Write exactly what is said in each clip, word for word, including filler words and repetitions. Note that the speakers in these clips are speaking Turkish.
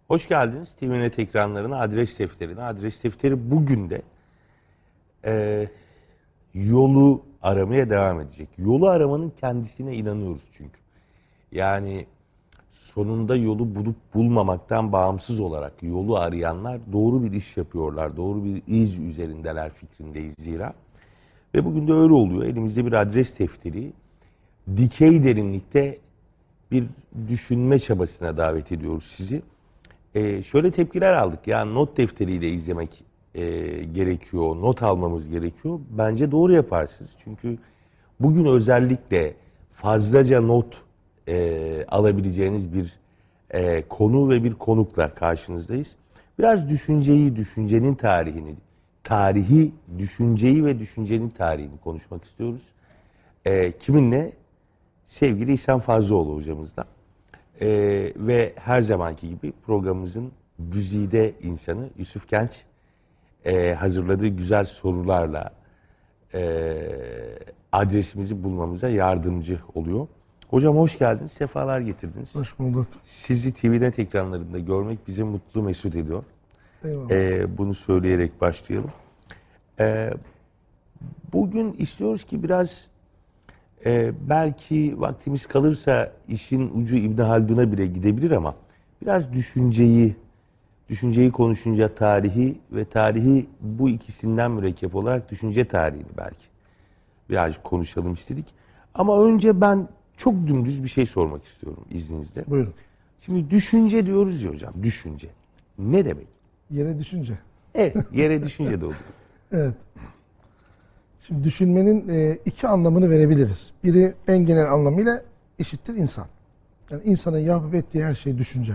Hoş geldiniz T V Net ekranlarına, Adres Defteri'ne. Adres Defteri bugün de e, yolu aramaya devam edecek. Yolu aramanın kendisine inanıyoruz çünkü. Yani sonunda yolu bulup bulmamaktan bağımsız olarak yolu arayanlar doğru bir iş yapıyorlar. Doğru bir iz üzerindeler fikrindeyiz zira. Ve bugün de öyle oluyor. Elimizde bir adres defteri. Dikey derinlikte bir düşünme çabasına davet ediyoruz sizi. Ee, şöyle tepkiler aldık. Yani not defteriyle izlemek e, gerekiyor, not almamız gerekiyor. Bence doğru yaparsınız. Çünkü bugün özellikle fazlaca not e, alabileceğiniz bir e, konu ve bir konukla karşınızdayız. Biraz düşünceyi, düşüncenin tarihini, tarihi, düşünceyi ve düşüncenin tarihini konuşmak istiyoruz. E, kiminle? Sevgili İhsan Fazlıoğlu hocamızla. Ee, ve her zamanki gibi programımızın güzide insanı Yusuf Genç e, hazırladığı güzel sorularla e, adresimizi bulmamıza yardımcı oluyor. Hocam hoş geldiniz, sefalar getirdiniz. Hoş bulduk. Sizi T V Net ekranlarında görmek bizi mutlu mesut ediyor. Eyvallah. Ee, bunu söyleyerek başlayalım. Ee, bugün istiyoruz ki biraz Ee, belki vaktimiz kalırsa işin ucu İbn Haldun'a bile gidebilir ama biraz düşünceyi, düşünceyi konuşunca tarihi ve tarihi bu ikisinden mürekkep olarak düşünce tarihini belki birazcık konuşalım istedik. Ama önce ben çok dümdüz bir şey sormak istiyorum izninizle. Buyurun. Şimdi düşünce diyoruz ya hocam, düşünce. Ne demek? Yere düşünce. Evet, yere düşünce de oluyor. Evet. Şimdi düşünmenin e, iki anlamını verebiliriz. Biri en genel anlamıyla eşittir insan. Yani insanın yapıp ettiği her şey düşünce.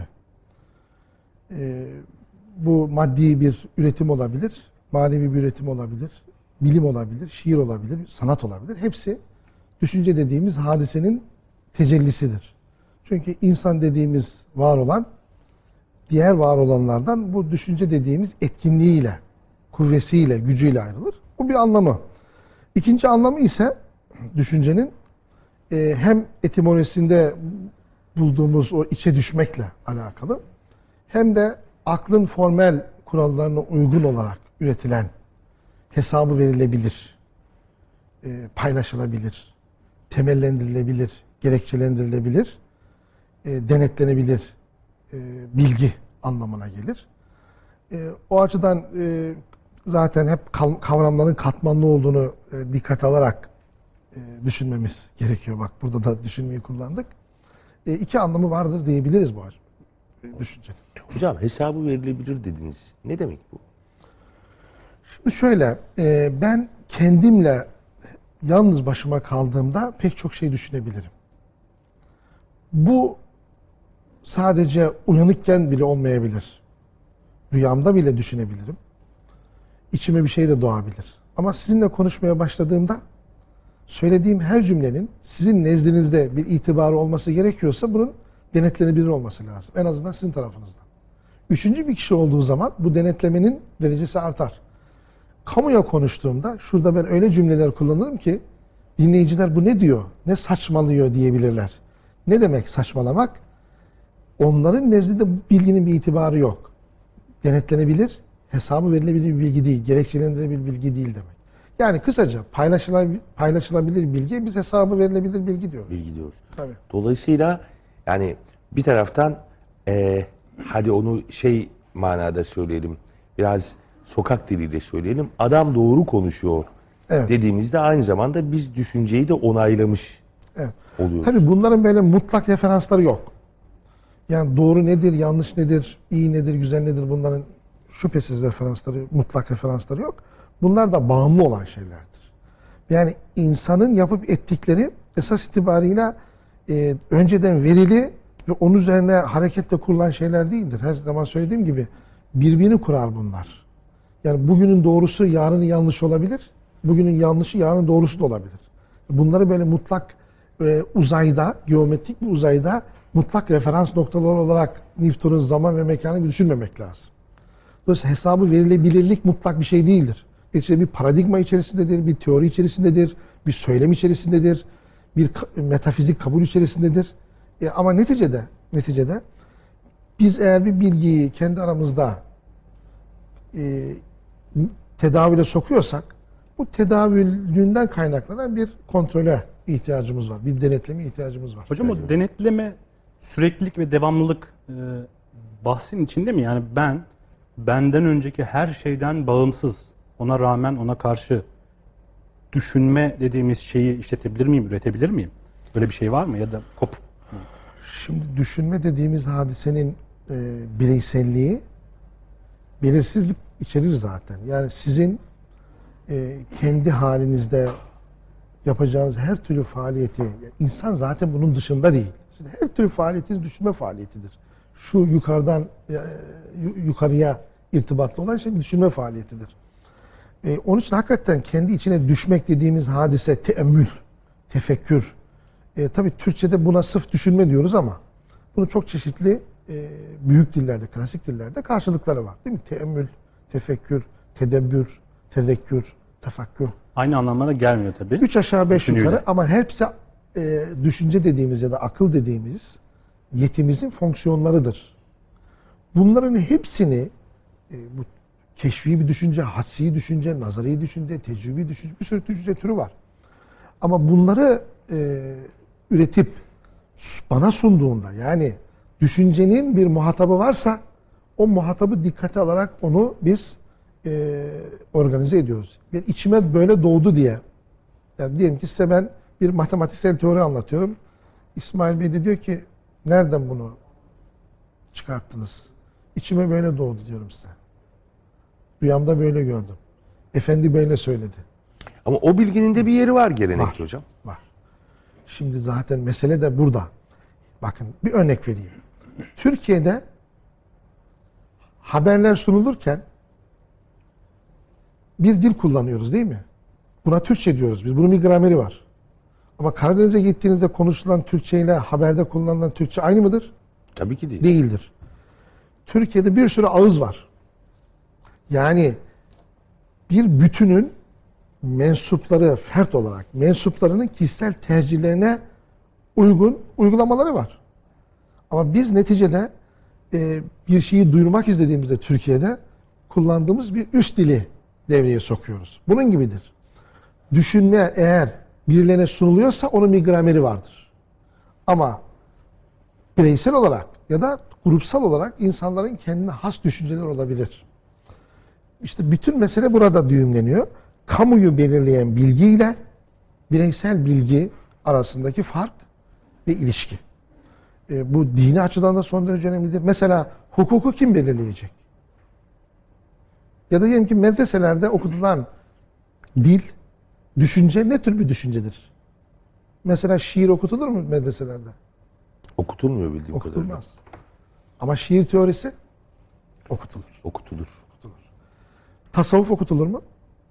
E, bu maddi bir üretim olabilir, manevi bir üretim olabilir, bilim olabilir, şiir olabilir, sanat olabilir. Hepsi düşünce dediğimiz hadisenin tecellisidir. Çünkü insan dediğimiz var olan, diğer var olanlardan bu düşünce dediğimiz etkinliğiyle, kuvvesiyle, gücüyle ayrılır. Bu bir anlamı. İkinci anlamı ise düşüncenin e, hem etimolojisinde bulduğumuz o içe düşmekle alakalı, hem de aklın formel kurallarına uygun olarak üretilen, hesabı verilebilir, e, paylaşılabilir, temellendirilebilir, gerekçelendirilebilir, e, denetlenebilir e, bilgi anlamına gelir. E, o açıdan e, zaten hep kavramların katmanlı olduğunu e, dikkate alarak e, düşünmemiz gerekiyor. Bak burada da düşünmeyi kullandık. E, iki anlamı vardır diyebiliriz bu düşünce. Hocam hesabı verilebilir dediniz. Ne demek bu? Şimdi şöyle, e, ben kendimle yalnız başıma kaldığımda pek çok şey düşünebilirim. Bu sadece uyanıkken bile olmayabilir. Rüyamda bile düşünebilirim. İçime bir şey de doğabilir. Ama sizinle konuşmaya başladığımda söylediğim her cümlenin sizin nezdinizde bir itibarı olması gerekiyorsa bunun denetlenebilir olması lazım. En azından sizin tarafınızdan. Üçüncü bir kişi olduğu zaman bu denetlemenin derecesi artar. Kamuya konuştuğumda şurada ben öyle cümleler kullanırım ki dinleyiciler bu ne diyor, ne saçmalıyor diyebilirler. Ne demek saçmalamak? Onların nezdinde bu bilginin bir itibarı yok. Denetlenebilir, hesabı verilebilir bir bilgi değil, gerekçelendirilebilir bir bilgi değil demek. Yani kısaca paylaşılabilir, paylaşılabilir bilgi, biz hesabı verilebilir bilgi diyoruz. Bilgi diyoruz. Tabii. Dolayısıyla yani bir taraftan e, hadi onu şey manada söyleyelim, biraz sokak diliyle söyleyelim, adam doğru konuşuyor Evet. dediğimizde aynı zamanda biz düşünceyi de onaylamış Evet. oluyoruz. Tabii bunların böyle mutlak referansları yok. Yani doğru nedir, yanlış nedir, iyi nedir, güzel nedir bunların şüphesiz referansları, mutlak referansları yok. Bunlar da bağımlı olan şeylerdir. Yani insanın yapıp ettikleri esas itibarıyla e, önceden verili ve onun üzerine hareketle kurulan şeyler değildir. Her zaman söylediğim gibi birbirini kurar bunlar. Yani bugünün doğrusu yarının yanlışı olabilir, bugünün yanlışı yarının doğrusu da olabilir. Bunları böyle mutlak e, uzayda, geometrik bir uzayda mutlak referans noktaları olarak Newton'un zaman ve mekanı düşünmemek lazım. Dolayısıyla hesabı verilebilirlik mutlak bir şey değildir. İşte bir paradigma içerisindedir, bir teori içerisindedir, bir söylem içerisindedir, bir metafizik kabul içerisindedir. E ama neticede, neticede Biz eğer bir bilgiyi kendi aramızda e, tedavüle sokuyorsak, bu tedavülünden kaynaklanan bir kontrole ihtiyacımız var. Bir denetleme ihtiyacımız var. Hocam o denetleme, süreklilik ve devamlılık e, bahsin içinde mi? Yani ben benden önceki her şeyden bağımsız, ona rağmen ona karşı düşünme dediğimiz şeyi işletebilir miyim, üretebilir miyim? Böyle bir şey var mı ya da kopuk mu? Şimdi düşünme dediğimiz hadisenin e, bireyselliği belirsizlik içerir zaten. Yani sizin e, kendi halinizde yapacağınız her türlü faaliyeti, insan zaten bunun dışında değil. Şimdi her türlü faaliyetiniz düşünme faaliyetidir. Şu yukarıdan e, yukarıya irtibatlı olan şey bir düşünme faaliyetidir. E, onun için hakikaten kendi içine düşmek dediğimiz hadise teemmül, tefekkür. E, tabii Türkçe'de buna sırf düşünme diyoruz ama bunun çok çeşitli e, büyük dillerde, klasik dillerde karşılıkları var. Değil mi? Teemmül, tefekkür, tedebbür, tezekkür, tefakkür. Aynı anlamlara gelmiyor tabii. Üç aşağı beş Bütünüyle. yukarı ama hepsi e, düşünce dediğimiz ya da akıl dediğimiz yetimizin fonksiyonlarıdır. Bunların hepsini e, bu keşfi bir düşünce, hadsi düşünce, nazari düşünce, tecrübi düşünce, bir sürü düşünce türü var. Ama bunları e, üretip bana sunduğunda, yani düşüncenin bir muhatabı varsa o muhatabı dikkate alarak onu biz e, organize ediyoruz. Bir içime böyle doğdu diye. Yani diyelim ki size ben bir matematiksel teori anlatıyorum. İsmail Bey de diyor ki nereden bunu çıkarttınız? İçime böyle doğdu diyorum size. Rüyamda böyle gördüm. Efendi böyle söyledi. Ama o bilginin de bir yeri var gelenekte Var. hocam. Var. Şimdi zaten mesele de burada. Bakın bir örnek vereyim. Türkiye'de haberler sunulurken bir dil kullanıyoruz değil mi? Buna Türkçe diyoruz biz. Bunun bir grameri var. Ama Karadeniz'e gittiğinizde konuşulan Türkçe ile haberde kullanılan Türkçe aynı mıdır? Tabii ki değil. Değildir. Türkiye'de bir sürü ağız var. Yani bir bütünün mensupları, fert olarak mensuplarının kişisel tercihlerine uygun uygulamaları var. Ama biz neticede e, bir şeyi duyurmak istediğimizde Türkiye'de kullandığımız bir üst dili devreye sokuyoruz. Bunun gibidir. Düşünme eğer birilerine sunuluyorsa onun bir grameri vardır. Ama bireysel olarak ya da grupsal olarak insanların kendine has düşünceler olabilir. İşte bütün mesele burada düğümleniyor. Kamuyu belirleyen bilgiyle bireysel bilgi arasındaki fark ve ilişki. E, bu dini açıdan da son derece önemlidir. Mesela hukuku kim belirleyecek? Ya da diyelim ki medreselerde okutulan dil, düşünce ne tür bir düşüncedir? Mesela şiir okutulur mu medreselerde? Okutulmuyor bildiğim kadarıyla. Okutulmaz. Ama şiir teorisi okutulur. Okutulur. Tasavvuf okutulur mu?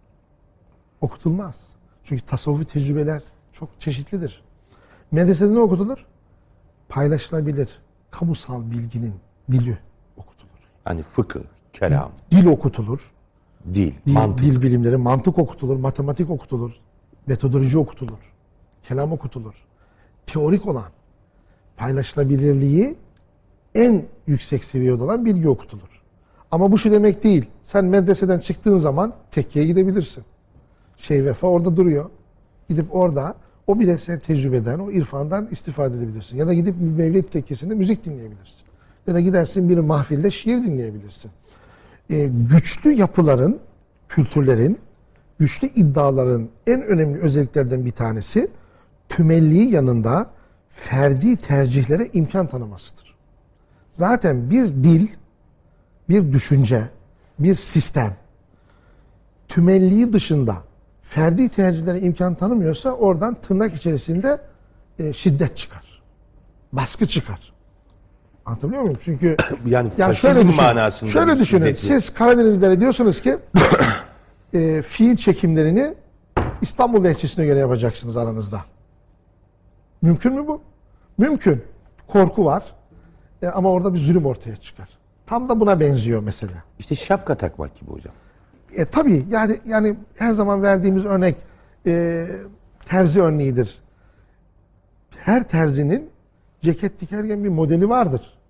Okutulmaz. Çünkü tasavvufi tecrübeler çok çeşitlidir. Medresede ne okutulur? Paylaşılabilir, kamusal bilginin dili okutulur. Hani fıkıh, kelam, Dil okutulur. dil, Dil, mantık. dil bilimleri, mantık okutulur, matematik okutulur, metodoloji okutulur, kelam okutulur. Teorik olan, paylaşılabilirliği en yüksek seviyede olan bilgi okutulur. Ama bu şu demek değil. Sen medreseden çıktığın zaman tekkiye gidebilirsin. Şey vefa orada duruyor. Gidip orada o bireysel tecrübeden, o irfandan istifade edebilirsin. Ya da gidip bir mevlid tekkesinde müzik dinleyebilirsin. Ya da gidersin bir mahfilde şiir dinleyebilirsin. Ee, güçlü yapıların, kültürlerin, güçlü iddiaların en önemli özelliklerden bir tanesi tümelliği yanında ferdi tercihlere imkan tanımasıdır. Zaten bir dil, bir düşünce, bir sistem tümelliği dışında ferdi tercihlere imkan tanımıyorsa oradan tırnak içerisinde e, şiddet çıkar. Baskı çıkar. Anlatabiliyor muyum? Çünkü yani, yani faşizm şöyle düşünün. manasında Şöyle bir düşünün. şiddetli. Siz Karadenizlere diyorsunuz ki e, fiil çekimlerini İstanbul lehçesine göre yapacaksınız aranızda. Mümkün mü bu? Mümkün. Korku var. E, ama orada bir zulüm ortaya çıkar. Tam da buna benziyor mesela. İşte şapka takmak gibi hocam. E, tabii yani yani her zaman verdiğimiz örnek e, terzi örneğidir. Her terzinin ceket dikerken bir modeli vardır.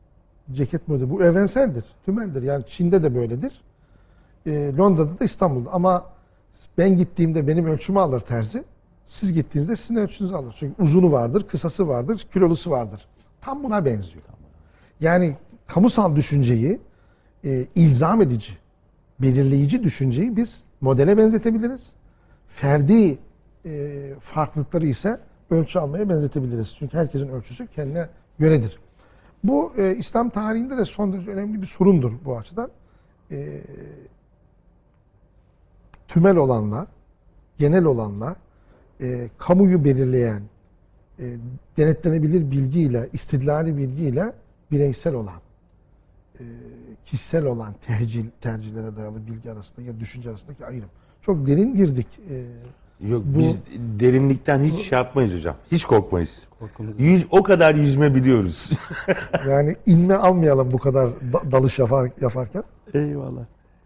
ceket modeli. Bu evrenseldir, tümeldir. Yani Çin'de de böyledir. E, Londra'da da İstanbul'da. Ama ben gittiğimde benim ölçümü alır terzi. Siz gittiğinizde sizin ölçünüzü alır. Çünkü uzunu vardır, kısası vardır, kilolusu vardır. Tam buna benziyor. Yani kamusal düşünceyi e, ilzam edici, belirleyici düşünceyi biz modele benzetebiliriz. Ferdi e, farklılıkları ise ölçü almaya benzetebiliriz. Çünkü herkesin ölçüsü kendine göredir. Bu e, İslam tarihinde de son derece önemli bir sorundur bu açıdan. E, tümel olanla, genel olanla, e, kamuyu belirleyen, e, denetlenebilir bilgiyle, istidlali bilgiyle bireysel olan, e, kişisel olan tercih, tercihlere dayalı bilgi arasındaki ya düşünce arasındaki ayrım. Çok derin girdik. E, Yok bu, biz derinlikten hiç şey yapmayız hocam. Hiç korkmayız. Korkumuz Yüz, o kadar yüzme biliyoruz. yani inme almayalım bu kadar da, dalış yapar, yaparken. Eyvallah.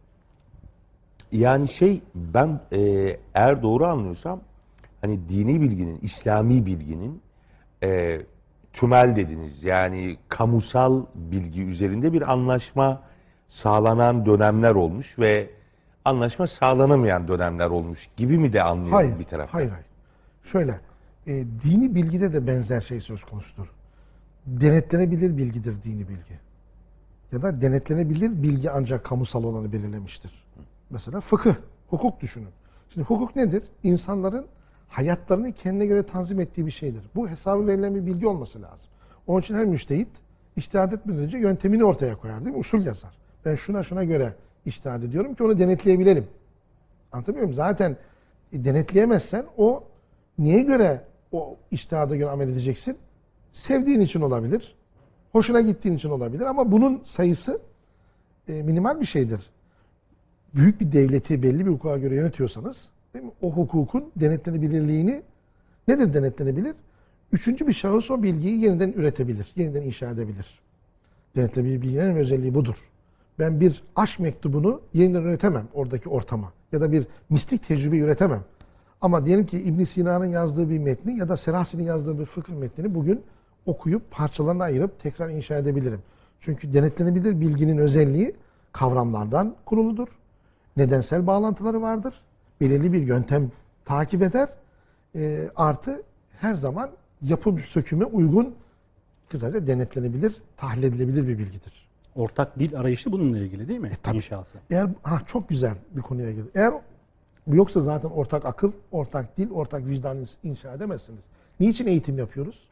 Yani şey ben e, eğer doğru anlıyorsam hani dini bilginin, İslami bilginin e, tümel dediniz. Yani kamusal bilgi üzerinde bir anlaşma sağlanan dönemler olmuş ve anlaşma sağlanamayan dönemler olmuş gibi mi de anlıyorum Hayır, bir taraftan? hayır, hayır. Şöyle, e, dini bilgide de benzer şey söz konusudur. Denetlenebilir bilgidir dini bilgi. Ya da denetlenebilir bilgi ancak kamusal olanı belirlemiştir. Mesela fıkıh, hukuk düşünün. Şimdi hukuk nedir? İnsanların hayatlarını kendine göre tanzim ettiği bir şeydir. Bu hesabı verilen bir bilgi olması lazım. Onun için her müştehit içtihat etmeden önce yöntemini ortaya koyar değil mi? Usul yazar. Ben şuna şuna göre içtihat ediyorum ki onu denetleyebilelim. Anlatabiliyor muyum? Zaten denetleyemezsen o niye göre o içtihada göre amel edeceksin? Sevdiğin için olabilir. Hoşuna gittiğin için olabilir ama bunun sayısı e, minimal bir şeydir. Büyük bir devleti belli bir hukuka göre yönetiyorsanız değil mi? O hukukun denetlenebilirliğini nedir denetlenebilir? Üçüncü bir şahıs o bilgiyi yeniden üretebilir, yeniden inşa edebilir. Denetlenebilir bilginin en özelliği budur. Ben bir aşk mektubunu yeniden üretemem oradaki ortama ya da bir mistik tecrübe üretemem. Ama diyelim ki İbn Sina'nın yazdığı bir metni ya da Serasi'nin yazdığı bir fıkıh metnini bugün okuyup parçalarına ayırıp tekrar inşa edebilirim. Çünkü denetlenebilir bilginin özelliği kavramlardan kuruludur. Nedensel bağlantıları vardır. Belirli bir yöntem takip eder. E, artı her zaman yapım söküme uygun, kısaca denetlenebilir, tahlil edilebilir bir bilgidir. Ortak dil arayışı bununla ilgili değil mi? E, tabii. İnşası. Eğer ha çok güzel bir konuya girdi. Eğer yoksa zaten ortak akıl, ortak dil, ortak vicdan inşa edemezsiniz. Niçin eğitim yapıyoruz?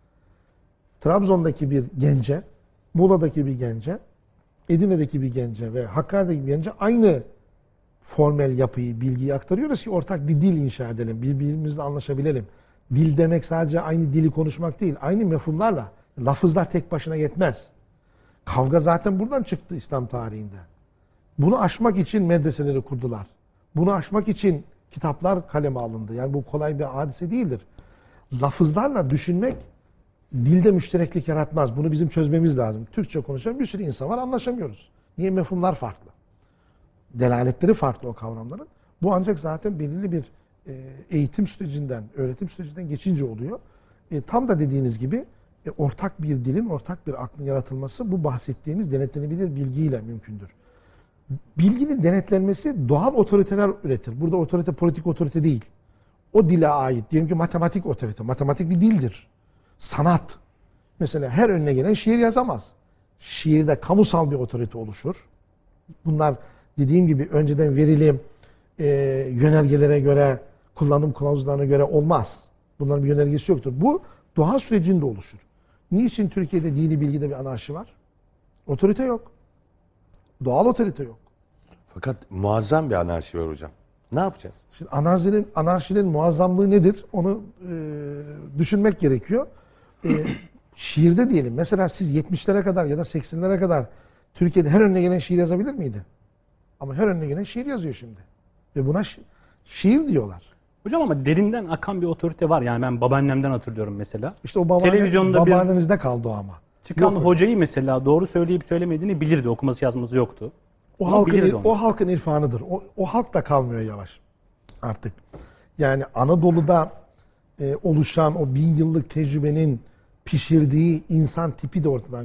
Trabzon'daki bir gence, Muğla'daki bir gence, Edirne'deki bir gence ve Hakkari'deki bir gence aynı formel yapıyı, bilgiyi aktarıyoruz ki ortak bir dil inşa edelim, birbirimizle anlaşabilelim. Dil demek sadece aynı dili konuşmak değil, aynı mefhumlarla. Lafızlar tek başına yetmez. Kavga zaten buradan çıktı İslam tarihinde. Bunu aşmak için medreseleri kurdular. Bunu aşmak için kitaplar kaleme alındı. Yani bu kolay bir hadise değildir. Lafızlarla düşünmek dilde müştereklik yaratmaz. Bunu bizim çözmemiz lazım. Türkçe konuşan bir sürü insan var, anlaşamıyoruz. Niye? Mefhumlar farklı. Delaletleri farklı o kavramların. Bu ancak zaten belirli bir e, eğitim sürecinden, öğretim sürecinden geçince oluyor. E, tam da dediğiniz gibi e, ortak bir dilin, ortak bir aklın yaratılması bu bahsettiğimiz denetlenebilir bilgiyle mümkündür. Bilginin denetlenmesi doğal otoriteler üretir. Burada otorite politik otorite değil. O dile ait. Diyelim ki matematik otorite. Matematik bir dildir. Sanat. Mesela her önüne gelen şiir yazamaz. Şiirde kamusal bir otorite oluşur. Bunlar dediğim gibi önceden verilim e, yönergelere göre, kullanım kılavuzlarına göre olmaz. Bunların bir yönergesi yoktur. Bu doğal sürecinde oluşur. Niçin Türkiye'de dini bilgide bir anarşi var? Otorite yok. Doğal otorite yok. Fakat muazzam bir anarşi var hocam. Ne yapacağız? Şimdi anarşinin, anarşinin muazzamlığı nedir? Onu e, düşünmek gerekiyor. E, şiirde diyelim. Mesela siz yetmişlere kadar ya da seksenlere kadar Türkiye'de her önüne gelen şiir yazabilir miydi? Ama her önüne gelen şiir yazıyor şimdi. Ve buna şi şiir diyorlar. Hocam ama derinden akan bir otorite var. Yani ben babaannemden hatırlıyorum mesela. İşte o babaanne, Televizyonda bir babaannenizde kaldı o ama. çıkan Yok hocayı mesela doğru söyleyip söylemediğini bilirdi. Okuması yazması yoktu. O Ama halkın, bilirdi onu. o halkın irfanıdır. O, o halk da kalmıyor yavaş artık. Yani Anadolu'da e, oluşan o bin yıllık tecrübenin pişirdiği insan tipi de ortadan kalk,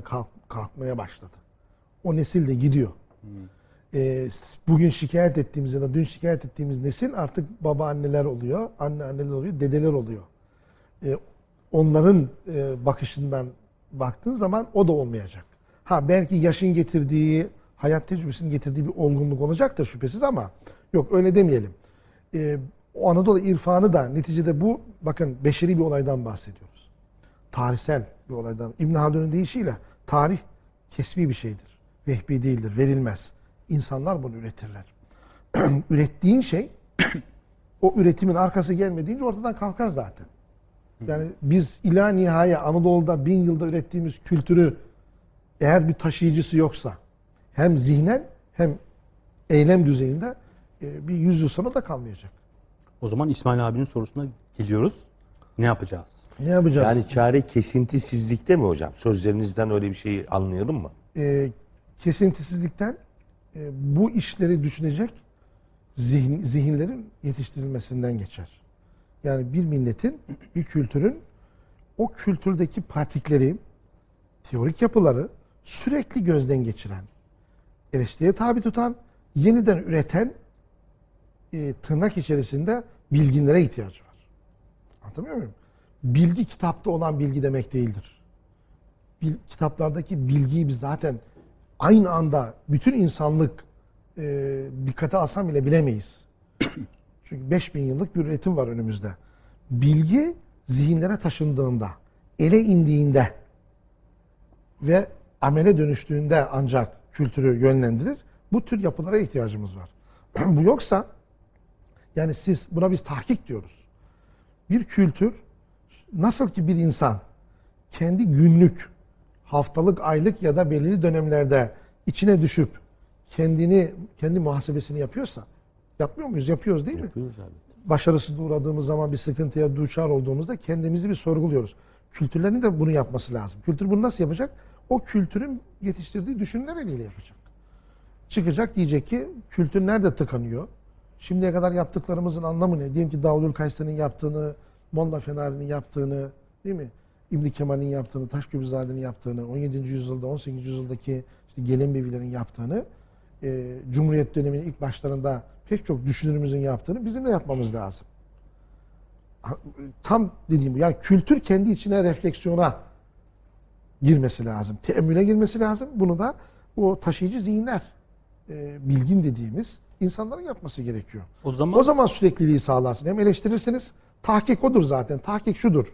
kalkmaya başladı. O nesil de gidiyor. Hmm. Ee, bugün şikayet ettiğimiz ya da dün şikayet ettiğimiz nesil artık babaanneler oluyor, anne anneler oluyor, dedeler oluyor. Ee, onların e, bakışından baktığın zaman o da olmayacak. Ha belki yaşın getirdiği, hayat tecrübesinin getirdiği bir olgunluk olacak da şüphesiz ama yok öyle demeyelim. Ee, o Anadolu irfanı da neticede bu, bakın beşeri bir olaydan bahsediyoruz. Tarihsel bir olaydan. İbn Haldun'un deyişiyle tarih kesbi bir şeydir. Vehbi değildir, verilmez. İnsanlar bunu üretirler. Ürettiğin şey o üretimin arkası gelmediğince ortadan kalkar zaten. Yani biz ila nihaya Anadolu'da bin yılda ürettiğimiz kültürü eğer bir taşıyıcısı yoksa hem zihnen hem eylem düzeyinde e, bir yüzyıl sonra da kalmayacak. O zaman İsmail abinin sorusuna geliyoruz. Ne yapacağız? Ne yapacağız? Yani çare kesintisizlikte mi hocam? Sözlerinizden öyle bir şeyi anlayalım mı? E, kesintisizlikten e, bu işleri düşünecek zihin, zihinlerin yetiştirilmesinden geçer. Yani bir milletin, bir kültürün o kültürdeki pratikleri, teorik yapıları sürekli gözden geçiren, eleştiriye tabi tutan, yeniden üreten e, tırnak içerisinde bilginlere ihtiyacı var. Anlatabiliyor muyum? Bilgi kitapta olan bilgi demek değildir. Bil, kitaplardaki bilgiyi biz zaten aynı anda bütün insanlık e, dikkate alsam bile bilemeyiz. Çünkü beş bin yıllık bir üretim var önümüzde. Bilgi zihinlere taşındığında, ele indiğinde ve amele dönüştüğünde ancak kültürü yönlendirir. Bu tür yapılara ihtiyacımız var. Bu yoksa, yani siz, buna biz tahkik diyoruz. Bir kültür, nasıl ki bir insan kendi günlük, haftalık, aylık ya da belirli dönemlerde içine düşüp kendini, kendi muhasebesini yapıyorsa, yapmıyor muyuz? Yapıyoruz değil mi? Yapıyoruz abi. Başarısız uğradığımız zaman, bir sıkıntıya duçar olduğumuzda kendimizi bir sorguluyoruz. Kültürlerin de bunu yapması lazım. Kültür bunu nasıl yapacak? O kültürün yetiştirdiği düşünceler eliyle yapacak. Çıkacak, diyecek ki kültür nerede tıkanıyor? Şimdiye kadar yaptıklarımızın anlamı ne? Diyelim ki Davudül Kayseri'nin yaptığını, Molla Fenari'nin yaptığını, değil mi? İbn Kemal'in yaptığını, Taşköprüzade'nin yaptığını, on yedinci yüzyılda, on sekizinci yüzyıldaki işte Gelenbevilerin yaptığını, e, Cumhuriyet döneminin ilk başlarında pek çok düşünürümüzün yaptığını bizim de yapmamız lazım. Tam dediğim bu. Yani kültür kendi içine refleksiyona girmesi lazım. Teemmüle girmesi lazım. Bunu da o taşıyıcı zihinler, e, bilgin dediğimiz insanların yapması gerekiyor. O zaman o zaman sürekliliği sağlarsın. Hem eleştirirsiniz. Tahkik odur zaten. Tahkik şudur.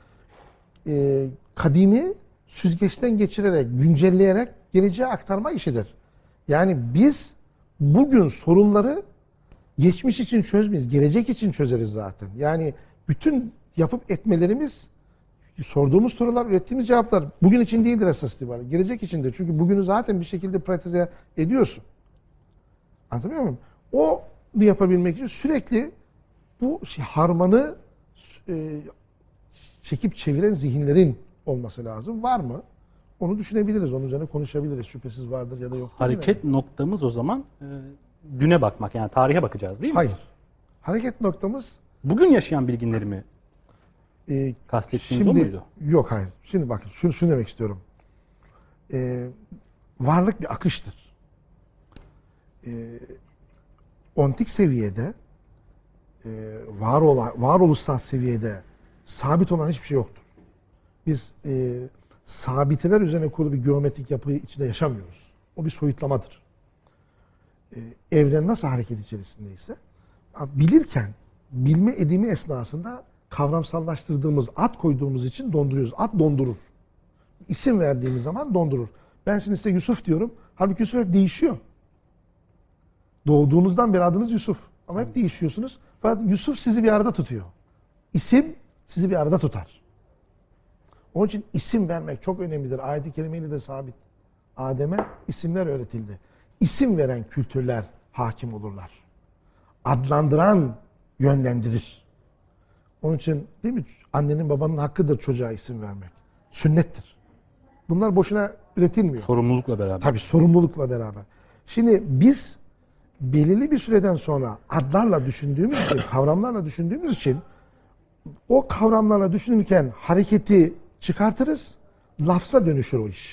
E, kadimi süzgeçten geçirerek, güncelleyerek geleceğe aktarma işidir. Yani biz bugün sorunları geçmiş için çözmeyiz. Gelecek için çözeriz zaten. Yani bütün yapıp etmelerimiz, sorduğumuz sorular, ürettiğimiz cevaplar bugün için değildir esas itibariyle. Gelecek içindir. Çünkü bugünü zaten bir şekilde pratize ediyorsun. Anlatabiliyor muyum? O yapabilmek için sürekli bu şey, harmanı e, çekip çeviren zihinlerin olması lazım. Var mı? Onu düşünebiliriz. Onun üzerine konuşabiliriz. Şüphesiz vardır ya da yok. Hareket noktamız o zaman e, güne bakmak, yani tarihe bakacağız değil mi? Hayır. Hareket noktamız bugün yaşayan bilginleri mi e, kastettiğiniz şimdi, o muydu? Yok hayır. Şimdi bakın şunu, şunu demek istiyorum. E, varlık bir akıştır. E, ontik seviyede e, var olan, varoluşsal seviyede sabit olan hiçbir şey yoktur. Biz e, sabiteler üzerine kurulu bir geometrik yapı içinde yaşamıyoruz. O bir soyutlamadır. Ee, evren nasıl hareket içerisindeyse, bilirken, bilme edimi esnasında kavramsallaştırdığımız, ad koyduğumuz için donduruyoruz. Ad dondurur. İsim verdiğimiz zaman dondurur. Ben şimdi size Yusuf diyorum. Halbuki Yusuf hep değişiyor. Doğduğunuzdan beri adınız Yusuf. Ama hep değişiyorsunuz. Fakat Yusuf sizi bir arada tutuyor. İsim sizi bir arada tutar. Onun için isim vermek çok önemlidir. Ayet-i kerimeyle de sabit. Adem'e isimler öğretildi. İsim veren kültürler hakim olurlar. Adlandıran yönlendirir. Onun için değil mi? Annenin babanın hakkıdır çocuğa isim vermek. Sünnettir. Bunlar boşuna üretilmiyor. Sorumlulukla beraber. Tabii sorumlulukla beraber. Şimdi biz belirli bir süreden sonra adlarla düşündüğümüz için, kavramlarla düşündüğümüz için o kavramlarla düşünürken hareketi çıkartırız, lafza dönüşür o iş.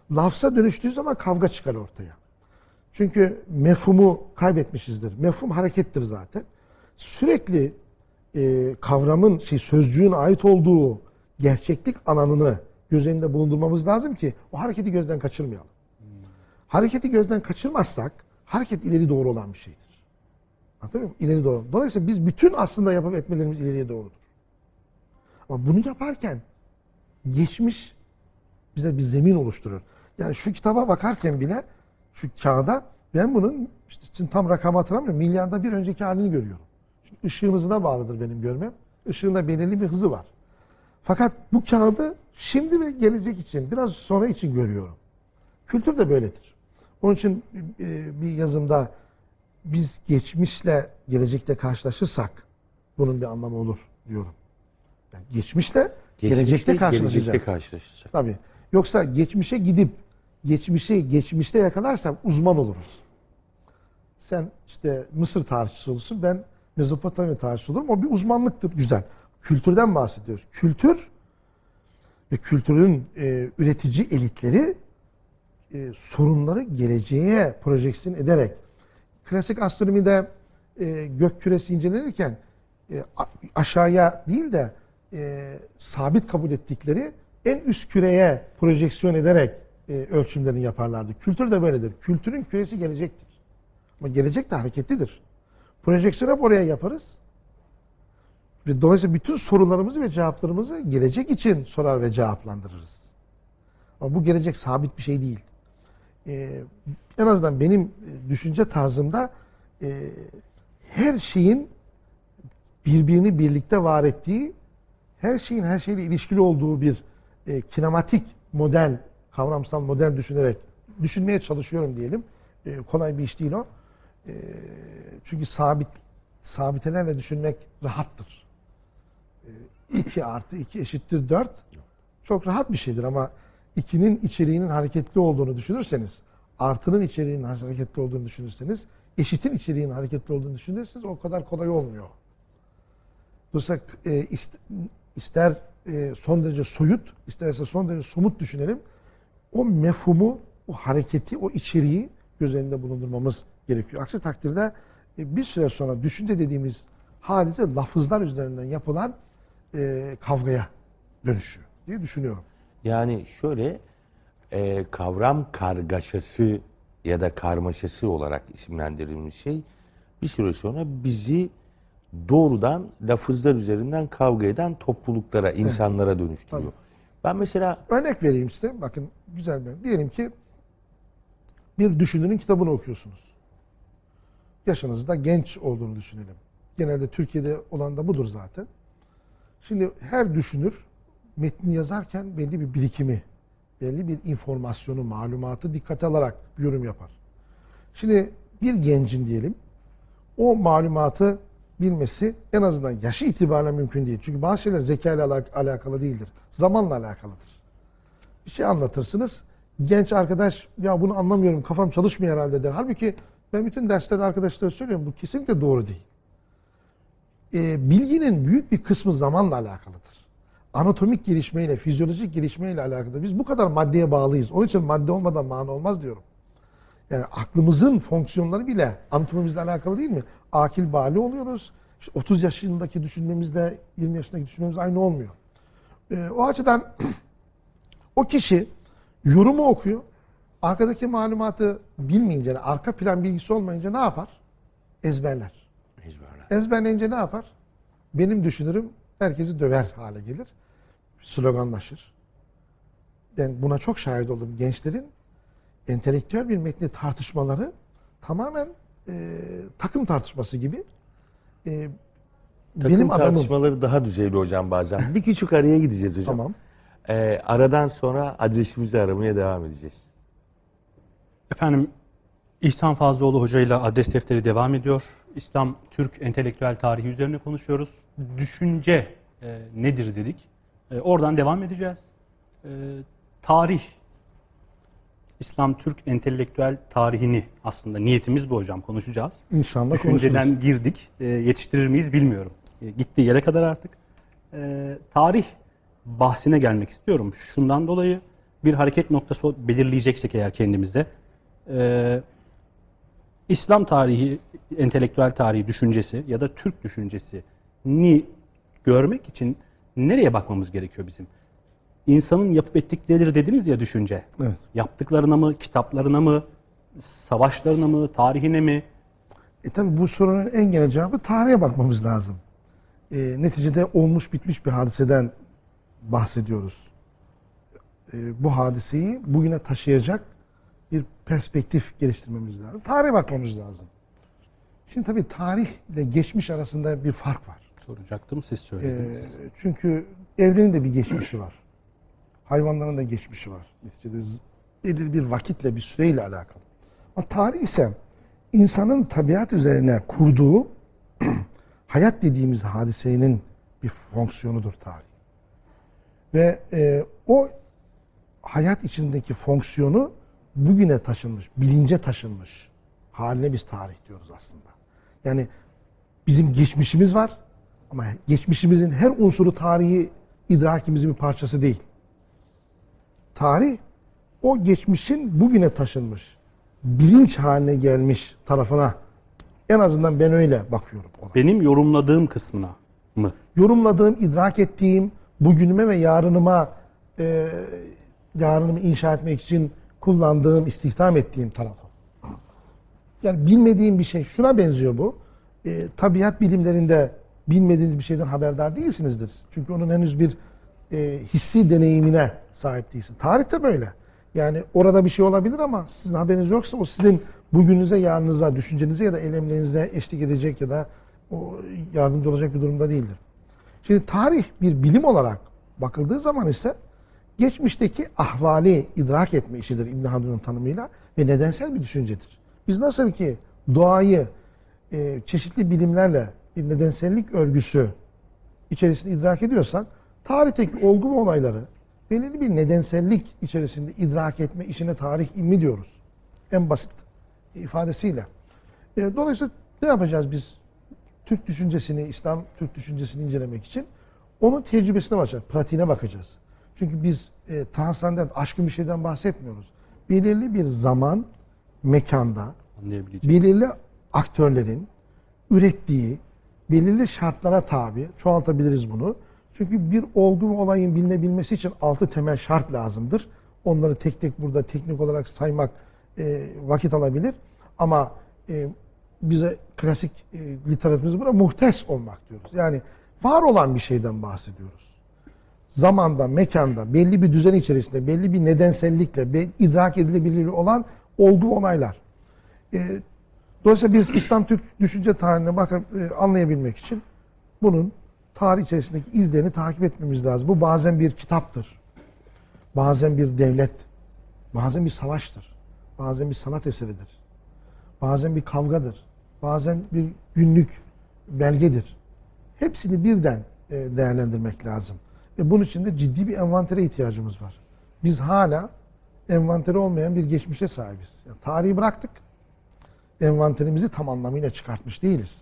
Lafza dönüştüğü zaman kavga çıkar ortaya. Çünkü mefhumu kaybetmişizdir. Mefhum harekettir zaten. Sürekli e, kavramın, şey, sözcüğün ait olduğu gerçeklik alanını göz önünde bulundurmamız lazım ki o hareketi gözden kaçırmayalım. Hmm. Hareketi gözden kaçırmazsak hareket ileri doğru olan bir şeydir. Anlatabiliyor muyum? İleri doğru. Dolayısıyla biz bütün aslında yapıp etmelerimiz ileriye doğrudur. Ama bunu yaparken geçmiş bize bir zemin oluşturur. Yani şu kitaba bakarken bile şu kağıda ben bunun işte tam rakamı hatırlamıyorum. Milyarda bir önceki halini görüyorum. Şimdi ışığın hızına bağlıdır benim görmem. Işığın da belirli bir hızı var. Fakat bu kağıdı şimdi ve gelecek için, biraz sonra için görüyorum. Kültür de böyledir. Onun için bir yazımda biz geçmişle gelecekte karşılaşırsak bunun bir anlamı olur diyorum. Yani geçmişle Geçmişte, gelecekte karşılaşacağız. Gelecekte karşılaşacağız. Tabii. Yoksa geçmişe gidip geçmişi geçmişte yakalarsam uzman oluruz. Sen işte Mısır tarihçisi olursun, ben Mezopotamya tarihçisi olurum. O bir uzmanlıktır, güzel. Kültürden bahsediyoruz. Kültür ve kültürün e, üretici elitleri e, sorunları geleceğe projeksiyon ederek, klasik astronomide e, gök küresi incelenirken e, aşağıya değil de e, sabit kabul ettikleri en üst küreye projeksiyon ederek e, ölçümlerini yaparlardı. Kültür de böyledir. Kültürün küresi gelecektir. Ama gelecek de hareketlidir. Projeksiyon hep oraya yaparız. Ve dolayısıyla bütün sorularımızı ve cevaplarımızı gelecek için sorar ve cevaplandırırız. Ama bu gelecek sabit bir şey değil. Ee, en azından benim düşünce tarzımda e, her şeyin birbirini birlikte var ettiği, her şeyin her şeyle ilişkili olduğu bir e, kinematik model, kavramsal model düşünerek düşünmeye çalışıyorum diyelim. E, kolay bir iş değil o. E, çünkü sabit sabitelerle düşünmek rahattır. iki artı iki eşittir dört. Çok rahat bir şeydir ama ikinin içeriğinin hareketli olduğunu düşünürseniz, artının içeriğinin hareketli olduğunu düşünürseniz, eşitin içeriğinin hareketli olduğunu düşünürseniz o kadar kolay olmuyor. Dolayısıyla e, ister e, son derece soyut, isterse son derece somut düşünelim. O mefhumu, o hareketi, o içeriği göz önünde bulundurmamız gerekiyor. Aksi takdirde e, bir süre sonra düşünce dediğimiz hadise lafızlar üzerinden yapılan e, kavgaya dönüşüyor diye düşünüyorum. Yani şöyle e, kavram kargaşası ya da karmaşası olarak isimlendirilmiş şey bir süre sonra bizi doğrudan lafızlar üzerinden kavga eden topluluklara, insanlara evet. dönüştürüyor. Tabii. Ben mesela örnek vereyim size. Bakın güzel bir. Diyelim ki bir düşünürün kitabını okuyorsunuz. Yaşınızda genç olduğunu düşünelim. Genelde Türkiye'de olan da budur zaten. Şimdi her düşünür metni yazarken belli bir birikimi, belli bir informasyonu, malumatı dikkate alarak yorum yapar. Şimdi bir gencin diyelim o malumatı bilmesi en azından yaşı itibariyle mümkün değil. Çünkü bazı şeyler zeka ile alakalı değildir. Zamanla alakalıdır. Bir şey anlatırsınız. Genç arkadaş ya bunu anlamıyorum kafam çalışmıyor herhalde der. Halbuki ben bütün derslerde arkadaşlara söylüyorum bu kesinlikle doğru değil. Ee, bilginin büyük bir kısmı zamanla alakalıdır. Anatomik gelişmeyle, fizyolojik gelişmeyle alakalıdır. Biz bu kadar maddeye bağlıyız. Onun için madde olmadan mana olmaz diyorum. Yani aklımızın fonksiyonları bile anatomimizle alakalı değil mi? Akil bali oluyoruz. İşte otuz yaşındaki düşünmemizle yirmi yaşındaki düşünmemiz aynı olmuyor. Ee, o açıdan o kişi yorumu okuyor. Arkadaki malumatı bilmeyince, yani arka plan bilgisi olmayınca ne yapar? Ezberler. Ezberler. Ezberleyince ne yapar? Benim düşünürüm herkesi döver hale gelir. Sloganlaşır. Ben buna çok şahit oldum. Gençlerin entelektüel bir metni tartışmaları tamamen e, takım tartışması gibi. E, takım benim tartışmaları adamım, daha düzeyli hocam bazen. Bir küçük araya gideceğiz hocam. Tamam. E, aradan sonra adresimizi aramaya devam edeceğiz. Efendim İhsan Fazlıoğlu Hoca ile adres defteri devam ediyor. İslam Türk entelektüel tarihi üzerine konuşuyoruz. Düşünce e, nedir dedik. E, oradan devam edeceğiz. E, tarih, İslam Türk entelektüel tarihini aslında niyetimiz bu hocam konuşacağız. İnşallah Düşünceden konuşuruz. girdik. E, yetiştirir miyiz bilmiyorum. E, gittiği yere kadar artık. E, tarih bahsine gelmek istiyorum. Şundan dolayı bir hareket noktası belirleyeceksek eğer kendimizde, e, İslam tarihi, entelektüel tarihi düşüncesi ya da Türk düşüncesini görmek için nereye bakmamız gerekiyor bizim? İnsanın yapıp ettikleri dediniz ya düşünce. Evet. Yaptıklarına mı, kitaplarına mı, savaşlarına mı, tarihine mi? E tabi bu sorunun en genel cevabı tarihe bakmamız lazım. E, neticede olmuş bitmiş bir hadiseden bahsediyoruz. E, bu hadiseyi bugüne taşıyacak bir perspektif geliştirmemiz lazım. Tarihe bakmamız lazım. Şimdi tabii tarih ile geçmiş arasında bir fark var. Soracaktım, siz E, söylediniz. çünkü evrenin de bir geçmişi var. Hayvanların da geçmişi var. Neticede belirli bir vakitle, bir süreyle alakalı. Ama tarih ise insanın tabiat üzerine kurduğu hayat dediğimiz hadisenin bir fonksiyonudur tarih. Ve e, o hayat içindeki fonksiyonu bugüne taşınmış, bilince taşınmış haline biz tarih diyoruz aslında. Yani bizim geçmişimiz var ama geçmişimizin her unsuru tarihi idrakimizin bir parçası değil. Tarih o geçmişin bugüne taşınmış, bilinç haline gelmiş tarafına, en azından ben öyle bakıyorum ona. Benim yorumladığım kısmına mı? Yorumladığım, idrak ettiğim, bugünüme ve yarınıma e, yarınımı inşa etmek için kullandığım, istihdam ettiğim tarafı. Yani bilmediğim bir şey, şuna benziyor bu. E, tabiat bilimlerinde bilmediğiniz bir şeyden haberdar değilsinizdir. Çünkü onun henüz bir e, hissi deneyimine sahip değilsin. Tarih de böyle. Yani orada bir şey olabilir ama sizin haberiniz yoksa o sizin bugününüze, yarınınıza, düşüncenize ya da eylemlerinize eşlik edecek ya da o yardımcı olacak bir durumda değildir. Şimdi tarih bir bilim olarak bakıldığı zaman ise geçmişteki ahvali idrak etme işidir İbn Haldun'un tanımıyla ve nedensel bir düşüncedir. Biz nasıl ki doğayı e, çeşitli bilimlerle bir nedensellik örgüsü içerisinde idrak ediyorsak, tarihteki olgu ve olayları belirli bir nedensellik içerisinde idrak etme işine tarih ilmi diyoruz. En basit ifadesiyle. E, dolayısıyla ne yapacağız biz? Türk düşüncesini, İslam Türk düşüncesini incelemek için onun tecrübesine bakacağız, pratiğine bakacağız. Çünkü biz e, transcendent, aşkın bir şeyden bahsetmiyoruz. Belirli bir zaman, mekanda, belirli aktörlerin ürettiği, belirli şartlara tabi, çoğaltabiliriz bunu. Çünkü bir olgu ve olayın bilinebilmesi için altı temel şart lazımdır. Onları tek tek burada teknik olarak saymak e, vakit alabilir. Ama e, bize klasik e, literatürümüzde buna muhtes olmak diyoruz. Yani var olan bir şeyden bahsediyoruz. Zamanda, mekanda, belli bir düzen içerisinde, belli bir nedensellikle, be, idrak edilebilir olan olgu ve olaylar. E, dolayısıyla biz İslam Türk düşünce tarihine bakıp e, anlayabilmek için bunun tarih içerisindeki izlerini takip etmemiz lazım. Bu bazen bir kitaptır. Bazen bir devlet. Bazen bir savaştır. Bazen bir sanat eseridir. Bazen bir kavgadır. Bazen bir günlük belgedir. Hepsini birden değerlendirmek lazım. Ve bunun için de ciddi bir envantere ihtiyacımız var. Biz hala envanteri olmayan bir geçmişe sahibiz. Yani tarihi bıraktık. Envanterimizi tam anlamıyla çıkartmış değiliz.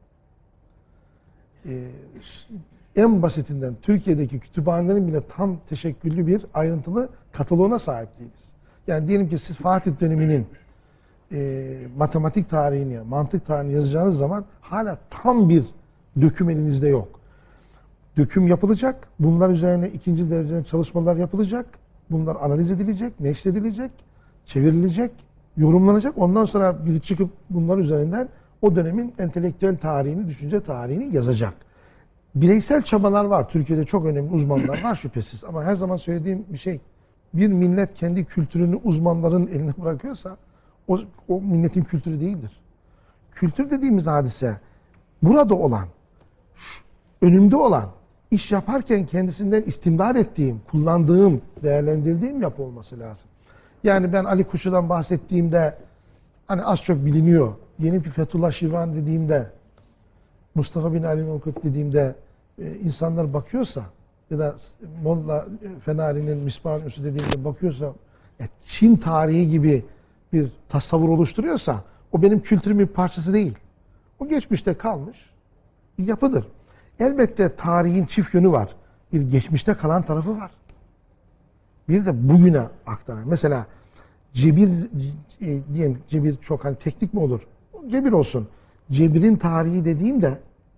Ee, en basitinden Türkiye'deki kütüphanelerin bile tam teşekküllü bir ayrıntılı kataloğuna sahip değiliz. Yani diyelim ki siz Fatih döneminin e, matematik tarihini, mantık tarihini yazacağınız zaman hala tam bir döküm elinizde yok. Döküm yapılacak, bunlar üzerine ikinci derecede çalışmalar yapılacak, bunlar analiz edilecek, neşredilecek, çevrilecek, yorumlanacak. Ondan sonra biri çıkıp bunlar üzerinden o dönemin entelektüel tarihini, düşünce tarihini yazacak. Bireysel çabalar var. Türkiye'de çok önemli uzmanlar var şüphesiz. Ama her zaman söylediğim bir şey, bir millet kendi kültürünü uzmanların eline bırakıyorsa o, o milletin kültürü değildir. Kültür dediğimiz hadise burada olan, önümde olan, iş yaparken kendisinden istimdad ettiğim, kullandığım, değerlendirdiğim yapı olması lazım. Yani ben Ali Kuşu'dan bahsettiğimde hani az çok biliniyor. Yeni bir Fethullah Şirvan dediğimde, Mustafa bin Ali Mevkut dediğimde e, insanlar bakıyorsa ya da Molla Fenari'nin Misbah-ı Üssü dediğimde bakıyorsa e, Çin tarihi gibi bir tasavvur oluşturuyorsa o benim kültürümün bir parçası değil. O geçmişte kalmış bir yapıdır. Elbette tarihin çift yönü var. Bir geçmişte kalan tarafı var. bir de bugüne aktaran. Mesela cebir e, diyelim cebir çok hani teknik mi olur? Cebir olsun. Cebirin tarihi dediğimde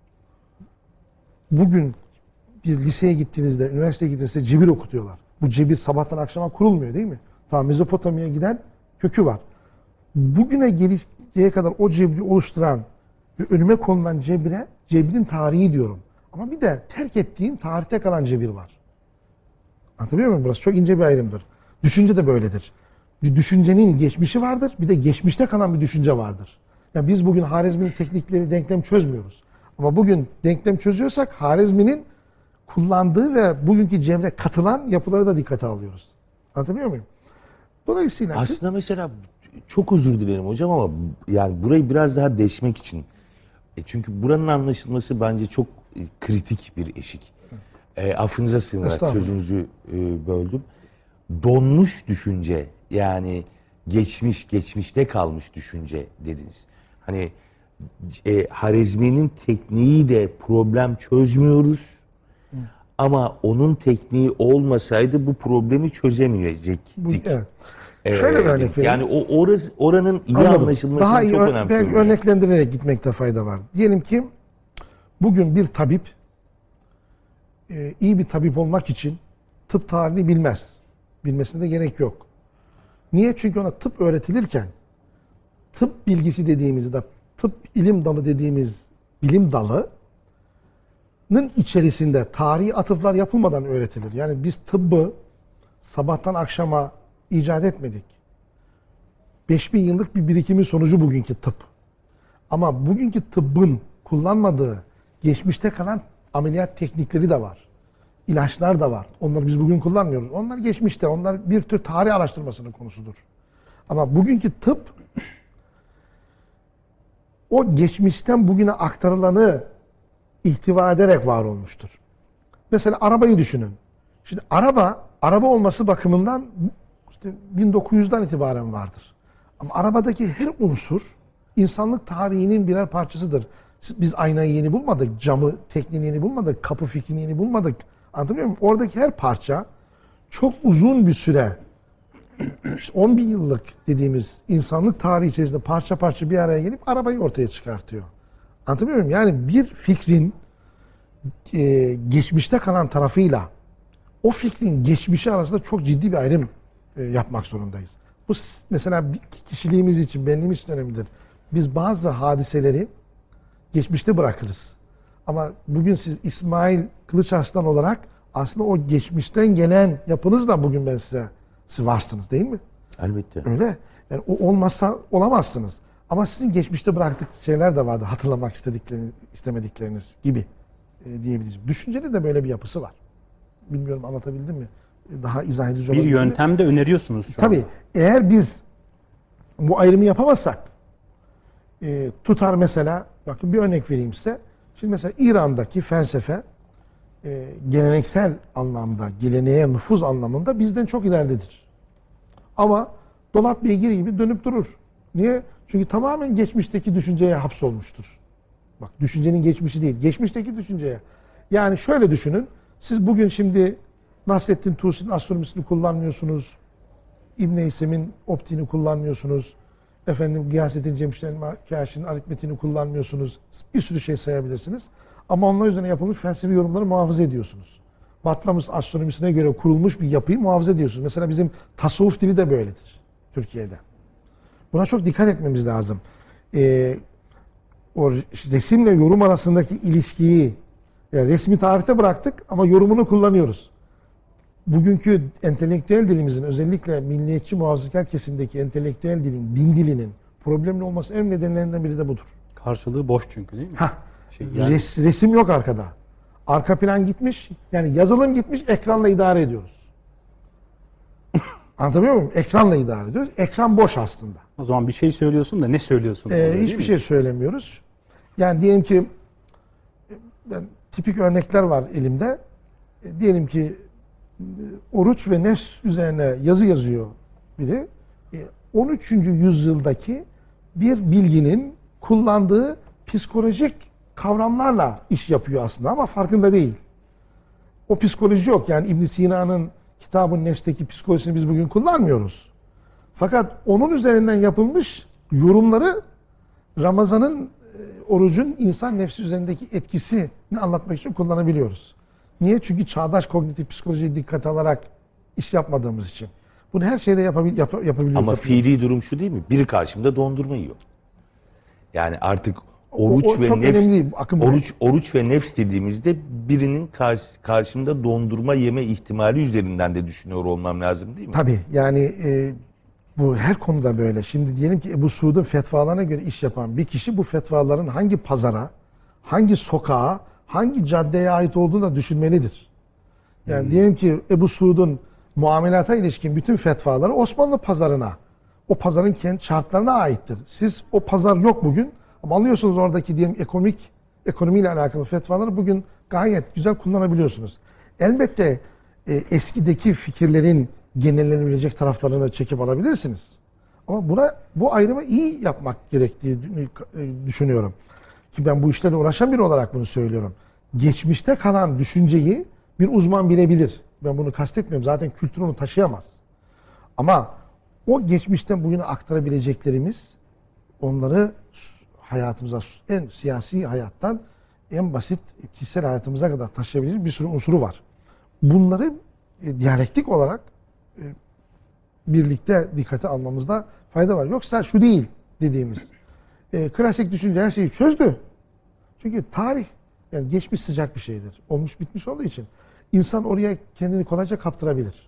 bugün bir liseye gittiğinizde, üniversiteye gittiğinizde cebir okutuyorlar. Bu cebir sabahtan akşama kurulmuyor değil mi? Ta Mezopotamya'ya giden kökü var. Bugüne geleceğe kadar o cebri oluşturan ve önüme konulan cebire, cebrin tarihi diyorum. Ama bir de terk ettiğim tarihte kalan cebir var. Anlatabiliyor muyum? Burası çok ince bir ayrımdır. Düşünce de böyledir. Bir düşüncenin geçmişi vardır, bir de geçmişte kalan bir düşünce vardır. Yani biz bugün Harizmi'nin teknikleri, denklem çözmüyoruz. Ama bugün denklem çözüyorsak Harizmi'nin kullandığı ve bugünkü cevre katılan yapıları da dikkate alıyoruz. Anlatabiliyor muyum? Dolayısıyla Aslında mesela çok özür dilerim hocam ama yani burayı biraz daha deşmek için. E çünkü buranın anlaşılması bence çok e, kritik bir eşik. E, affınıza sığınarak sözünüzü e, böldüm. Donmuş düşünce, yani geçmiş, geçmişte kalmış düşünce dediniz. Hani e, Harizmi'nin tekniğiyle problem çözmüyoruz. Hı. Ama onun tekniği olmasaydı bu problemi çözemeyecektik. Bu, evet. Ee, Şöyle bir örnek vereyim. Yani o orası, oranın iyi Anladım. anlaşılması Daha iyi çok ör- önemli. belki örneklendirerek gitmekte fayda var. Diyelim ki bugün bir tabip e, iyi bir tabip olmak için tıp tarihini bilmez. Bilmesine de gerek yok. Niye? Çünkü ona tıp öğretilirken tıp bilgisi dediğimiz de tıp ilim dalı dediğimiz bilim dalının içerisinde tarihi atıflar yapılmadan öğretilir. Yani biz tıbbı sabahtan akşama icat etmedik. beş bin yıllık bir birikimin sonucu bugünkü tıp. Ama bugünkü tıbbın kullanmadığı geçmişte kalan ameliyat teknikleri de var. İlaçlar da var. Onları biz bugün kullanmıyoruz. Onlar geçmişte. Onlar bir tür tarih araştırmasının konusudur. Ama bugünkü tıp o geçmişten bugüne aktarılanı ihtiva ederek var olmuştur. Mesela arabayı düşünün. Şimdi araba, araba olması bakımından işte bin dokuz yüzden itibaren vardır. Ama arabadaki her unsur insanlık tarihinin birer parçasıdır. Biz aynayı yeni bulmadık, camı tekniğini yeni bulmadık, kapı fikrini yeni bulmadık. Anlatabiliyor muyum? Oradaki her parça çok uzun bir süre, on bin yıllık dediğimiz insanlık tarihi içerisinde parça parça bir araya gelip arabayı ortaya çıkartıyor. Anlatabiliyor muyum? Yani bir fikrin e, geçmişte kalan tarafıyla o fikrin geçmişi arasında çok ciddi bir ayrım e, yapmak zorundayız. Bu mesela kişiliğimiz için, benliğimiz için önemlidir. Biz bazı hadiseleri geçmişte bırakırız. Ama bugün siz İsmail Kılıçarslan olarak aslında o geçmişten gelen yapınızla bugün ben size, siz varsınız değil mi? Elbette. Öyle. Yani o olmazsa olamazsınız. Ama sizin geçmişte bıraktığı şeyler de vardı. Hatırlamak istedikleriniz, istemedikleriniz gibi e, diyebiliriz. Düşüncenin de böyle bir yapısı var. Bilmiyorum anlatabildim mi? Daha izah edici bir olabilir mi? yöntem de öneriyorsunuz şu Tabii. anda. Eğer biz bu ayrımı yapamazsak e, tutar mesela, bakın bir örnek vereyim size. Şimdi mesela İran'daki felsefe e, geleneksel anlamda, geleneğe nüfuz anlamında bizden çok ileridedir. Ama dolap beygir gibi dönüp durur. Niye? Çünkü tamamen geçmişteki düşünceye hapsolmuştur. Bak, düşüncenin geçmişi değil, geçmişteki düşünceye. Yani şöyle düşünün, siz bugün şimdi Nasrettin Tusi'nin astronomisini kullanmıyorsunuz, İbn-i İsem'in optiğini kullanmıyorsunuz, efendim Gıyasettin Cemşid-i aritmetiğini kullanmıyorsunuz, bir sürü şey sayabilirsiniz. Ama onlar üzerine yapılmış felsefi yorumları muhafaza ediyorsunuz. Batlamyus astronomisine göre kurulmuş bir yapıyı muhafaza ediyorsunuz. Mesela bizim tasavvuf dili de böyledir Türkiye'de. Buna çok dikkat etmemiz lazım. Ee, o resimle yorum arasındaki ilişkiyi yani resmi tarihte bıraktık ama yorumunu kullanıyoruz. Bugünkü entelektüel dilimizin, özellikle milliyetçi muhafazakar kesimdeki entelektüel dilin, din dilinin problemli olması en nedenlerinden biri de budur. Karşılığı boş çünkü değil mi? Hah, Şey, yani... res, resim yok arkada. Arka plan gitmiş, yani yazılım gitmiş, ekranla idare ediyoruz. Anlatabiliyor muyum? Ekranla idare ediyoruz. Ekran boş aslında. O zaman bir şey söylüyorsun da ne söylüyorsun? Ee, oluyor, hiçbir şey söylemiyoruz. Yani diyelim ki ben, tipik örnekler var elimde. E, diyelim ki oruç ve nefs üzerine yazı yazıyor biri. E, on üçüncü yüzyıldaki bir bilginin kullandığı psikolojik kavramlarla iş yapıyor aslında ama farkında değil. O psikoloji yok. Yani İbn Sina'nın Kitab-ı Nefs'teki psikolojisini biz bugün kullanmıyoruz. Fakat onun üzerinden yapılmış yorumları Ramazan'ın, orucun insan nefsi üzerindeki etkisini anlatmak için kullanabiliyoruz. Niye? Çünkü çağdaş kognitif psikolojiyi dikkate alarak iş yapmadığımız için. Bunu her şeyde yapabil, yap, yapabiliyoruz. Ama fiili durum şu değil mi? Biri karşımda dondurma yiyor. Yani artık oruç o, o ve çok nefs önemli, akım oruç oruç ve nefs dediğimizde birinin karşı, karşımda dondurma yeme ihtimali üzerinden de düşünüyor olmam lazım değil mi? Tabii yani e, bu her konuda böyle. Şimdi diyelim ki Ebu Suud'un fetvalarına göre iş yapan bir kişi bu fetvaların hangi pazara, hangi sokağa, hangi caddeye ait olduğunu da düşünmelidir. Yani hmm. diyelim ki Ebu Suud'un muamelata ilişkin bütün fetvaları Osmanlı pazarına, o pazarın kendi şartlarına aittir. Siz o pazar yok bugün ama alıyorsunuz oradaki diyelim ekonomik, ekonomiyle alakalı fetvaları bugün gayet güzel kullanabiliyorsunuz. Elbette e, eskideki fikirlerin genellenebilecek taraflarını çekip alabilirsiniz. Ama buna bu ayrımı iyi yapmak gerektiği düşünüyorum. Ki ben bu işlerle uğraşan biri olarak bunu söylüyorum. Geçmişte kalan düşünceyi bir uzman bilebilir. Ben bunu kastetmiyorum. Zaten kültür onu taşıyamaz. Ama o geçmişten bugüne aktarabileceklerimiz onları hayatımıza, en siyasi hayattan en basit kişisel hayatımıza kadar taşıyabilecek bir sürü unsuru var. Bunları e, diyalektik olarak e, birlikte dikkate almamızda fayda var. Yoksa şu değil dediğimiz e, klasik düşünce her şeyi çözdü. Çünkü tarih yani geçmiş sıcak bir şeydir. Olmuş bitmiş olduğu için insan oraya kendini kolayca kaptırabilir.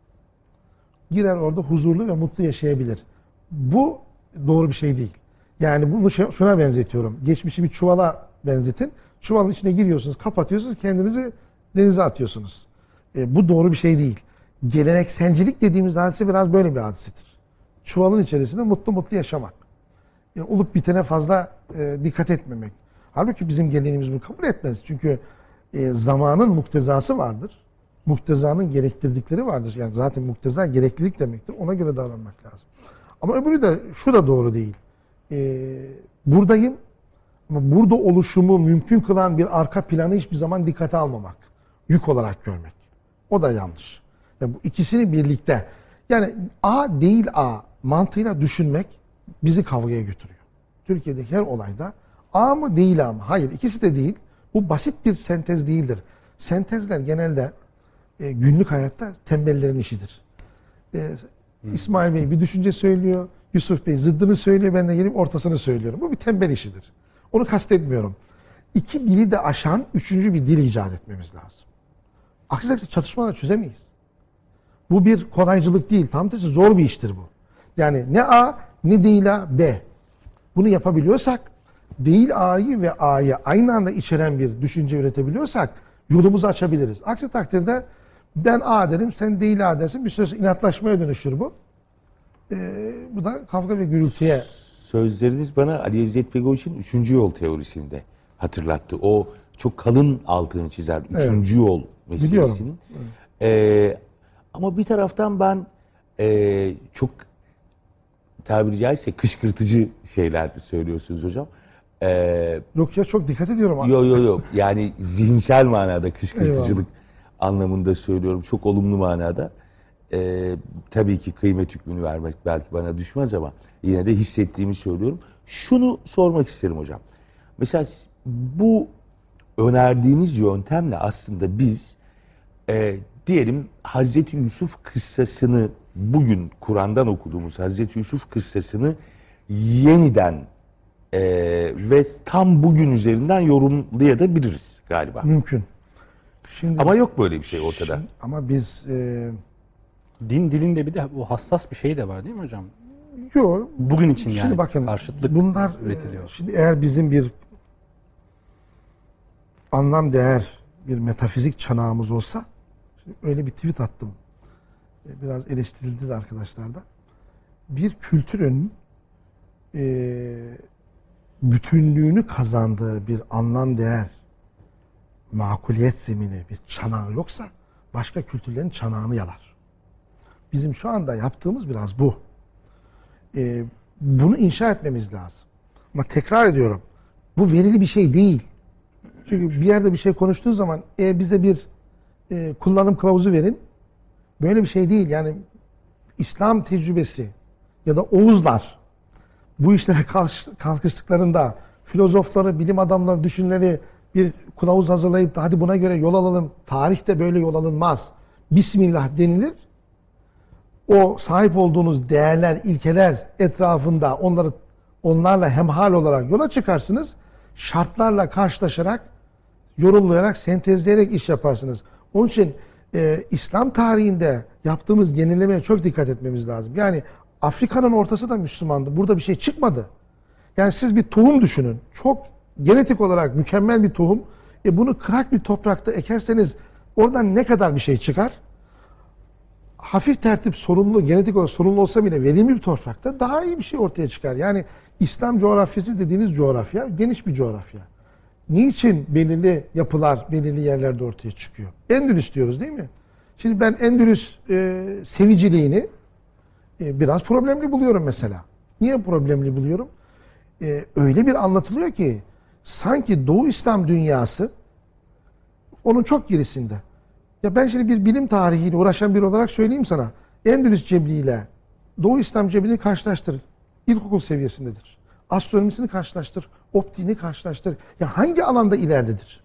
Girer orada huzurlu ve mutlu yaşayabilir. Bu doğru bir şey değil. Yani bunu şuna benzetiyorum. Geçmişi bir çuvala benzetin. Çuvalın içine giriyorsunuz, kapatıyorsunuz, kendinizi denize atıyorsunuz. E, bu doğru bir şey değil. Gelenekselcilik dediğimiz hadise biraz böyle bir hadisedir. Çuvalın içerisinde mutlu mutlu yaşamak. Yani olup bitene fazla e, dikkat etmemek. Halbuki bizim geleneğimiz bunu kabul etmez. Çünkü e, zamanın muktezası vardır. Muktezanın gerektirdikleri vardır. Yani zaten mukteza gereklilik demektir. Ona göre davranmak lazım. Ama öbürü de şu da doğru değil. E, buradayım ama burada oluşumu mümkün kılan bir arka planı hiçbir zaman dikkate almamak. Yük olarak görmek. O da yanlış. Yani bu ikisini birlikte. Yani A değil A mantığıyla düşünmek bizi kavgaya götürüyor. Türkiye'deki her olayda A mı değil A mı? Hayır, ikisi de değil. Bu basit bir sentez değildir. Sentezler genelde e, günlük hayatta tembellerin işidir. E, hmm. İsmail Bey bir düşünce söylüyor, Yusuf Bey zıddını söylüyor, ben de gelip ortasını söylüyorum. Bu bir tembel işidir. Onu kastetmiyorum. İki dili de aşan üçüncü bir dil icat etmemiz lazım. Aksi takdirde çatışmaları çözemeyiz. Bu bir kolaycılık değil. Tam tersi zor bir iştir bu. Yani ne A ne değil A B. Bunu yapabiliyorsak değil A'yı ve A'yı aynı anda içeren bir düşünce üretebiliyorsak yolumuzu açabiliriz. Aksi takdirde ben A derim, sen değil A dersin. Bir süre sonra inatlaşmaya dönüşür bu. Ee, bu da kavga ve gürültüye. Sözleriniz bana Ali İzzet Begoviç'in üçüncü yol teorisini de hatırlattı. O çok kalın altını çizer. Üçüncü evet. yol meselesinin. Evet. Ee, ama bir taraftan ben e, çok tabiri caizse kışkırtıcı şeyler söylüyorsunuz hocam. Ee, yok ya çok dikkat ediyorum. Yok yok yok. Yani zihinsel manada kışkırtıcılık Eyvallah. anlamında söylüyorum. Çok olumlu manada. Ee, tabii ki kıymet hükmünü vermek belki bana düşmez ama yine de hissettiğimi söylüyorum. Şunu sormak isterim hocam. Mesela bu önerdiğiniz yöntemle aslında biz e, diyelim Hazreti Yusuf kıssasını bugün Kur'an'dan okuduğumuz Hazreti Yusuf kıssasını yeniden e, ve tam bugün üzerinden yorumlayabiliriz galiba. Mümkün. Şimdi, ama yok böyle bir şey ortada. Şimdi, ama biz e, din dilinde bir de o hassas bir şey de var değil mi hocam? Yok. Bugün için yani bakın, karşıtlık bunlar üretiliyor. E, şimdi eğer bizim bir anlam değer bir metafizik çanağımız olsa şimdi öyle bir tweet attım. Biraz eleştirildi de arkadaşlar da. Bir kültürün e, bütünlüğünü kazandığı bir anlam değer makuliyet zemini bir çanağı yoksa başka kültürlerin çanağını yalar. Bizim şu anda yaptığımız biraz bu. E, bunu inşa etmemiz lazım. Ama tekrar ediyorum. Bu verili bir şey değil. Çünkü bir yerde bir şey konuştuğun zaman e, bize bir e, kullanım kılavuzu verin. Böyle bir şey değil. Yani İslam tecrübesi ya da Oğuzlar bu işlere kalkıştıklarında filozofları, bilim adamları, düşünleri bir kılavuz hazırlayıp da hadi buna göre yol alalım. Tarihte böyle yol alınmaz. Bismillah denilir. O sahip olduğunuz değerler, ilkeler etrafında onları onlarla hemhal olarak yola çıkarsınız. Şartlarla karşılaşarak, yorumlayarak, sentezleyerek iş yaparsınız. Onun için e, İslam tarihinde yaptığımız yenilemeye çok dikkat etmemiz lazım. Yani Afrika'nın ortası da Müslümandı. Burada bir şey çıkmadı. Yani siz bir tohum düşünün. Çok genetik olarak mükemmel bir tohum. E bunu kırak bir toprakta ekerseniz oradan ne kadar bir şey çıkar? Hafif tertip sorunlu, genetik olarak sorunlu olsa bile verimli bir toprakta daha iyi bir şey ortaya çıkar. Yani İslam coğrafyası dediğiniz coğrafya geniş bir coğrafya. Niçin belirli yapılar belirli yerlerde ortaya çıkıyor? Endülüs diyoruz değil mi? Şimdi ben Endülüs e, seviciliğini e, biraz problemli buluyorum mesela. Niye problemli buluyorum? E, öyle bir anlatılıyor ki sanki Doğu İslam dünyası onun çok gerisinde. Ya ben şimdi bir bilim tarihiyle uğraşan biri olarak söyleyeyim sana. Endülüs Cebri ile Doğu İslam Cebri'ni karşılaştır. İlkokul seviyesindedir. Astronomisini karşılaştır. Optiğini karşılaştır. Ya hangi alanda ileridedir?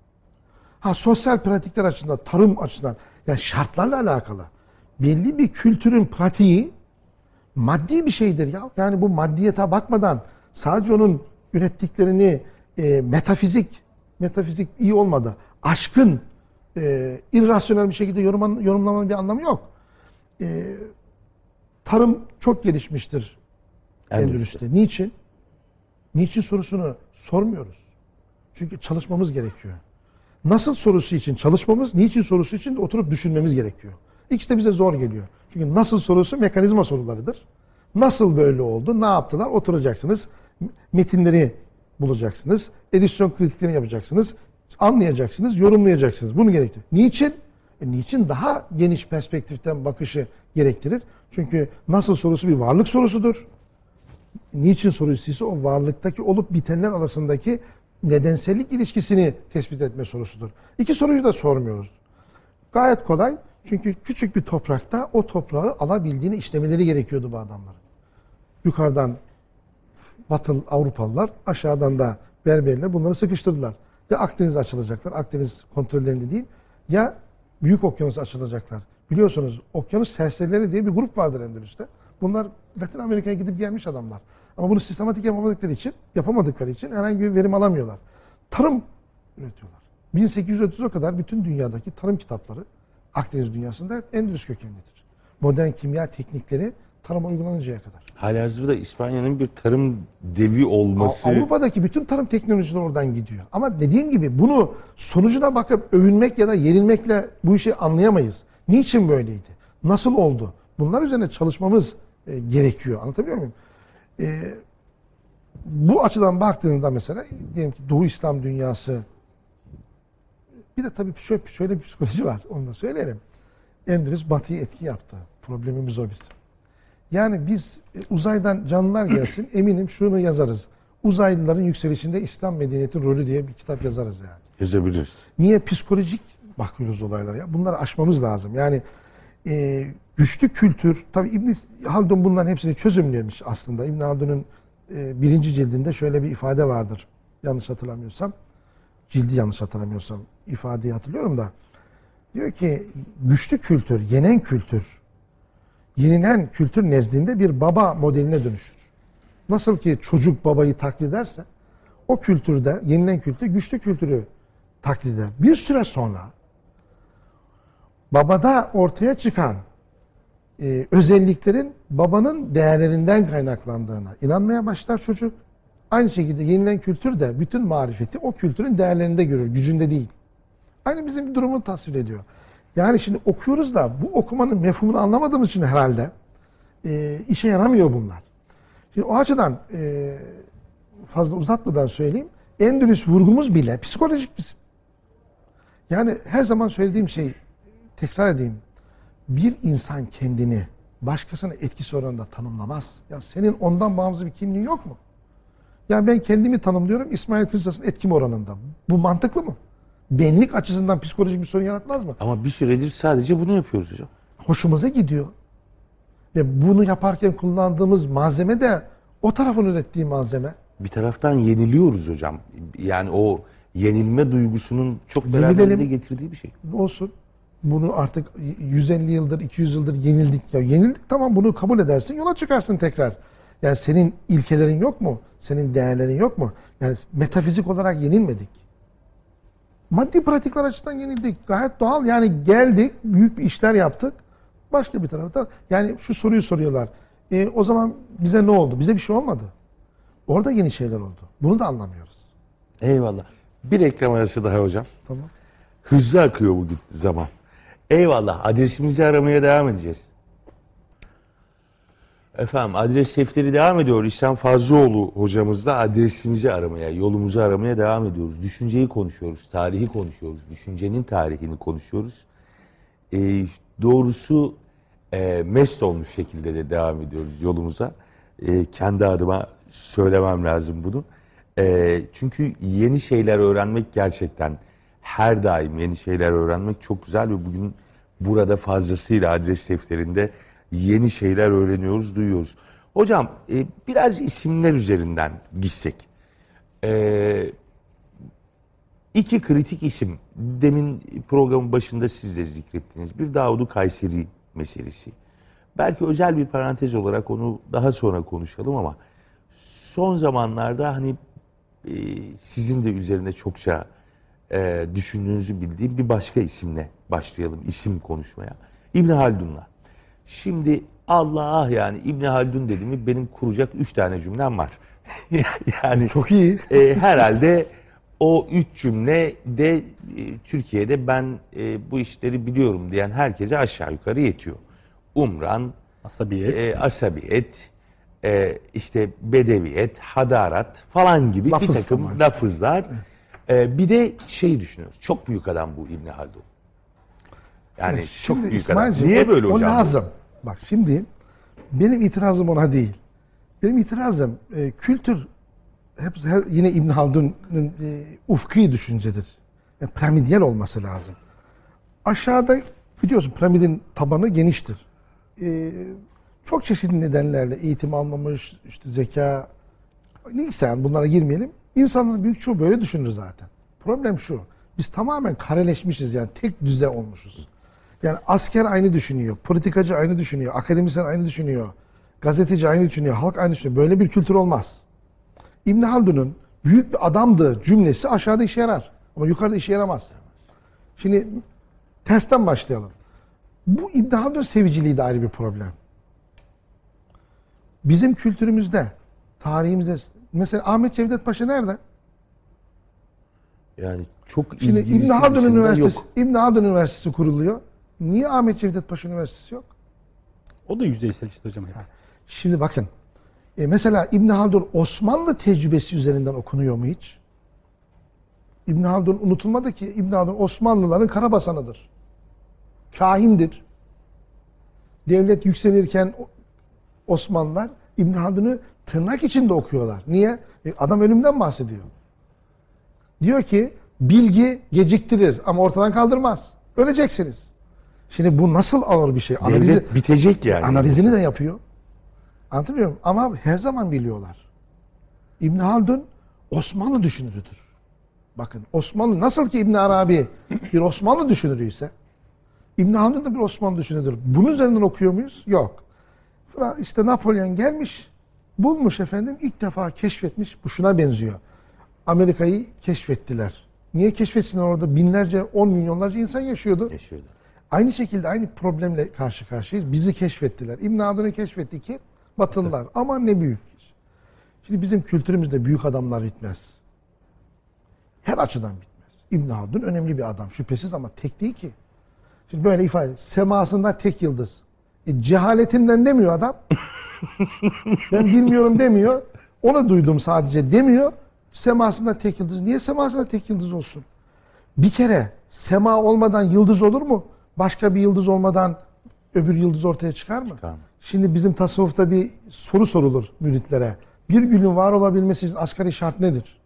Ha sosyal pratikler açısından, tarım açısından, yani şartlarla alakalı. Belli bir kültürün pratiği maddi bir şeydir ya. Yani bu maddiyete bakmadan sadece onun ürettiklerini e, metafizik, metafizik iyi olmadı. Aşkın e, irrasyonel bir şekilde yorumlan, yorumlamanın bir anlamı yok. E, tarım çok gelişmiştir Endülüs'te. Niçin? Niçin sorusunu sormuyoruz. Çünkü çalışmamız gerekiyor. Nasıl sorusu için çalışmamız, niçin sorusu için de oturup düşünmemiz gerekiyor. İkisi de bize zor geliyor. Çünkü nasıl sorusu mekanizma sorularıdır. Nasıl böyle oldu, ne yaptılar? Oturacaksınız, metinleri bulacaksınız, edisyon kritiklerini yapacaksınız, anlayacaksınız, yorumlayacaksınız. Bunu gerektirir. Niçin? E, niçin daha geniş perspektiften bakışı gerektirir? Çünkü nasıl sorusu bir varlık sorusudur. Niçin sorusu ise o varlıktaki olup bitenler arasındaki nedensellik ilişkisini tespit etme sorusudur. İki soruyu da sormuyoruz. Gayet kolay. Çünkü küçük bir toprakta o toprağı alabildiğini işlemeleri gerekiyordu bu adamların. Yukarıdan Batı Avrupalılar, aşağıdan da Berberler bunları sıkıştırdılar. Ya Akdeniz açılacaklar, Akdeniz kontrollerinde değil, ya Büyük Okyanus açılacaklar. Biliyorsunuz Okyanus serserileri diye bir grup vardır Endülüs'te. Bunlar Latin Amerika'ya gidip gelmiş adamlar. Ama bunu sistematik yapamadıkları için, yapamadıkları için herhangi bir verim alamıyorlar. Tarım üretiyorlar. bin sekiz yüz otuza kadar bütün dünyadaki tarım kitapları Akdeniz dünyasında Endülüs kökenlidir. Modern kimya teknikleri tarıma uygulanıncaya kadar. Halihazırda İspanya'nın bir tarım devi olması... Avrupa'daki bütün tarım teknolojileri oradan gidiyor. Ama dediğim gibi bunu sonucuna bakıp övünmek ya da yenilmekle bu işi anlayamayız. Niçin böyleydi? Nasıl oldu? Bunlar üzerine çalışmamız e, gerekiyor. Anlatabiliyor muyum? E, bu açıdan baktığında mesela diyelim ki Doğu İslam dünyası, bir de tabii şöyle, şöyle bir psikoloji var. Onu da söyleyelim. Endülüs Batı'yı etki yaptı. Problemimiz o bizim. Yani biz e, uzaydan canlılar gelsin, eminim şunu yazarız. Uzaylıların yükselişinde İslam medeniyeti rolü diye bir kitap yazarız yani. Yazabiliriz. Niye? Psikolojik bakıyoruz olaylara ya. Bunları aşmamız lazım. Yani e, güçlü kültür, tabii İbn Haldun bunların hepsini çözümlemiş aslında. İbn Haldun'un e, birinci cildinde şöyle bir ifade vardır. Yanlış hatırlamıyorsam. Cildi yanlış hatırlamıyorsam ifadeyi hatırlıyorum da. Diyor ki güçlü kültür, yenen kültür, yenilen kültür nezdinde bir baba modeline dönüşür. Nasıl ki çocuk babayı taklit ederse, o kültürde, yenilen kültür güçlü kültürü taklit eder. Bir süre sonra babada ortaya çıkan e, özelliklerin babanın değerlerinden kaynaklandığına inanmaya başlar çocuk. Aynı şekilde yenilen kültür de bütün marifeti o kültürün değerlerinde görür, gücünde değil. Aynı bizim durumu tasvir ediyor. Yani şimdi okuyoruz da bu okumanın mefhumunu anlamadığımız için herhalde e, işe yaramıyor bunlar. Şimdi o açıdan e, fazla uzatmadan söyleyeyim. Endülüs vurgumuz bile psikolojik bizim. Yani her zaman söylediğim şey, tekrar edeyim. Bir insan kendini başkasına etkisi oranında tanımlamaz. Ya senin ondan bağımsız bir kimliğin yok mu? Yani ben kendimi tanımlıyorum İsmail Kılıçdaroğlu'nun etkim oranında. Bu mantıklı mı? Benlik açısından psikolojik bir sorun yaratmaz mı? Ama bir süredir sadece bunu yapıyoruz hocam. hoşumuza gidiyor. Ve bunu yaparken kullandığımız malzeme de o tarafın ürettiği malzeme. Bir taraftan yeniliyoruz hocam. Yani o yenilme duygusunun çok Yenilelim. beraberinde getirdiği bir şey. Olsun. Bunu artık yüz elli yıldır, iki yüz yıldır yenildik. Ya yenildik, tamam, bunu kabul edersin, yola çıkarsın tekrar. Yani senin ilkelerin yok mu? Senin değerlerin yok mu? Yani metafizik olarak yenilmedik. Maddi pratikler açısından yenildik. Gayet doğal. Yani geldik, büyük bir işler yaptık. Başka bir tarafta yani şu soruyu soruyorlar. E, o zaman bize ne oldu? Bize bir şey olmadı. Orada yeni şeyler oldu. Bunu da anlamıyoruz. Eyvallah. Bir reklam arası daha hocam. Tamam. Hızlı akıyor bugün zaman. Eyvallah. Adresimizi aramaya devam edeceğiz. Efendim adres defteri devam ediyor. İhsan Fazlıoğlu hocamızla adresimizi aramaya, yolumuzu aramaya devam ediyoruz. Düşünceyi konuşuyoruz, tarihi konuşuyoruz. Düşüncenin tarihini konuşuyoruz. Ee, doğrusu e, mest olmuş şekilde de devam ediyoruz yolumuza. E, kendi adıma söylemem lazım bunu. E, çünkü yeni şeyler öğrenmek gerçekten her daim yeni şeyler öğrenmek çok güzel ve bugün burada fazlasıyla adres defterinde yeni şeyler öğreniyoruz, duyuyoruz. Hocam e, biraz isimler üzerinden gitsek. E, iki kritik isim. Demin programın başında siz de zikrettiniz. Bir Davud-u Kayseri meselesi. Belki özel bir parantez olarak onu daha sonra konuşalım ama son zamanlarda hani e, sizin de üzerine çokça e, düşündüğünüzü bildiğim bir başka isimle başlayalım. İsim konuşmaya. İbn Haldun'la. Şimdi Allah yani İbn Haldun dediğimi benim kuracak üç tane cümlem var. Yani Çok iyi. E, herhalde o üç cümle de e, Türkiye'de ben e, bu işleri biliyorum diyen herkese aşağı yukarı yetiyor. Umran, Asabiyet. e, asabiyet, e, işte bedeviyet, hadarat falan gibi Lafız bir takım sanatı. lafızlar. E, bir de şey düşünüyoruz. Çok büyük adam bu İbn Haldun. Yani Evet, çok şimdi büyük adam. İsmail'cim, Niye o- böyle hocam? O bu? lazım. Bak şimdi benim itirazım ona değil. Benim itirazım e, kültür hep her- yine İbn Haldun'un e, ufki düşüncedir. Yani piramidiyel olması lazım. Aşağıda biliyorsun piramidin tabanı geniştir. E, çok çeşitli nedenlerle eğitim almamış, işte zeka, neyse yani bunlara girmeyelim. İnsanların büyük çoğu böyle düşünür zaten. Problem şu. Biz tamamen kareleşmişiz, yani tek düze olmuşuz. Yani asker aynı düşünüyor, politikacı aynı düşünüyor, akademisyen aynı düşünüyor, gazeteci aynı düşünüyor, halk aynı düşünüyor. Böyle bir kültür olmaz. İbn Haldun'un büyük bir adamdı cümlesi aşağıda işe yarar ama yukarıda işe yaramaz. Şimdi tersten başlayalım. Bu İbn Haldun seviciliği de ayrı bir problem. Bizim kültürümüzde, tarihimizde mesela Ahmet Cevdet Paşa nerede? Yani çok Şimdi ilgilisi İbn Haldun dışında Üniversitesi, yok. İbn Haldun Üniversitesi kuruluyor. Niye Ahmet Cevdet Paşa Üniversitesi yok? O da yüzeysel işte hocam. Şimdi bakın. E mesela İbn Haldun Osmanlı tecrübesi üzerinden okunuyor mu hiç? İbn Haldun unutulmadı ki İbn Haldun Osmanlıların karabasanıdır. Kahindir. Devlet yükselirken Osmanlılar İbn Haldun'u tırnak içinde okuyorlar. Niye? E adam ölümden bahsediyor. Diyor ki bilgi geciktirir ama ortadan kaldırmaz. Öleceksiniz. Şimdi bu nasıl ağır bir şey? Analizi, Devlet bitecek yani. analizini de yapıyor. Anlatabiliyor muyum? Ama her zaman biliyorlar. İbn Haldun Osmanlı düşünürüdür. Bakın Osmanlı nasıl ki İbn Arabi bir Osmanlı düşünürüyse İbn Haldun da bir Osmanlı düşünürüdür. Bunun üzerinden okuyor muyuz? Yok. İşte Napolyon gelmiş, bulmuş efendim, ilk defa keşfetmiş. Bu şuna benziyor. Amerika'yı keşfettiler. Niye keşfetsinler, orada binlerce, on milyonlarca insan yaşıyordu. Yaşıyordu. Aynı şekilde aynı problemle karşı karşıyayız. Bizi keşfettiler. İbn Haldun'u keşfetti ki Batılılar. Ama ne büyük. Şimdi bizim kültürümüzde büyük adamlar bitmez. Her açıdan bitmez. İbn Haldun önemli bir adam şüphesiz ama tek değil ki. Şimdi böyle ifade, semasında tek yıldız. E, cehaletimden demiyor adam. Ben bilmiyorum demiyor. Onu duydum sadece demiyor. Semasında tek yıldız. Niye semasında tek yıldız olsun? Bir kere sema olmadan yıldız olur mu? Başka bir yıldız olmadan öbür yıldız ortaya çıkar mı? Çıkar. Şimdi bizim tasavvufta bir soru sorulur müritlere. Bir gülün var olabilmesi için asgari şart nedir?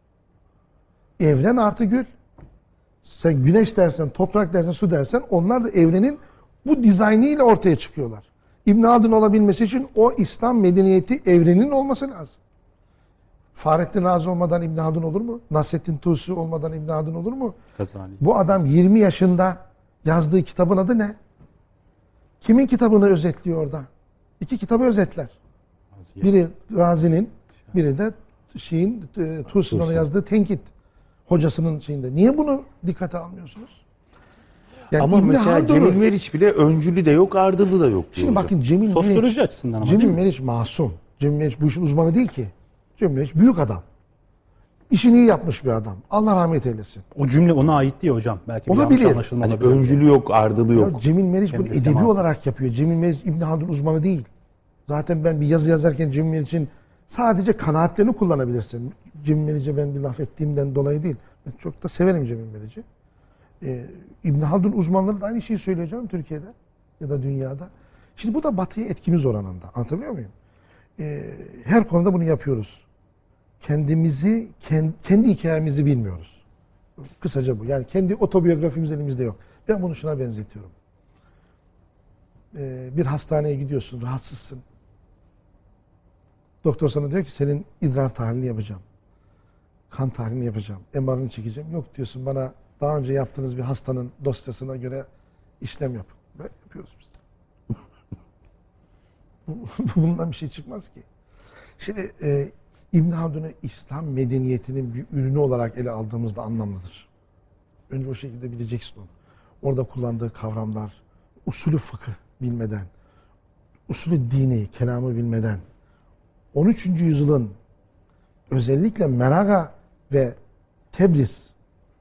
Evren artı gül. Sen güneş dersen, toprak dersen, su dersen onlar da evrenin Bu dizaynıyla ortaya çıkıyorlar. İbn Haldun olabilmesi için o İslam medeniyeti evrenin olması lazım. Fahrettin Razi olmadan İbn Haldun olur mu? Nasrettin Tusi olmadan İbn Haldun olur mu? Gazali. Bu adam yirmi yaşında yazdığı kitabın adı ne? Kimin kitabını özetliyor orada? İki kitabı özetler. Raziye. Biri Razi'nin, biri de şeyin e, Tusi'nin ona yazdığı Tenkit hocasının şeyinde. Niye bunu dikkate almıyorsunuz? Yani Ama İbn mesela Haldun'u- Cemil Meriç bile öncülü de yok, ardılı da yok diyor Şimdi hocam. bakın Cemil Meriç, Sosyoloji açısından ama Cemil değil mi? Meriç masum. Cemil Meriç bu işin uzmanı değil ki. Cemil Meriç büyük adam. İşini iyi yapmış bir adam. Allah rahmet eylesin. O cümle ona ait değil hocam. Belki bir Olabilir. yanlış anlaşılma Hani olabilir. öncülü yok, ardılı yok. Ya Cemil Meriç bunu Kendisi edebi masum. olarak yapıyor. Cemil Meriç İbn Haldun uzmanı değil. Zaten ben bir yazı yazarken Cemil Meriç'in sadece kanaatlerini kullanabilirsin. Cemil Meriç'e ben bir laf ettiğimden dolayı değil. Ben çok da severim Cemil Meriç'i. Ee, İbn Haldun uzmanları da aynı şeyi söylüyor canım Türkiye'de ya da dünyada. Şimdi bu da batıya etkimiz oranında. Anlatabiliyor muyum? Ee, her konuda bunu yapıyoruz. Kendimizi, kendi, kendi hikayemizi bilmiyoruz. Kısaca bu. Yani kendi otobiyografimiz elimizde yok. Ben bunu şuna benzetiyorum. Ee, bir hastaneye gidiyorsun, rahatsızsın. Doktor sana diyor ki senin idrar tahlilini yapacağım. Kan tahlilini yapacağım. M R'ını çekeceğim. Yok diyorsun bana daha önce yaptığınız bir hastanın dosyasına göre işlem yapın. Böyle yapıyoruz biz. Bundan bir şey çıkmaz ki. Şimdi e, İbn Haldun'u İslam medeniyetinin bir ürünü olarak ele aldığımızda anlamlıdır. Önce o şekilde bileceksin onu. Orada kullandığı kavramlar, usulü fıkıh bilmeden, usulü dini, kelamı bilmeden, on üçüncü yüzyılın özellikle Meraga ve Tebriz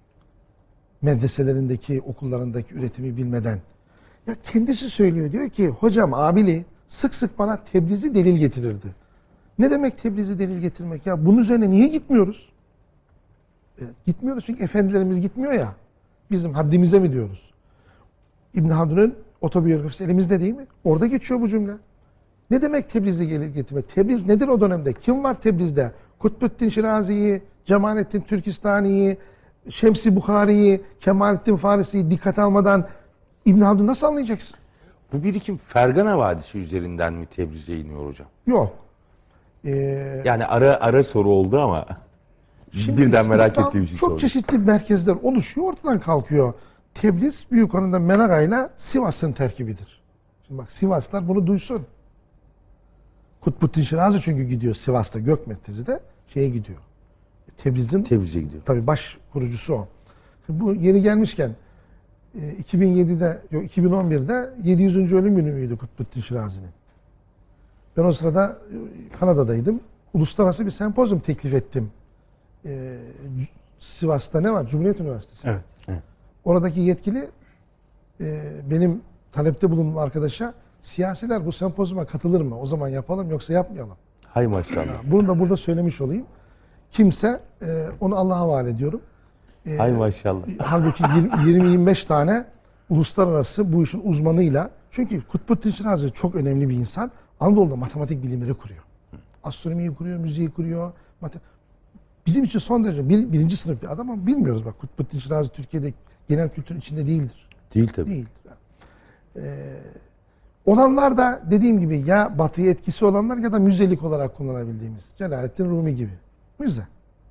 medreselerindeki, okullarındaki üretimi bilmeden, ya kendisi söylüyor, diyor ki hocam Abili sık sık bana Tebriz'i delil getirirdi. Ne demek Tebriz'i delil getirmek ya? Bunun üzerine niye gitmiyoruz? E, gitmiyoruz çünkü efendilerimiz gitmiyor ya. Bizim haddimize mi diyoruz? İbn Haldun'un otobiyografisi elimizde değil mi? Orada geçiyor bu cümle. Ne demek Tebriz'i delil getirmek? Tebriz nedir o dönemde? Kim var Tebriz'de? Kutbuddin Şirazi'yi, Cemalettin Türkistani'yi, Şemsi Bukhari'yi, Kemalettin Farisi'yi dikkate almadan İbn Haldun nasıl anlayacaksın? Bu birikim Fergana Vadisi üzerinden mi Tebriz'e iniyor hocam? Yok. Ee, Yani ara ara soru oldu ama Şimdi birden merak İslam ettiğim bir şey çok sordum. çeşitli merkezler oluşuyor, ortadan kalkıyor. Tebriz büyük oranda Meraga ile Sivas'ın terkibidir. Şimdi bak Sivaslar bunu duysun. Kutbuddin Şirazi çünkü gidiyor Sivas'ta Gökmentepe'de şeye gidiyor. Tebriz'in Tebriz'e gidiyor. tabii baş kurucusu o. Şimdi bu yeni gelmişken e, iki bin yedide yok iki bin on birde yedi yüzüncü ölüm günü müydü Kutbuddin Şirazi'nin? Ben o sırada e, Kanada'daydım. Uluslararası bir sempozyum teklif ettim. E, Sivas'ta ne var? Cumhuriyet Üniversitesi. Evet. Evet. Oradaki yetkili e, benim talepte bulunduğum arkadaşa siyasiler bu sempozyuma katılır mı? O zaman yapalım yoksa yapmayalım. Hay maşallah. Bunu da burada söylemiş olayım. Kimse e, onu Allah'a havale ediyorum. E, Hay maşallah. halbuki yirmi yirmi beş tane uluslararası bu işin uzmanıyla, çünkü Kutbuddin Şirazi çok önemli bir insan. Anadolu'da matematik bilimleri kuruyor. Astronomiyi kuruyor, müziği kuruyor. Mate- Bizim için son derece bir, birinci sınıf bir adam ama bilmiyoruz bak Kutbuddin Şirazi Türkiye'de genel kültürün içinde değildir. Değil tabii. Değil. Ee, olanlar da dediğim gibi ya batıya etkisi olanlar ya da müzelik olarak kullanabildiğimiz. Celaleddin Rumi gibi. Müze.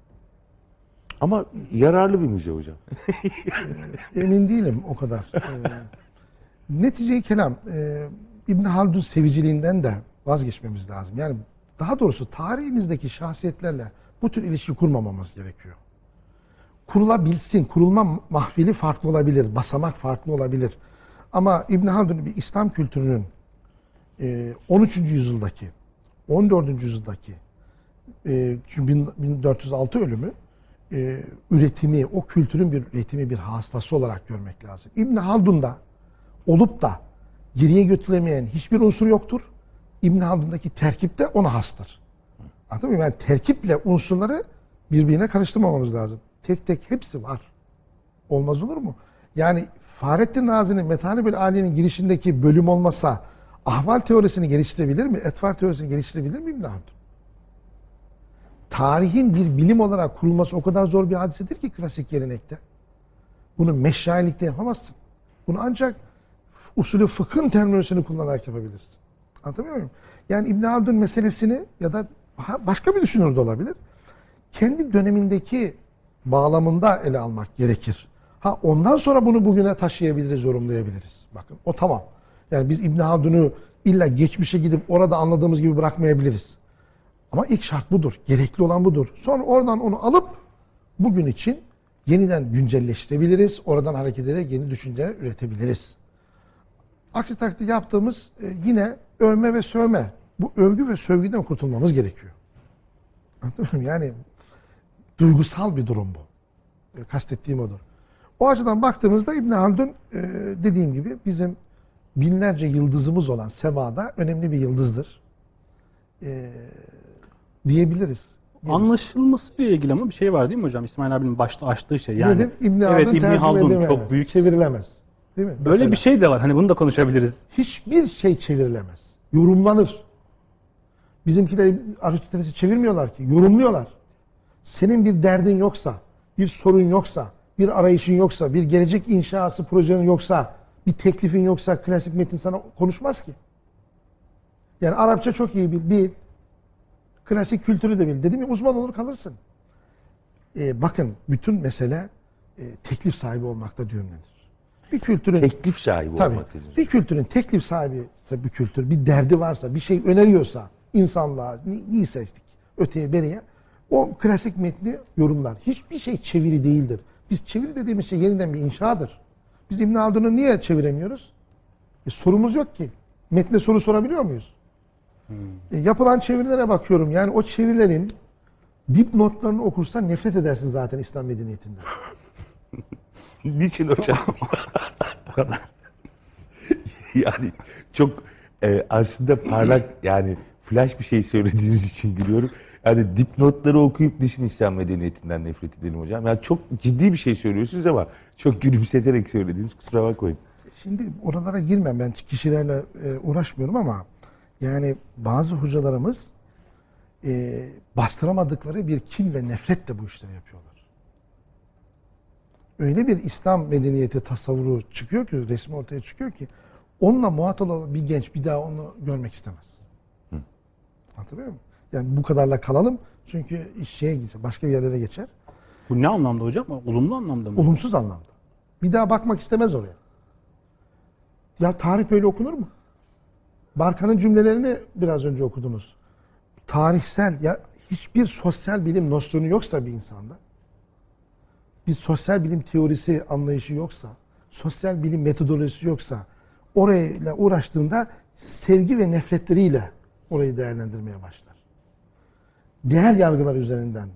Ama yararlı bir müze hocam. Emin değilim o kadar. Ee, netice-i kelam e, İbn Haldun seviciliğinden de vazgeçmemiz lazım. Yani daha doğrusu tarihimizdeki şahsiyetlerle bu tür ilişki kurmamamız gerekiyor. Kurulabilsin, kurulma mahfili farklı olabilir, basamak farklı olabilir. Ama İbn Haldun bir İslam kültürünün e, on üçüncü yüzyıldaki, on dördüncü yüzyıldaki e, bin dört yüz altı ölümü e, üretimi, o kültürün bir üretimi, bir hastası olarak görmek lazım. İbn Haldun'da olup da geriye götürülemeyen hiçbir unsur yoktur. İbn Haldun'daki terkip de ona hastır. Anladın mı? Yani terkiple unsurları birbirine karıştırmamamız lazım. Tek tek hepsi var. Olmaz olur mu? Yani Fahrettin Razi'nin Metanibül Aliye'nin girişindeki bölüm olmasa ahval teorisini geliştirebilir mi? Etvar teorisini geliştirebilir mi İbn Haldun? Tarihin bir bilim olarak kurulması o kadar zor bir hadisedir ki klasik gelenekte. Bunu meşayilikte yapamazsın. Bunu ancak usulü fıkhın terminolojisini kullanarak yapabilirsin. Anlatabiliyor muyum? Yani İbn Haldun meselesini ya da başka bir düşünür de olabilir. Kendi dönemindeki bağlamında ele almak gerekir. Ha ondan sonra bunu bugüne taşıyabiliriz, yorumlayabiliriz. Bakın o tamam. Yani biz İbn Haldun'u illa geçmişe gidip orada anladığımız gibi bırakmayabiliriz. Ama ilk şart budur. Gerekli olan budur. Sonra oradan onu alıp bugün için yeniden güncelleştirebiliriz. Oradan hareket ederek yeni düşünceler üretebiliriz. Aksi takdirde yaptığımız e, yine övme ve sövme. Bu övgü ve sövgüden kurtulmamız gerekiyor. Anladın mı? Yani duygusal bir durum bu. E, kastettiğim odur. O açıdan baktığımızda İbn Haldun e, dediğim gibi bizim binlerce yıldızımız olan semada önemli bir yıldızdır. E, diyebiliriz. Anlaşılması ile ilgili ama bir şey var değil mi hocam? İsmail abinin başta açtığı şey. Yani Nedir? İbn Haldun evet, İbn tercüme Haldun edilemez, çok büyük. çevirilemez. Değil mi? Böyle Mesela. bir şey de var. Hani bunu da konuşabiliriz. Hiçbir şey çevirilemez. Yorumlanır. Bizimkiler Aristoteles'i çevirmiyorlar ki. Yorumluyorlar. Senin bir derdin yoksa, bir sorun yoksa, bir arayışın yoksa, bir gelecek inşası projenin yoksa, bir teklifin yoksa klasik metin sana konuşmaz ki. Yani Arapça çok iyi bil, bil. Klasik kültürü de bil. Dedim ya uzman olur kalırsın. Ee, bakın bütün mesele e, teklif sahibi olmakta düğümlenir. Bir kültürün Teklif sahibi tabii, olmak dediniz. bir kültürün teklif sahibi ise bir kültür, bir derdi varsa, bir şey öneriyorsa insanlığa, neyi seçtik öteye beriye, o klasik metni yorumlar. Hiçbir şey çeviri değildir. Biz çeviri dediğimiz şey yeniden bir inşadır. Biz İbn Haldun'u niye çeviremiyoruz? E, sorumuz yok ki. Metne soru sorabiliyor muyuz? Hmm. E, yapılan çevirilere bakıyorum. Yani o çevirilerin dipnotlarını okursan nefret edersin zaten İslam medeniyetinden. Niçin hocam? O kadar. Yani çok e, aslında parlak yani flash bir şey söylediğiniz için gülüyorum. Yani dipnotları okuyup niçin İslam medeniyetinden nefret edelim hocam? Yani çok ciddi bir şey söylüyorsunuz ama çok gülümseterek söylediğiniz, kusura bakmayın. Şimdi oralara girmem, ben kişilerle e, uğraşmıyorum ama yani bazı hocalarımız e, bastıramadıkları bir kin ve nefretle bu işleri yapıyorlar. Öyle bir İslam medeniyeti tasavvuru çıkıyor ki, resmi ortaya çıkıyor ki onunla muhatap olan bir genç bir daha onu görmek istemez. Hı. Hatırlıyor musun? Yani bu kadarla kalalım çünkü iş şeye geçer, başka bir yerlere geçer. Bu ne anlamda hocam? Olumlu anlamda mı? Olumsuz anlamda. Bir daha bakmak istemez oraya. Ya tarih böyle okunur mu? Barkan'ın cümlelerini biraz önce okudunuz. Tarihsel, ya hiçbir sosyal bilim nosyonu yoksa bir insanda, bir sosyal bilim teorisi anlayışı yoksa, sosyal bilim metodolojisi yoksa, orayla uğraştığında sevgi ve nefretleriyle orayı değerlendirmeye başlar. Değer yargılar üzerinden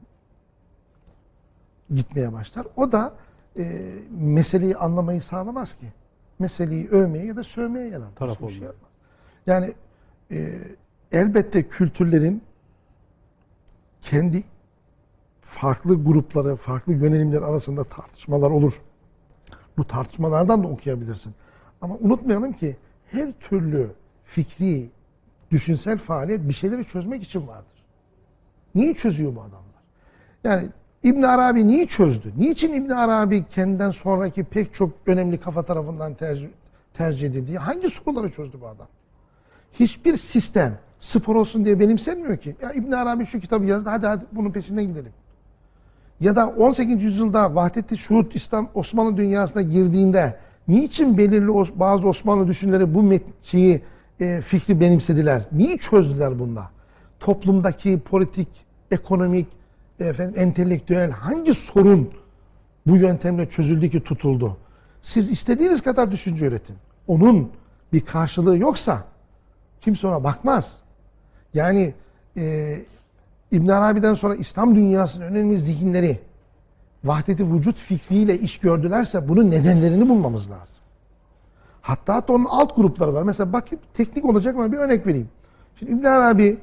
gitmeye başlar. O da e, meseleyi anlamayı sağlamaz ki. Meseleyi övmeye ya da sövmeye yarar. Taraf şey yapmaz. Yani e, elbette kültürlerin kendi farklı grupları, farklı yönelimler arasında tartışmalar olur. Bu tartışmalardan da okuyabilirsin. Ama unutmayalım ki her türlü fikri, düşünsel faaliyet bir şeyleri çözmek için vardır. Niye çözüyor bu adamlar? Yani İbn Arabi niye çözdü? Niçin İbn Arabi kendinden sonraki pek çok önemli kafa tarafından tercih, tercih edildi? Hangi soruları çözdü bu adam? Hiçbir sistem spor olsun diye benimsenmiyor ki. Ya İbn Arabi şu kitabı yazdı, hadi hadi bunun peşinden gidelim. Ya da on sekizinci yüzyılda Vahdet-i Şuhud İslam Osmanlı dünyasına girdiğinde niçin belirli bazı Osmanlı düşünürleri bu şeyi e, fikri benimsediler? Niye çözdüler bunda? Toplumdaki politik, ekonomik, efendim, entelektüel hangi sorun bu yöntemle çözüldü ki tutuldu? Siz istediğiniz kadar düşünce üretin. Onun bir karşılığı yoksa kimse ona bakmaz. Yani e, İbn Arabi'den sonra İslam dünyasının önemli zihinleri vahdet-i vücut fikriyle iş gördülerse bunun nedenlerini bulmamız lazım. Hatta, hatta onun alt grupları var. Mesela bakayım teknik olacak ama bir örnek vereyim. Şimdi İbn Arabi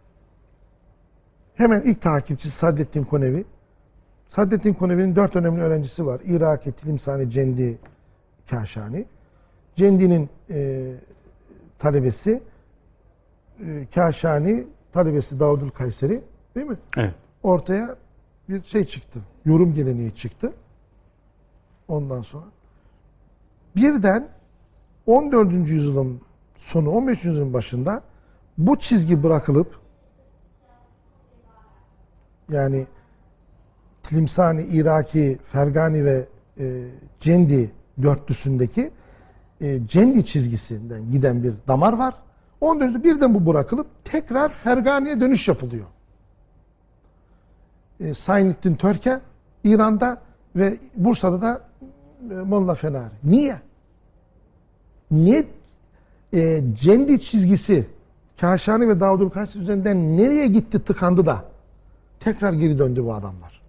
hemen ilk takipçisi Saddettin Konevi. Saddettin Konevi'nin dört önemli öğrencisi var. İraki, Tilimsani, Cendi, Kâşani. Cendi'nin e, talebesi e, Kâşani, talebesi Davudül Kayseri, değil mi? Evet. Ortaya bir şey çıktı. Yorum geleneği çıktı. Ondan sonra birden on dördüncü yüzyılın sonu, on beşinci yüzyılın başında bu çizgi bırakılıp, yani Tilimsani, Iraki, Fergani ve e, Cendi dörtlüsündeki e, Cendi çizgisinden giden bir damar var. on dördüncü birden bu bırakılıp tekrar Fergani'ye dönüş yapılıyor. E, Saynettin Törke İran'da ve Bursa'da da e, Molla Fenari. Niye? Niye e, Cendi çizgisi Kaşani ve Davudül Kayseri üzerinden nereye gitti, tıkandı da tekrar geri döndü bu adamlar?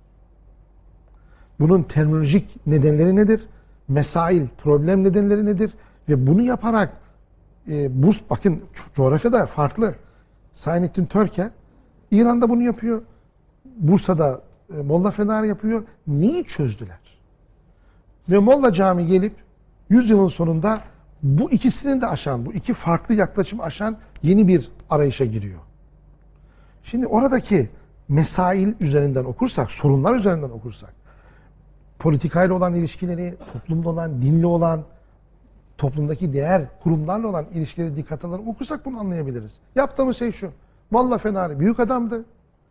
Bunun terminolojik nedenleri nedir? Mesail, problem nedenleri nedir? Ve bunu yaparak e, Burs, bakın coğrafyada farklı. Saynettin Törke İran'da bunu yapıyor. Bursa'da e, Molla Fenari yapıyor. Neyi çözdüler? Ve Molla Cami gelip yüzyılın sonunda bu ikisini de aşan, bu iki farklı yaklaşımı aşan yeni bir arayışa giriyor. Şimdi oradaki mesail üzerinden okursak, sorunlar üzerinden okursak, politikayla olan ilişkileri, toplumda olan, dinle olan, toplumdaki diğer kurumlarla olan ilişkileri dikkat alarak okursak bunu anlayabiliriz. Yaptığımız şey şu: Molla Fenari büyük adamdı.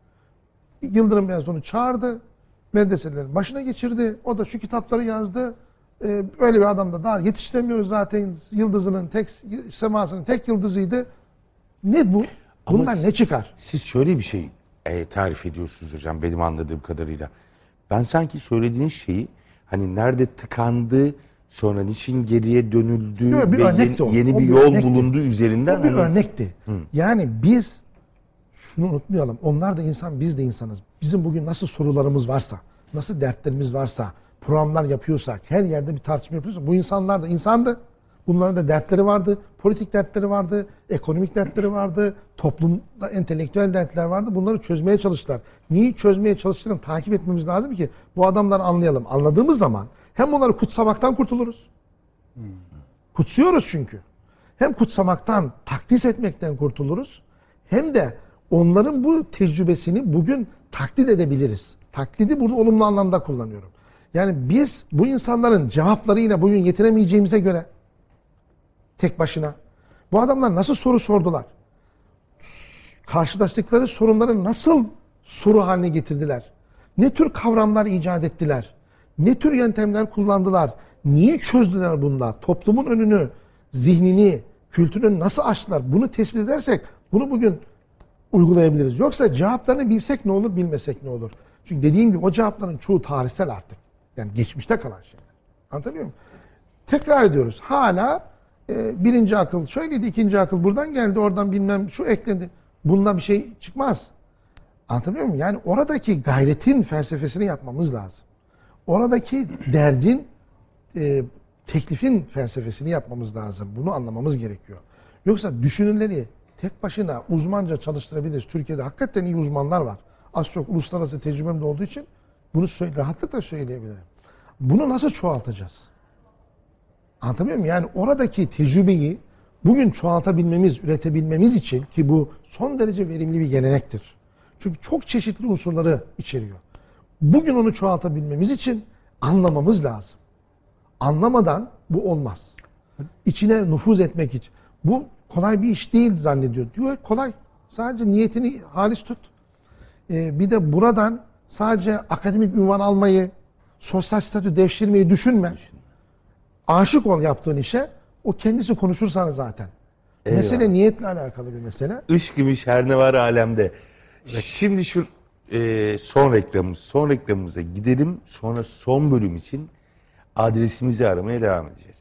Yıldırım Beyazıt'ı çağırdı. Medreselerin başına geçirdi. O da şu kitapları yazdı. Ee, öyle bir adam da daha yetiştiremiyoruz zaten. Yıldızının tek, semasının tek yıldızıydı. Ne bu? Bundan Ama ne çıkar? Siz şöyle bir şey e, tarif ediyorsunuz hocam benim anladığım kadarıyla. Ben sanki söylediğiniz şeyi hani nerede tıkandı, sonra niçin geriye dönüldü Yok, bir ve örnekti o. yeni, yeni O bir bir yol örnekti. bulundu üzerinden. Bu bir hani- örnekti. Hı. Yani biz şunu unutmayalım. Onlar da insan, biz de insanız. Bizim bugün nasıl sorularımız varsa, nasıl dertlerimiz varsa, programlar yapıyorsak, her yerde bir tartışma yapıyorsak, bu insanlar da insandı. Bunların da dertleri vardı. Politik dertleri vardı. Ekonomik dertleri vardı. Toplumda entelektüel dertler vardı. Bunları çözmeye çalıştılar. Niye çözmeye çalıştıklarını takip etmemiz lazım ki bu adamları anlayalım. Anladığımız zaman hem onları kutsamaktan kurtuluruz. Kutsuyoruz çünkü. Hem kutsamaktan, takdis etmekten kurtuluruz. Hem de onların bu tecrübesini bugün taklit edebiliriz. Taklidi burada olumlu anlamda kullanıyorum. Yani biz bu insanların cevaplarıyla bugün yetiremeyeceğimize göre tek başına bu adamlar nasıl soru sordular? Karşılaştıkları sorunları nasıl soru haline getirdiler? Ne tür kavramlar icat ettiler? Ne tür yöntemler kullandılar? Niye çözdüler bunlar? Toplumun önünü, zihnini, kültürünü nasıl açtılar? Bunu tespit edersek bunu bugün uygulayabiliriz. Yoksa cevaplarını bilsek ne olur, bilmesek ne olur? Çünkü dediğim gibi o cevapların çoğu tarihsel artık. Yani geçmişte kalan şeyler. Anlatabiliyor muyum? Tekrar ediyoruz. Hala e, birinci akıl şöyleydi, ikinci akıl buradan geldi, oradan bilmem şu eklendi. Bundan bir şey çıkmaz. Anlatabiliyor muyum? Yani oradaki gayretin felsefesini yapmamız lazım. Oradaki derdin, e, teklifin felsefesini yapmamız lazım. Bunu anlamamız gerekiyor. Yoksa düşünürleri tek başına uzmanca çalıştırabiliriz. Türkiye'de hakikaten iyi uzmanlar var. Az çok uluslararası tecrübem de olduğu için bunu söyle, rahatlıkla söyleyebilirim. Bunu nasıl çoğaltacağız? Anlatabiliyor muyum? Yani oradaki tecrübeyi bugün çoğaltabilmemiz, üretebilmemiz için, ki bu son derece verimli bir gelenektir. Çünkü çok çeşitli unsurları içeriyor. Bugün onu çoğaltabilmemiz için anlamamız lazım. Anlamadan bu olmaz. İçine nüfuz etmek için. Bu kolay bir iş değil zannediyor. Diyor kolay. Sadece niyetini halis tut. Ee, bir de buradan sadece akademik ünvan almayı, sosyal statü devşirmeyi düşünme. Aşık ol yaptığın işe. O kendisi konuşur sana zaten. Eyvallah. Mesele niyetle alakalı bir mesele. Işk gümüş her ne var alemde. Şimdi şu e, son reklamımız, son reklamımıza gidelim. Sonra son bölüm için adresimizi aramaya devam edeceğiz.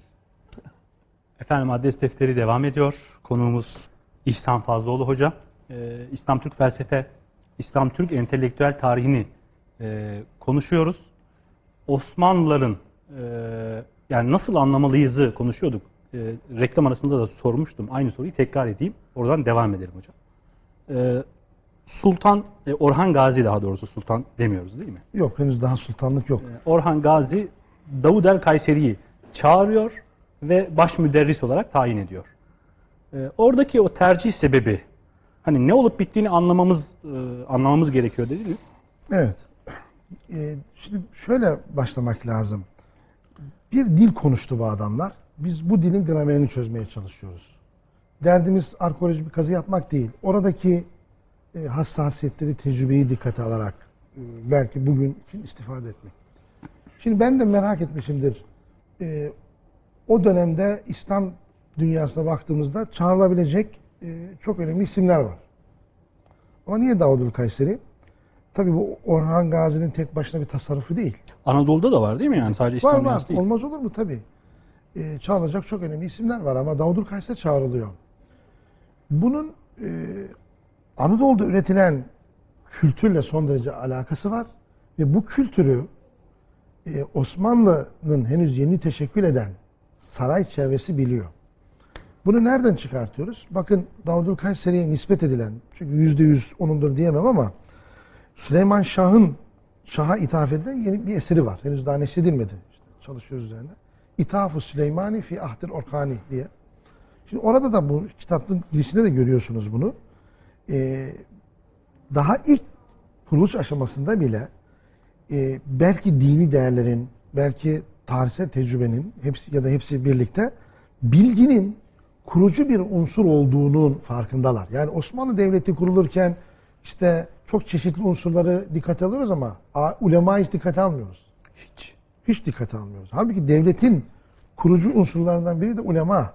Efendim adres defteri devam ediyor. Konuğumuz İhsan Fazlıoğlu Hoca. Ee, İslam Türk felsefe, İslam Türk entelektüel tarihini e, konuşuyoruz. Osmanlıların e, yani nasıl anlamalıyızı konuşuyorduk. E, reklam arasında da sormuştum. Aynı soruyu tekrar edeyim. Oradan devam edelim hocam. E, Sultan, e, Orhan Gazi daha doğrusu sultan demiyoruz değil mi? Yok, henüz daha sultanlık yok. E, Orhan Gazi Davud el Kayseri'yi çağırıyor ve baş müderris olarak tayin ediyor. E, oradaki o tercih sebebi, hani ne olup bittiğini anlamamız e, anlamamız gerekiyor dediniz. Evet. Ee, şimdi şöyle başlamak lazım. Bir dil konuştu bu adamlar. biz bu dilin gramerini çözmeye çalışıyoruz. Derdimiz arkeolojik bir kazı yapmak değil. Oradaki e, hassasiyetleri, tecrübeyi dikkate alarak e, belki bugün için istifade etmek. Şimdi ben de merak etmişimdir. E, o dönemde İslam dünyasına baktığımızda çağrılabilecek e, çok önemli isimler var. Ama niye Davudül Kayseri? Tabii bu Orhan Gazi'nin tek başına bir tasarrufu değil. Anadolu'da da var değil mi yani? Sadece İslam Var var. dünyası değil. Olmaz olur mu? Tabii. E, çağrılacak çok önemli isimler var ama Davudül Kayseri çağrılıyor. Bunun e, Anadolu'da üretilen kültürle son derece alakası var. Ve bu kültürü e, Osmanlı'nın henüz yeni teşekkül eden saray çevresi biliyor. Bunu nereden çıkartıyoruz? Bakın Davudül Kayseri'ye nispet edilen, çünkü yüzde yüz onundur diyemem ama Süleyman Şah'ın Şah'a ithaf edilen yeni bir eseri var. Henüz daha neşredilmedi. İşte çalışıyoruz üzerinde. İthaf-ı Süleymani fi Ahdil Orkani diye. Şimdi orada da bu kitabın girişinde de görüyorsunuz bunu. Ee, daha ilk kuruluş aşamasında bile e, belki dini değerlerin, belki tarihsel tecrübenin hepsi ya da hepsi birlikte bilginin kurucu bir unsur olduğunun farkındalar. Yani Osmanlı Devleti kurulurken işte çok çeşitli unsurları dikkate alıyoruz ama ulemayı hiç dikkate almıyoruz. Hiç. Hiç dikkate almıyoruz. Halbuki devletin kurucu unsurlarından biri de ulema.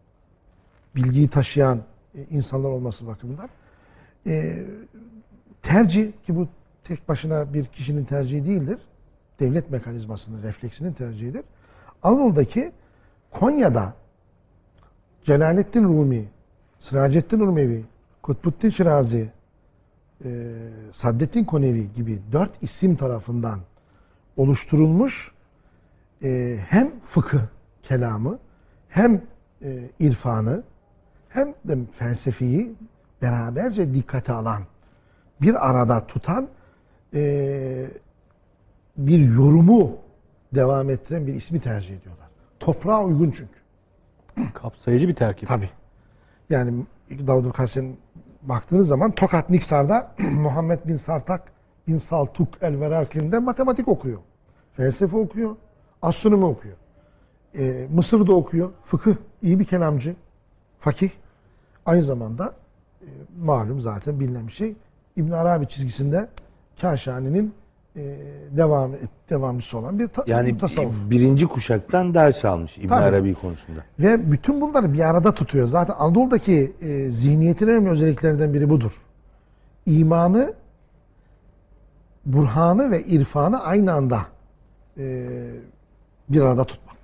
Bilgiyi taşıyan insanlar olması bakımından. E, tercih ki bu tek başına bir kişinin tercihi değildir. Devlet mekanizmasının, refleksinin tercihidir. Anadolu'daki Konya'da Celaleddin Rumi, Sıracettin Urmevi, Kutbuddin Şirazi, e, Saddettin Konevi gibi dört isim tarafından oluşturulmuş e, hem fıkıh kelamı, hem e, irfanı, hem de felsefeyi beraberce dikkate alan, bir arada tutan e, bir yorumu devam ettiren bir ismi tercih ediyorlar. Toprağa uygun çünkü. Kapsayıcı bir terkip. Tabii. Yani Davudül Kayseri'nin baktığınız zaman Tokat Niksar'da Muhammed bin Sartak bin Saltuk el-Verakir'inde matematik okuyor. Felsefe okuyor. Astronomi okuyor. Ee, Mısır'da okuyor. Fıkıh. İyi bir kelamcı. Fakih. Aynı zamanda e, malum zaten bilinen bir şey. İbn Arabi çizgisinde Kâşani'nin e, devam devamcısı olan bir ta Yani tasavvuf. birinci kuşaktan ders almış İbn Tabii. Arabi konusunda. Ve bütün bunları bir arada tutuyor. Zaten Anadolu'daki e, zihniyetin en önemli özelliklerinden biri budur. İmanı, burhanı ve irfanı aynı anda e, bir arada tutmak.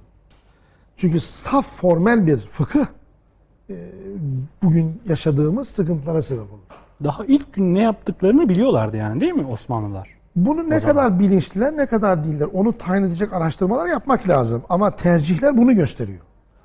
Çünkü saf formel bir fıkıh e, bugün yaşadığımız sıkıntılara sebep olur. Daha ilk gün ne yaptıklarını biliyorlardı yani değil mi Osmanlılar? Bunu ne zaman. kadar bilinçliler, ne kadar değiller onu tayin edecek araştırmalar yapmak lazım. Ama tercihler bunu gösteriyor.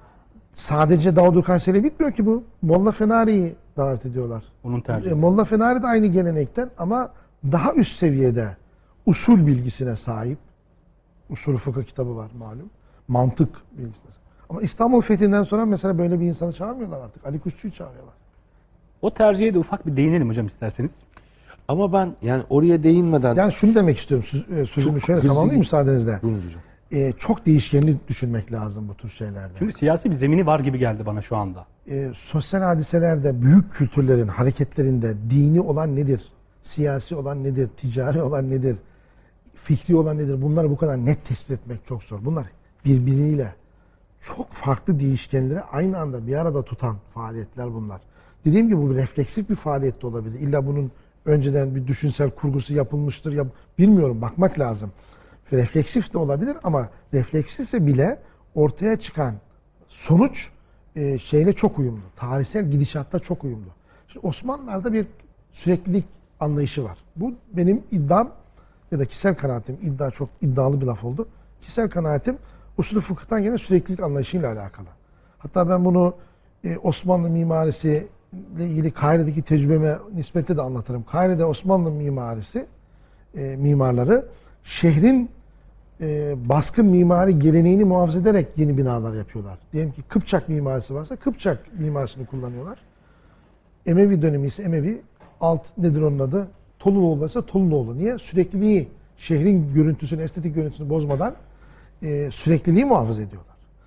Sadece Davudül Kayseri bitmiyor ki bu. Molla Fenari'yi davet ediyorlar. Onun tercihi. E, Molla Fenari de aynı gelenekten ama daha üst seviyede usul bilgisine sahip. Usul fıkıh kitabı var malum. Mantık bilgisine. Ama İstanbul fethinden sonra mesela böyle bir insanı çağırmıyorlar artık. Ali Kuşçu'yu çağırıyorlar. O tercihe de ufak bir değinelim hocam isterseniz. Ama ben yani oraya değinmeden... Yani şunu demek istiyorum. Söz, e, sözümü Çok şöyle hızlı tamamlayayım git- müsaadenizle. Buyurun hocam. E, çok değişkenli düşünmek lazım bu tür şeylerde. Çünkü siyasi bir zemini var gibi geldi bana şu anda. E, sosyal hadiselerde, büyük kültürlerin hareketlerinde dini olan nedir? Siyasi olan nedir? Ticari olan nedir? Fikri olan nedir? Bunları bu kadar net tespit etmek çok zor. Bunlar birbiriyle çok farklı değişkenleri aynı anda bir arada tutan faaliyetler bunlar. Dediğim gibi bu refleksif bir faaliyet de olabilir. İlla bunun önceden bir düşünsel kurgusu yapılmıştır. Ya, bilmiyorum, bakmak lazım. Refleksif de olabilir ama refleksifse bile ortaya çıkan sonuç e, şeyle çok uyumlu. Tarihsel gidişatta çok uyumlu. Şimdi Osmanlılar'da bir süreklilik anlayışı var. Bu benim iddiam ya da kişisel kanaatim. İddia çok iddialı bir laf oldu. Kişisel kanaatim usulü fıkıhtan gelen süreklilik anlayışıyla alakalı. Hatta ben bunu e, Osmanlı mimarisi ile ilgili Kahire'deki tecrübeme nispetle de anlatırım. Kahire'de Osmanlı mimarisi, e, mimarları şehrin e, baskın mimari geleneğini muhafaza ederek yeni binalar yapıyorlar. Diyelim ki Kıpçak mimarisi varsa Kıpçak mimarisini kullanıyorlar. Emevi dönemi ise Emevi, alt nedir onun adı? Tolunoğlu ise Tolunoğlu. Niye? Sürekliliği, şehrin görüntüsünü, estetik görüntüsünü bozmadan e, sürekliliği muhafaza ediyorlar.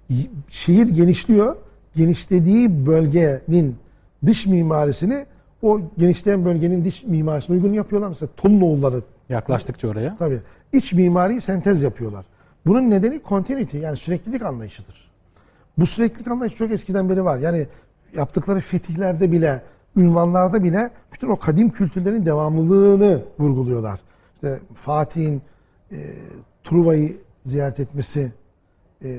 Y- Şehir genişliyor. Genişlediği bölgenin dış mimarisini o genişleyen bölgenin dış mimarisine uygun yapıyorlar. Mesela Tolunoğulları Yaklaştıkça oraya. tabii iç mimari sentez yapıyorlar. Bunun nedeni continuity yani süreklilik anlayışıdır. Bu süreklilik anlayışı çok eskiden beri var. Yani yaptıkları fetihlerde bile, ünvanlarda bile bütün o kadim kültürlerin devamlılığını vurguluyorlar. İşte Fatih'in e, Truva'yı ziyaret etmesi, e,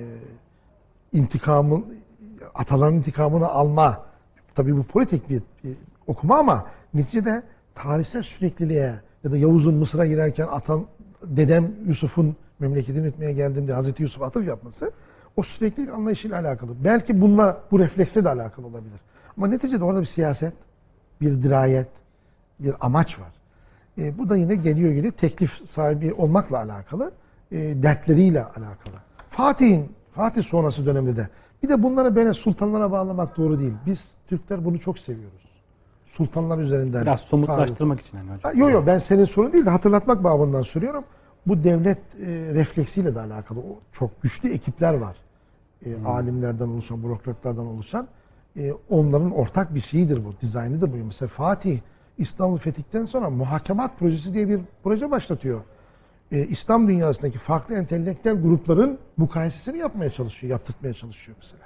intikamın, ataların intikamını alma. Tabii bu politik bir, bir okuma ama neticede tarihsel sürekliliğe ya da Yavuz'un Mısır'a girerken atan, dedem Yusuf'un memleketini yutmaya geldiğimde Hazreti Yusuf atıf yapması o süreklilik anlayışıyla alakalı. Belki bununla, bu refleksle de alakalı olabilir. Ama neticede orada bir siyaset, bir dirayet, bir amaç var. E, bu da yine geliyor geliyor teklif sahibi olmakla alakalı, e, dertleriyle alakalı. Fatih'in, Fatih sonrası dönemde de bir de bunları böyle sultanlara bağlamak doğru değil. Biz Türkler bunu çok seviyoruz. Sultanlar üzerinden. Biraz somutlaştırmak için yani hocam. Yok yok ben senin sorun değil de hatırlatmak babından söylüyorum. Bu devlet e, refleksiyle de alakalı. O çok güçlü ekipler var. E, hmm. Alimlerden oluşan, bürokratlardan oluşan. E, onların ortak bir şeyidir bu. Dizaynı da bu. Mesela Fatih İstanbul fetihten sonra muhakemat projesi diye bir proje başlatıyor. E, İslam dünyasındaki farklı entelektüel grupların mukayesesini yapmaya çalışıyor, yaptırtmaya çalışıyor mesela.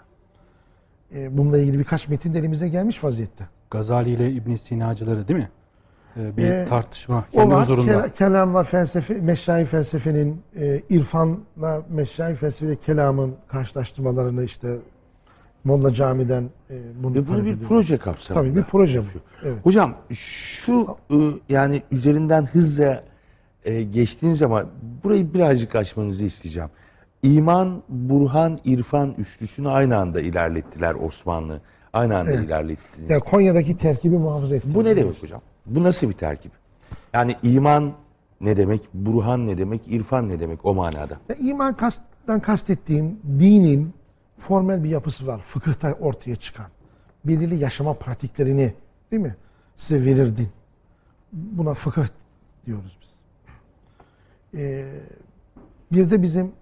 E, bununla ilgili birkaç metin de elimize gelmiş vaziyette. Gazali ile İbn Sinacıları değil mi? Ee, bir Ee, tartışma o kendi var. huzurunda. Ke- kelamla felsefe, meşayi felsefenin, e, irfanla meşayi felsefe ve kelamın karşılaştırmalarını işte Molla Cami'den e, bunu Ve bunu bir ediyor. proje kapsamında Tabii bir proje yapıyor. bu. Evet. Hocam şu e, yani üzerinden hızla e, geçtiğiniz ama burayı birazcık açmanızı isteyeceğim. İman, Burhan, İrfan üçlüsünü aynı anda ilerlettiler Osmanlı. Aynı anda Evet. ilerlettiler. Yani Konya'daki terkibi muhafaza etti. Bu ne demek hocam? Bu nasıl bir terkip? Yani iman ne demek, Burhan ne demek, İrfan ne demek o manada? Ya, iman kastten kastettiğim dinin formel bir yapısı var. Fıkıhta ortaya çıkan. Belirli yaşama pratiklerini değil mi? Size verir din. Buna fıkıh diyoruz biz. Ee, bir de bizim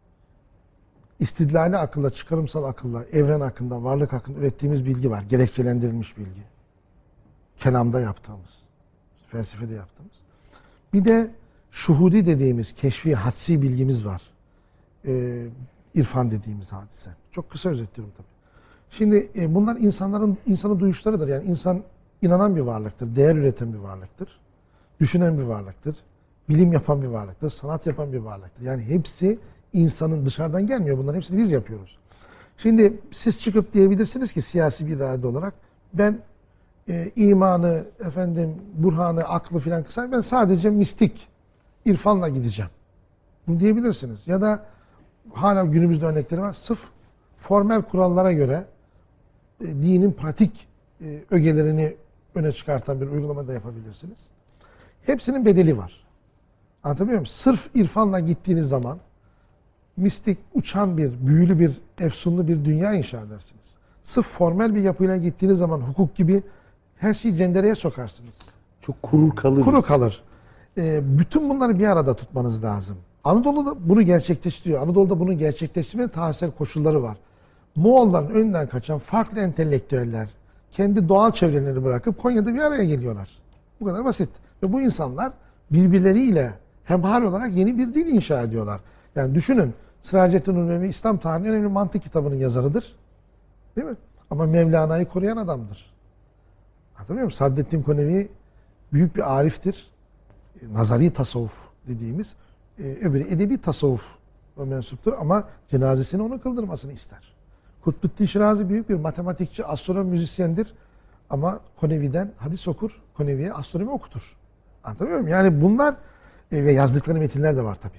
istidlali akılla, çıkarımsal akılla, evren hakkında, varlık hakkında ürettiğimiz bilgi var. Gerekçelendirilmiş bilgi. Kelamda yaptığımız, felsefede yaptığımız. Bir de şuhudi dediğimiz, keşfi, hadsi bilgimiz var. Ee, irfan dediğimiz hadise. Çok kısa özetliyorum tabii. Şimdi e, bunlar insanların, insanın duyuşlarıdır. Yani insan inanan bir varlıktır, değer üreten bir varlıktır, düşünen bir varlıktır, bilim yapan bir varlıktır, sanat yapan bir varlıktır. Yani hepsi insanın dışarıdan gelmiyor. Bunların hepsini biz yapıyoruz. Şimdi siz çıkıp diyebilirsiniz ki siyasi bir irade olarak ben e, imanı, efendim burhanı, aklı filan kısa ben sadece mistik, irfanla gideceğim. Bunu diyebilirsiniz. Ya da hala günümüzde örnekleri var. Sırf formel kurallara göre e, dinin pratik e, ögelerini öne çıkartan bir uygulama da yapabilirsiniz. Hepsinin bedeli var. Anlatabiliyor muyum? Sırf irfanla gittiğiniz zaman mistik, uçan bir, büyülü bir, efsunlu bir dünya inşa edersiniz. Sırf formel bir yapıyla gittiğiniz zaman hukuk gibi her şeyi cendereye sokarsınız. Çok kurur kalır. Kuru kalır. E, bütün bunları bir arada tutmanız lazım. Anadolu'da bunu gerçekleştiriyor. Anadolu'da bunu gerçekleştirmenin tarihsel koşulları var. Moğolların önünden kaçan farklı entelektüeller kendi doğal çevrelerini bırakıp Konya'da bir araya geliyorlar. Bu kadar basit. Ve bu insanlar birbirleriyle hemhal olarak yeni bir din inşa ediyorlar. Yani düşünün, Sıracettin Nurmemi İslam tarihinin önemli mantık kitabının yazarıdır. Değil mi? Ama Mevlana'yı koruyan adamdır. Hatırlıyor musun? Saddettin Konevi büyük bir ariftir. Nazari tasavvuf dediğimiz. Ee, öbürü edebi tasavvuf mensuptur ama cenazesini onun kıldırmasını ister. Kutbuddin Şirazi büyük bir matematikçi, astronom, müzisyendir. Ama Konevi'den hadis okur, Konevi'ye astronomi okutur. Anlatabiliyor muyum? Yani bunlar e, ve yazdıkları metinler de var tabii.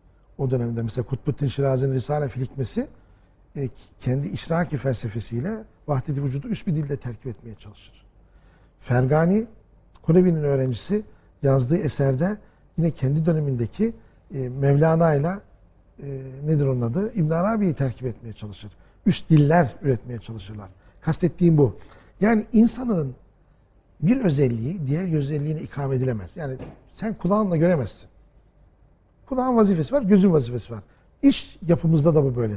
O dönemde mesela Kutbuddin Şirazi'nin Risale-i Fil Hikmesi e, kendi işraki felsefesiyle vahdet-i vücudu üst bir dilde terkip etmeye çalışır. Fergani, Konevi'nin öğrencisi, yazdığı eserde yine kendi dönemindeki e, Mevlana ile e, nedir onun adı? İbn Arabi'yi terkip etmeye çalışır. Üst diller üretmeye çalışırlar. Kastettiğim bu. Yani insanın bir özelliği diğer özelliğine ikame edilemez. Yani sen kulağınla göremezsin. Kulağın vazifesi var, gözün vazifesi var. İş yapımızda da bu böyledir.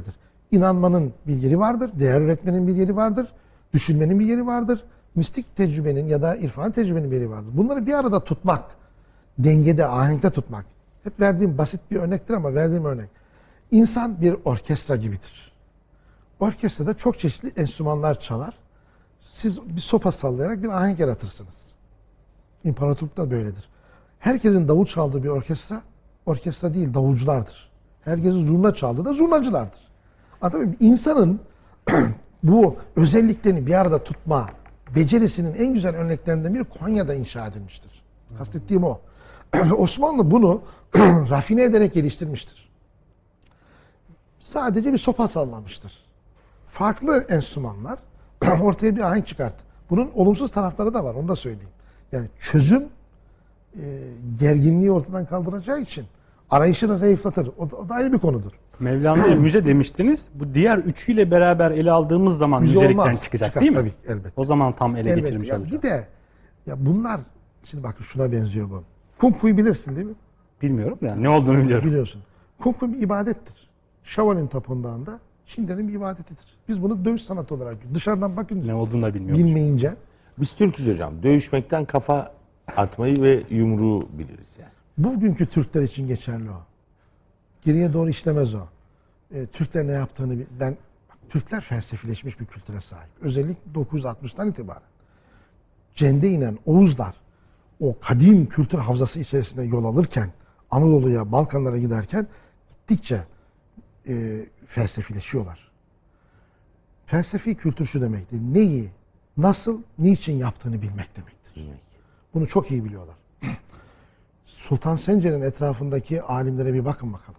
inanmanın bir yeri vardır, değer üretmenin bir yeri vardır, düşünmenin bir yeri vardır, mistik tecrübenin ya da irfan tecrübenin bir yeri vardır. Bunları bir arada tutmak, dengede, ahenkte tutmak. Hep verdiğim basit bir örnektir ama verdiğim örnek. İnsan bir orkestra gibidir. Orkestrada çok çeşitli enstrümanlar çalar. Siz bir sopa sallayarak bir ahenk yaratırsınız. İmparatorlukta da böyledir. Herkesin davul çaldığı bir orkestra, orkestra değil davulculardır. Herkesin zurna çaldığı da zurnacılardır. Anladın mı? İnsanın bu özelliklerini bir arada tutma becerisinin en güzel örneklerinden biri Konya'da inşa edilmiştir. Kastettiğim o. Osmanlı bunu rafine ederek geliştirmiştir. Sadece bir sopa sallamıştır. Farklı enstrümanlar ortaya bir ahenk çıkarttı. Bunun olumsuz tarafları da var, onu da söyleyeyim. Yani çözüm e, gerginliği ortadan kaldıracağı için arayışı da zayıflatır. O da, o da ayrı bir konudur. Mevlana'ya müze demiştiniz. Bu diğer üçüyle beraber ele aldığımız zaman Müze müzelikten olmaz. çıkacak Çıkar, değil mi? tabii, elbette. O zaman tam ele Elbette. geçirmiş Ya olacak. bir de ya bunlar, şimdi bakın şuna benziyor bu. Kung Fu'yu bilirsin değil mi? Bilmiyorum ya. Ne olduğunu biliyorum. Biliyorsun. Kung Fu bir ibadettir. Shaolin tapınağında Çinlerin bir ibadetidir. Biz bunu dövüş sanatı olarak dışarıdan bakınca Ne olduğunu da bilmiyorum. bilmeyince Biz Türk'üz hocam. Dövüşmekten kafa atmayı ve yumruğu biliriz yani. bugünkü Türkler için geçerli o. Geriye doğru işlemez o. E, Türkler ne yaptığını bil- ben Türkler felsefileşmiş bir kültüre sahip. Özellikle dokuz yüz altmıştan itibaren Cende inen Oğuzlar o kadim kültür havzası içerisinde yol alırken Anadolu'ya, Balkanlara giderken gittikçe e, felsefileşiyorlar. Felsefi kültür şu demektir. Neyi, nasıl, niçin yaptığını bilmek demektir. Bunu çok iyi biliyorlar. Sultan Sencer'in etrafındaki alimlere bir bakın bakalım.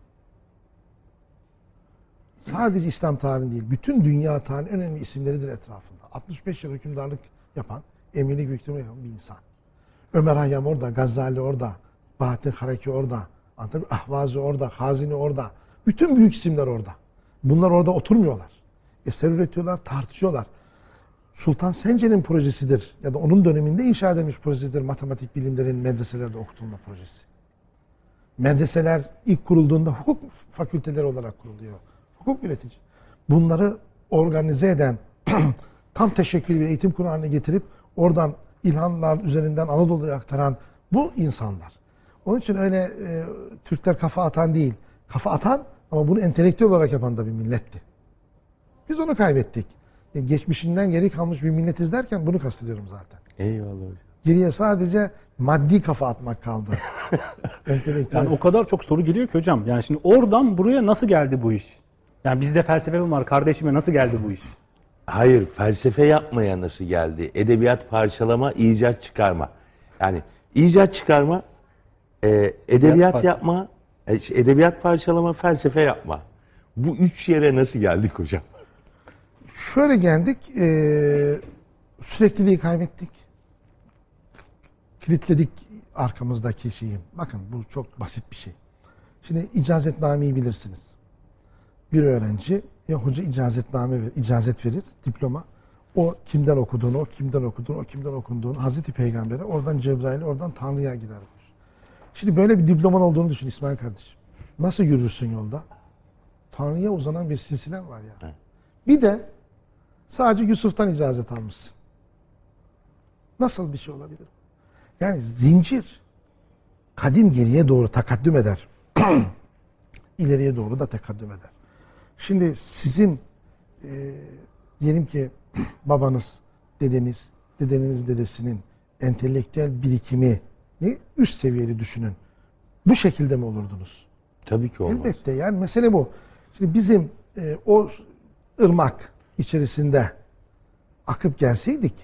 Sadece İslam tarihinin değil, bütün dünya tarihinin en önemli isimleridir etrafında. altmış beş yıl hükümdarlık yapan, emirlik hükümdarlık yapan bir insan. Ömer Hayyam orada, Gazali orada, Bahattin Haraki orada, Antabi Ahvazi orada, Hazini orada. Bütün büyük isimler orada. Bunlar orada oturmuyorlar. Eser üretiyorlar, tartışıyorlar. Sultan Sencer'in projesidir ya da onun döneminde inşa edilmiş projesidir matematik bilimlerin medreselerde okutulma projesi. Medreseler ilk kurulduğunda hukuk fakülteleri olarak kuruluyor. Hukuk üretici. Bunları organize eden, tam teşekkül bir eğitim kurulu haline getirip oradan ilhamlar üzerinden Anadolu'ya aktaran bu insanlar. Onun için öyle e, Türkler kafa atan değil. Kafa atan ama bunu entelektüel olarak yapan da bir milletti. Biz onu kaybettik. Yani geçmişinden geri kalmış bir milletiz derken bunu kastediyorum zaten. Eyvallah hocam. Geriye sadece maddi kafa atmak kaldı. Yani o kadar çok soru geliyor ki hocam. Yani şimdi oradan buraya nasıl geldi bu iş? Yani bizde felsefe mi var? Kardeşime nasıl geldi bu iş? Hayır, felsefe yapmaya nasıl geldi? Edebiyat parçalama, icat çıkarma. Yani icat çıkarma, e, edebiyat par- yapma, e, şey, edebiyat parçalama, felsefe yapma. Bu üç yere nasıl geldik hocam? Şöyle geldik, e, sürekliliği kaybettik. Kilitledik arkamızdaki şeyi. Bakın bu çok basit bir şey. Şimdi icazetnameyi bilirsiniz. Bir öğrenci ya hoca icazetname verir, icazet verir, diploma. O kimden okuduğunu, o kimden okuduğunu, o kimden okunduğunu Hazreti Peygamber'e, oradan Cebrail'e, oradan Tanrı'ya gider. Şimdi böyle bir diploman olduğunu düşün İsmail kardeşim. Nasıl yürürsün yolda? Tanrı'ya uzanan bir silsilen var ya. Evet. Bir de sadece Yusuf'tan icazet almışsın. Nasıl bir şey olabilir? Yani zincir kadim geriye doğru takaddüm eder. İleriye doğru da tekaddüm eder. Şimdi sizin e, diyelim ki babanız, dedeniz, dedenin dedesinin entelektüel birikimi ne üst seviyeli düşünün. Bu şekilde mi olurdunuz? Tabii ki olmaz. Elbette yani mesele bu. Şimdi bizim e, o ırmak içerisinde akıp gelseydik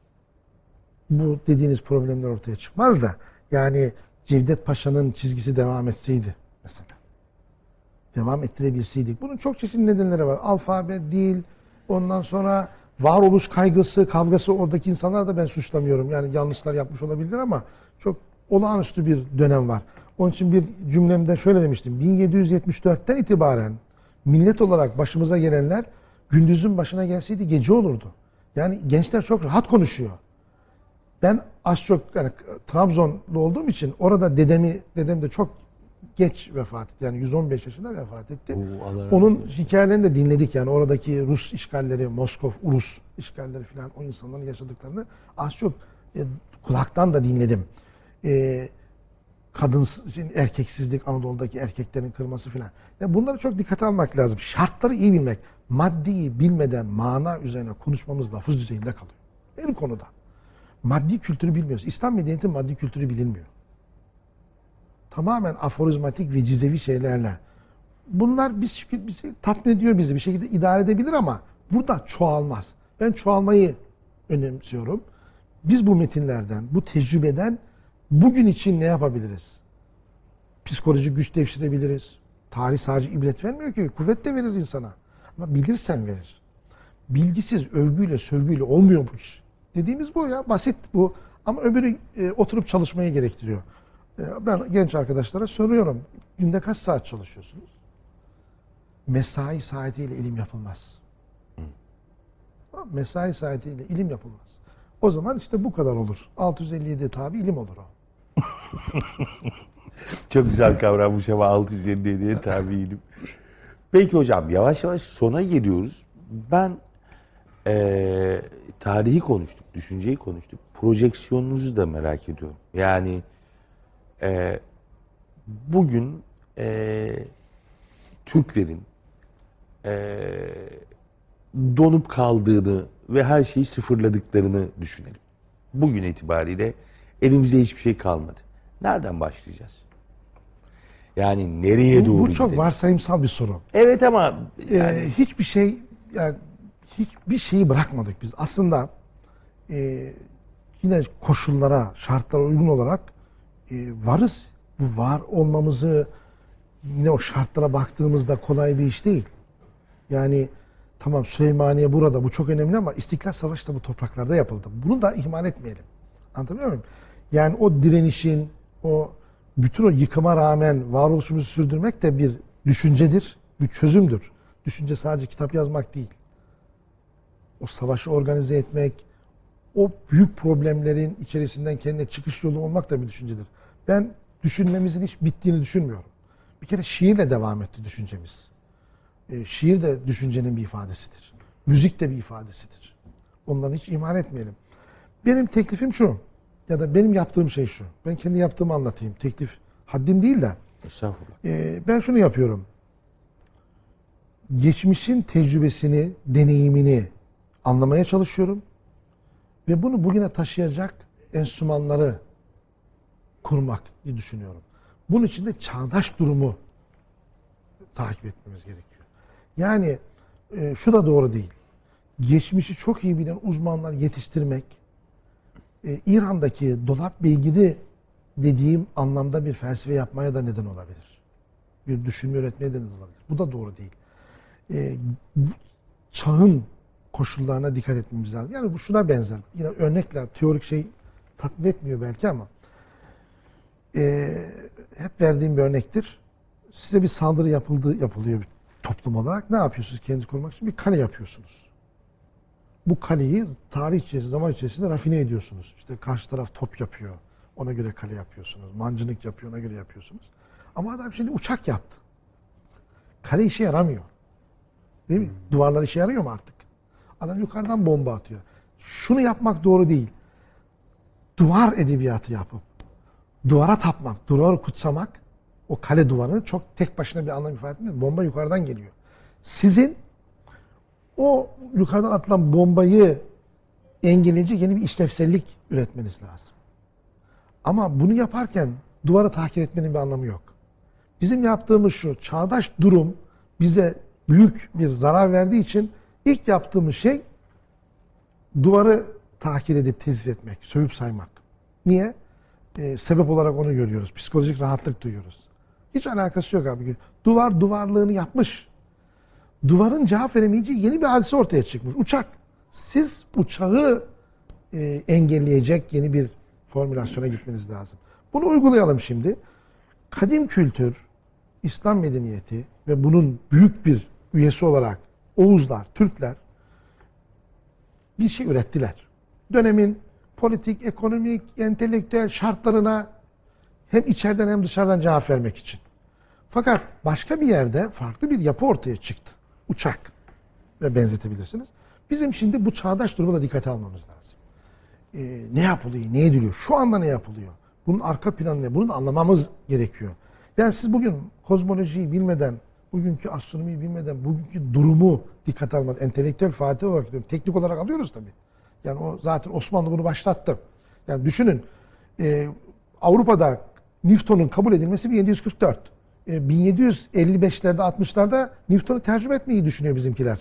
bu dediğiniz problemler ortaya çıkmaz da yani Cevdet Paşa'nın çizgisi devam etseydi mesela. Devam ettirebilseydik. Bunun çok çeşitli nedenleri var. Alfabe, dil, ondan sonra varoluş kaygısı, kavgası oradaki insanlar da ben suçlamıyorum. Yani yanlışlar yapmış olabilir ama çok olağanüstü bir dönem var. Onun için bir cümlemde şöyle demiştim. bin yedi yüz yetmiş dörtten itibaren millet olarak başımıza gelenler gündüzün başına gelseydi gece olurdu. Yani gençler çok rahat konuşuyor. Ben az çok yani Trabzonlu olduğum için orada dedemi, dedem de çok geç vefat etti. Yani yüz on beş yaşında vefat etti. Oo, Allah razı Onun olsun. hikayelerini de dinledik. Yani oradaki Rus işgalleri, Moskov, Urus işgalleri falan, o insanların yaşadıklarını az çok e, kulaktan da dinledim. E, kadın, erkeksizlik, Anadolu'daki erkeklerin kırması falan. Yani bunları çok dikkate almak lazım. Şartları iyi bilmek. Maddiyi bilmeden mana üzerine konuşmamız lafız düzeyinde kalıyor. Her konuda. Maddi kültürü bilmiyoruz. İslam medeniyeti maddi kültürü bilinmiyor. Tamamen aforizmatik ve cizevi şeylerle. Bunlar biz, bizi tatmin ediyor bizi. Bir şekilde idare edebilir ama burada çoğalmaz. Ben çoğalmayı önemsiyorum. Biz bu metinlerden, bu tecrübeden bugün için ne yapabiliriz? Psikolojik güç devşirebiliriz. Tarih sadece ibret vermiyor ki. Kuvvet de verir insana. Ama bilirsen verir. Bilgisiz, övgüyle, sövgüyle olmuyor bu iş. Dediğimiz bu ya. Basit bu. Ama öbürü e, oturup çalışmayı gerektiriyor. E, ben genç arkadaşlara soruyorum. Günde kaç saat çalışıyorsunuz? Mesai saatiyle ilim yapılmaz. Hı. Mesai saatiyle ilim yapılmaz. O zaman işte bu kadar olur. altı yüz elli yedi tabi ilim olur o. Çok güzel kavranmış ama altı yüz elli yediye tabi ilim. Peki hocam, yavaş yavaş sona geliyoruz. Ben ee, tarihi konuştuk, düşünceyi konuştuk. Projeksiyonunuzu da merak ediyorum. Yani ee, bugün ee, Türklerin ee, donup kaldığını ve her şeyi sıfırladıklarını düşünelim. Bugün itibariyle elimizde hiçbir şey kalmadı. Nereden başlayacağız? Yani nereye bu, doğru Bu çok gidelim? varsayımsal bir soru. Evet ama yani... Ee, hiçbir şey, yani hiçbir şeyi bırakmadık biz. Aslında e, yine koşullara, şartlara uygun olarak e, varız. Bu var olmamızı yine o şartlara baktığımızda kolay bir iş değil. Yani tamam, Süleymaniye burada, bu çok önemli ama İstiklal Savaşı da bu topraklarda yapıldı. Bunu da ihmal etmeyelim. Anlatabiliyor muyum? Yani o direnişin, o bütün o yıkıma rağmen varoluşumuzu sürdürmek de bir düşüncedir, bir çözümdür. Düşünce sadece kitap yazmak değil. O savaşı organize etmek, o büyük problemlerin içerisinden kendine çıkış yolu olmak da bir düşüncedir. Ben düşünmemizin hiç bittiğini düşünmüyorum. Bir kere şiirle devam etti düşüncemiz. E, şiir de düşüncenin bir ifadesidir. Müzik de bir ifadesidir. Onları hiç ihmal etmeyelim. Benim teklifim şu, ya da benim yaptığım şey şu. Ben kendi yaptığımı anlatayım. Teklif haddim değil de. Estağfurullah. E, ben şunu yapıyorum. Geçmişin tecrübesini, deneyimini anlamaya çalışıyorum. Ve bunu bugüne taşıyacak enstrümanları kurmak diye düşünüyorum. Bunun için de çağdaş durumu takip etmemiz gerekiyor. Yani e, şu da doğru değil. Geçmişi çok iyi bilen uzmanlar yetiştirmek, e, İran'daki dolap beygiri dediğim anlamda bir felsefe yapmaya da neden olabilir. Bir düşünme üretmeye de neden olabilir. Bu da doğru değil. E, çağın koşullarına dikkat etmemiz lazım. Yani bu şuna benzer. Yine örnekler, teorik şey tatmin etmiyor belki ama e, hep verdiğim bir örnektir. Size bir saldırı yapıldı, yapılıyor bir toplum olarak. Ne yapıyorsunuz kendinizi korumak için? Bir kale yapıyorsunuz. Bu kaleyi tarih içerisinde, zaman içerisinde rafine ediyorsunuz. İşte karşı taraf top yapıyor. Ona göre kale yapıyorsunuz. Mancınık yapıyor, ona göre yapıyorsunuz. Ama adam şimdi uçak yaptı. Kale işe yaramıyor. Değil mi? Hmm. Duvarlar işe yarıyor mu artık? Adam yukarıdan bomba atıyor. Şunu yapmak doğru değil. Duvar edebiyatı yapıp duvara tapmak, duvarı kutsamak, o kale duvarı çok tek başına bir anlam ifade etmiyor. Bomba yukarıdan geliyor. Sizin o yukarıdan atılan bombayı engelleyecek yeni bir işlevsellik üretmeniz lazım. Ama bunu yaparken duvarı takip etmenin bir anlamı yok. Bizim yaptığımız şu, çağdaş durum bize büyük bir zarar verdiği için ilk yaptığımız şey duvarı takip edip tezif etmek, sövüp saymak. Niye? Ee, sebep olarak onu görüyoruz. Psikolojik rahatlık duyuyoruz. Hiç alakası yok abi. Duvar duvarlığını yapmış. Duvarın cevap veremeyeceği yeni bir hadise ortaya çıkmış. Uçak. Siz uçağı e, engelleyecek yeni bir formülasyona gitmeniz lazım. Bunu uygulayalım şimdi. Kadim kültür, İslam medeniyeti ve bunun büyük bir üyesi olarak Oğuzlar, Türkler bir şey ürettiler. Dönemin politik, ekonomik, entelektüel şartlarına hem içeriden hem dışarıdan cevap vermek için. Fakat başka bir yerde farklı bir yapı ortaya çıktı. Uçak ve benzetebilirsiniz. Bizim şimdi bu çağdaş durumu da dikkate almamız lazım. Ee, ne yapılıyor, ne ediliyor, şu anda ne yapılıyor? Bunun arka planı ne? Bunu da anlamamız gerekiyor. Yani siz bugün kozmolojiyi bilmeden, bugünkü astronomiyi bilmeden, bugünkü durumu dikkate almadan, entelektüel Fatih olarak diyorum, teknik olarak alıyoruz tabii. Yani o zaten Osmanlı bunu başlattı. Yani düşünün, e, Avrupa'da Newton'un kabul edilmesi bin yedi yüz kırk dört. E, bin yedi yüz elli beşlerde, altmışlarda Newton'u tercüme etmeyi düşünüyor bizimkiler.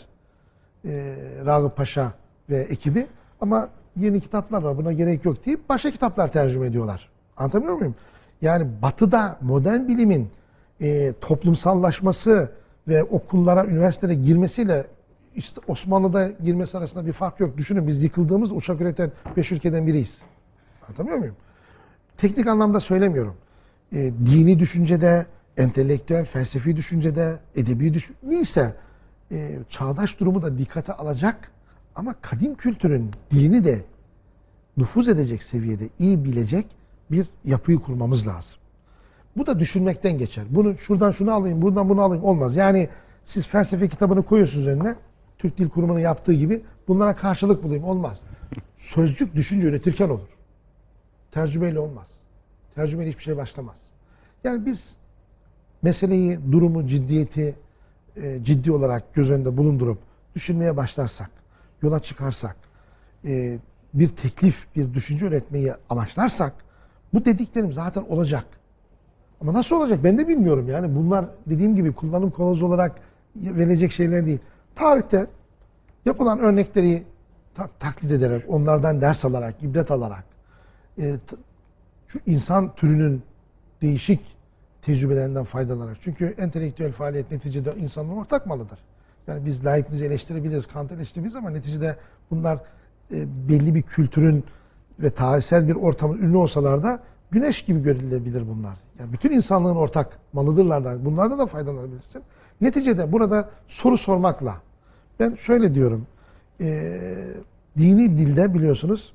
E, Ragıp Paşa ve ekibi. Ama yeni kitaplar var, buna gerek yok deyip başka kitaplar tercüme ediyorlar. Anlatabiliyor muyum? Yani Batı'da modern bilimin e, toplumsallaşması ve okullara, üniversitelere girmesiyle işte Osmanlı'da girmesi arasında bir fark yok. Düşünün, biz yıkıldığımız uçak üreten beş ülkeden biriyiz. Anlatabiliyor muyum? Teknik anlamda söylemiyorum. E, dini düşüncede, entelektüel, felsefi düşüncede, edebi düşün, neyse e, çağdaş durumu da dikkate alacak ama kadim kültürün dilini de nüfuz edecek seviyede iyi bilecek bir yapıyı kurmamız lazım. Bu da düşünmekten geçer. Bunu şuradan şunu alayım, buradan bunu alayım olmaz. Yani siz felsefe kitabını koyuyorsunuz önüne, Türk Dil Kurumu'nun yaptığı gibi bunlara karşılık bulayım olmaz. Sözcük düşünce üretirken olur. Tercümeyle olmaz. Tercümeyle hiçbir şey başlamaz. Yani biz meseleyi, durumu, ciddiyeti e, ciddi olarak göz önünde bulundurup düşünmeye başlarsak, yola çıkarsak, e, bir teklif, bir düşünce üretmeyi amaçlarsak bu dediklerim zaten olacak. Ama nasıl olacak ben de bilmiyorum. Yani bunlar dediğim gibi kullanım konusu olarak verilecek şeyler değil. Tarihte yapılan örnekleri ta taklit ederek, onlardan ders alarak, ibret alarak, e, şu insan türünün değişik tecrübelerinden faydalanarak. Çünkü entelektüel faaliyet neticede insanın ortak malıdır. Yani biz laikliği eleştirebiliriz, Kant eleştirebiliriz ama neticede bunlar e, belli bir kültürün ve tarihsel bir ortamın ürünü olsalar da güneş gibi görülebilir bunlar. Yani bütün insanlığın ortak malıdırlar. Bunlardan da faydalanabilirsin. Neticede burada soru sormakla. Ben şöyle diyorum. E, dini dilde biliyorsunuz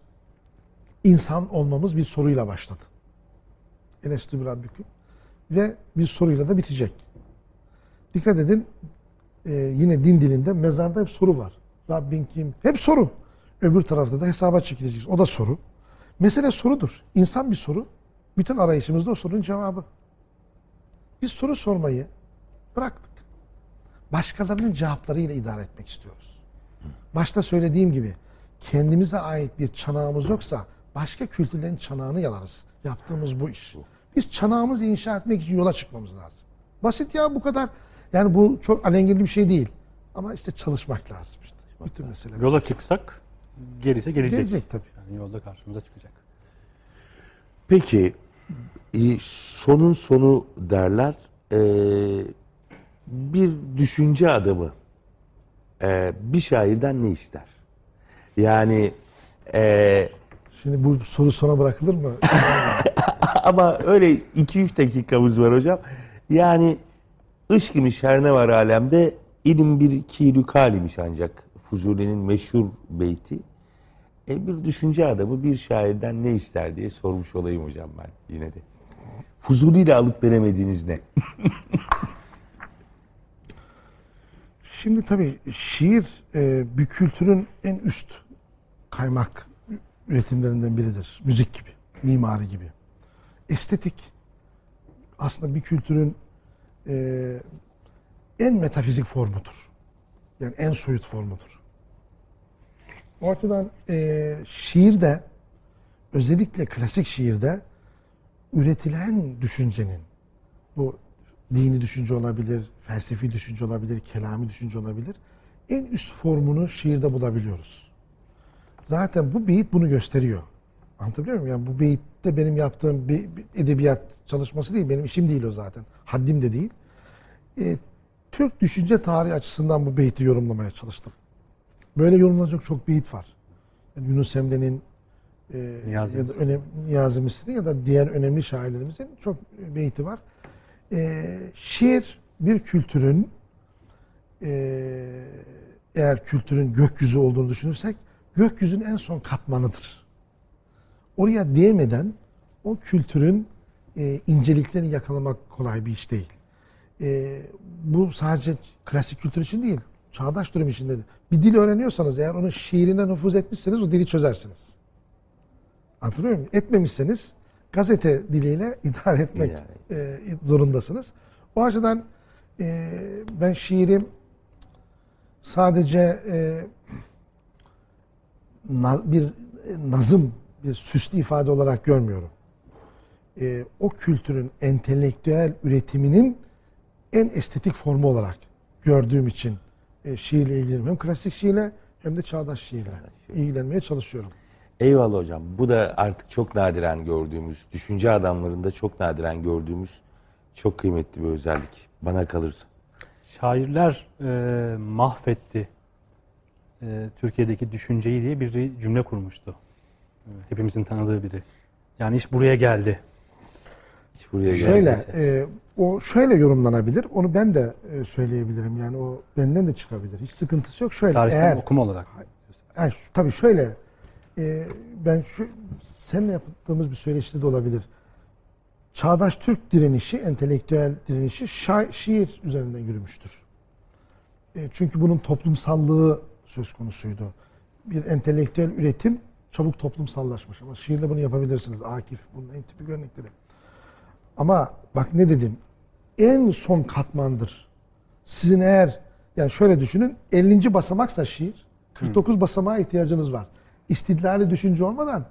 insan olmamız bir soruyla başladı. Elestü bir Rabbiküm. Ve bir soruyla da bitecek. Dikkat edin. E, yine din dilinde mezarda hep soru var. Rabbin kim? Hep soru. Öbür tarafta da hesaba çekileceğiz. O da soru. Mesele sorudur. İnsan bir soru. Bütün arayışımızda o sorunun cevabı. Biz soru sormayı bıraktık. Başkalarının cevaplarıyla idare etmek istiyoruz. Başta söylediğim gibi kendimize ait bir çanağımız yoksa başka kültürlerin çanağını yalarız. Yaptığımız bu iş. Biz çanağımızı inşa etmek için yola çıkmamız lazım. Basit ya bu kadar. Yani bu çok alengirli bir şey değil. Ama işte çalışmak lazım işte. Bütün mesele. Yola çıksak gerisi gelecek. Gelecek tabii. Yani yolda karşımıza çıkacak. Peki e, sonun sonu derler. E, bir düşünce adamı e, bir şairden ne ister? Yani e, Şimdi bu soru sona bırakılır mı? ama öyle iki üç dakikamız var hocam. Yani ışk imiş her ne var alemde, ilim bir kilükal imiş ancak Fuzuli'nin meşhur beyti. E, bir düşünce adamı bir şairden ne ister diye sormuş olayım hocam ben yine de. Fuzuli ile alıp veremediğiniz ne? Şimdi tabii şiir e, bir kültürün en üst kaymak üretimlerinden biridir. Müzik gibi, mimari gibi. Estetik aslında bir kültürün e, en metafizik formudur. Yani en soyut formudur. O açıdan e, şiirde, özellikle klasik şiirde üretilen düşüncenin, bu dini düşünce olabilir, felsefi düşünce olabilir, kelami düşünce olabilir, en üst formunu şiirde bulabiliyoruz. Zaten bu beyit bunu gösteriyor. Anlatabiliyor muyum? Yani bu beyitte benim yaptığım bir, bir edebiyat çalışması değil, benim işim değil o zaten. Haddim de değil. E, Türk düşünce tarihi açısından bu beyti yorumlamaya çalıştım. Böyle yorumlanacak çok beyit var. Yani Yunus Emre'nin e, Niyazi ya da önem, Niyazi Mısri'nin ya da diğer önemli şairlerimizin çok beyti var. E, şiir bir kültürün e, eğer kültürün gökyüzü olduğunu düşünürsek gökyüzünün en son katmanıdır. Oraya değmeden o kültürün e, inceliklerini yakalamak kolay bir iş değil. e, bu sadece klasik kültür için değil, çağdaş durum için de. Bir dil öğreniyorsanız eğer onun şiirine nüfuz etmişseniz o dili çözersiniz. Anlatabiliyor muyum? Etmemişseniz gazete diliyle idare etmek e, zorundasınız. O açıdan e, ben şiirim sadece e, na, bir nazım, bir süslü ifade olarak görmüyorum. E, o kültürün entelektüel üretiminin en estetik formu olarak gördüğüm için e, şiirle ilgileniyorum. Hem klasik şiirle hem de çağdaş şiirle ilgilenmeye çalışıyorum. Eyvallah hocam. Bu da artık çok nadiren gördüğümüz, düşünce adamlarında çok nadiren gördüğümüz çok kıymetli bir özellik. Bana kalırsa. Şairler e, mahvetti e, Türkiye'deki düşünceyi diye bir cümle kurmuştu. E, hepimizin tanıdığı biri. Yani iş buraya geldi. Hiç buraya Şöyle, geldiyse. e, o şöyle yorumlanabilir. Onu ben de e, söyleyebilirim. Yani o benden de çıkabilir. Hiç sıkıntısı yok. Şöyle, Tarihsel eğer, okuma olarak. yani, şu- tabii şöyle, e, ben şu seninle yaptığımız bir söyleşide de olabilir. Çağdaş Türk direnişi, entelektüel direnişi şa- şiir üzerinden yürümüştür. E, çünkü bunun toplumsallığı söz konusuydu. Bir entelektüel üretim çabuk toplumsallaşmış ama şiirle bunu yapabilirsiniz. Akif bunun en tipik örnekleri. Ama bak ne dedim, en son katmandır. Sizin eğer, yani şöyle düşünün, ellinci basamaksa şiir, kırk dokuz basamağa ihtiyacınız var. İstidlali düşünce olmadan,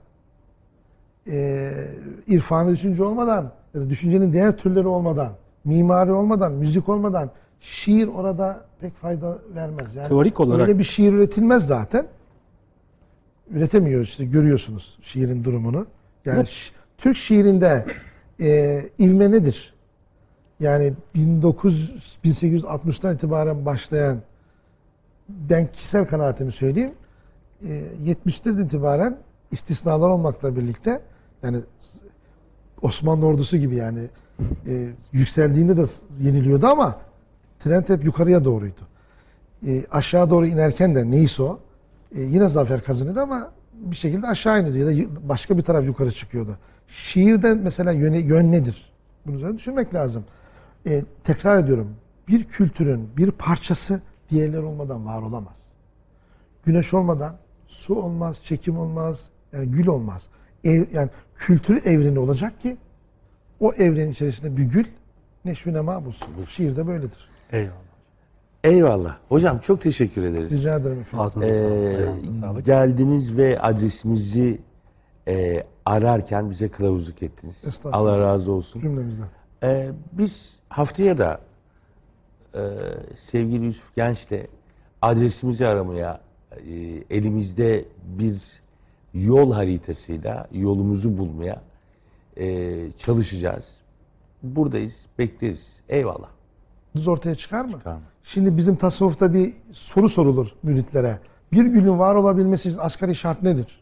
e, irfanı düşünce olmadan, ya da düşüncenin diğer türleri olmadan, mimari olmadan, müzik olmadan, şiir orada pek fayda vermez. Yani Teorik olarak- öyle bir şiir üretilmez zaten. Üretemiyor işte, görüyorsunuz şiirin durumunu. Yani Yok. şi- Türk şiirinde e, ivme nedir? Yani bin dokuz yüz bin sekiz yüz altmıştan itibaren başlayan, ben kişisel kanaatimi söyleyeyim, e, yetmişlerden itibaren istisnalar olmakla birlikte, yani Osmanlı ordusu gibi yani e, yükseldiğinde de yeniliyordu ama trend hep yukarıya doğruydu. E, aşağı doğru inerken de neyse o e, yine zafer kazanıyordu ama bir şekilde aşağı iniyordu ya da başka bir taraf yukarı çıkıyordu. Şiirde mesela yöne, yön nedir? Bunu üzerine düşünmek lazım. E, tekrar ediyorum. Bir kültürün bir parçası diğerleri olmadan var olamaz. Güneş olmadan su olmaz, çekim olmaz, yani gül olmaz. Ev, yani kültür evreni olacak ki o evrenin içerisinde bir gül neşvi nema bulsun. Şiir de böyledir. Eyvallah. Eyvallah. Hocam çok teşekkür ederiz. Rica ederim efendim. Ağzınıza sağlık. Ee, Ayağınıza sağlık. geldiniz ve adresimizi e, ararken bize kılavuzluk ettiniz. Estağfurullah. Allah razı olsun. Cümlemizden. Ee, biz haftaya da e, sevgili Yusuf Genç'le adresimizi aramaya e, elimizde bir yol haritasıyla yolumuzu bulmaya e, çalışacağız. Buradayız, bekleriz. Eyvallah. Düz ortaya çıkar mı? Çıkar mı? Şimdi bizim tasavvufta bir soru sorulur müritlere. Bir gülün var olabilmesi için asgari şart nedir?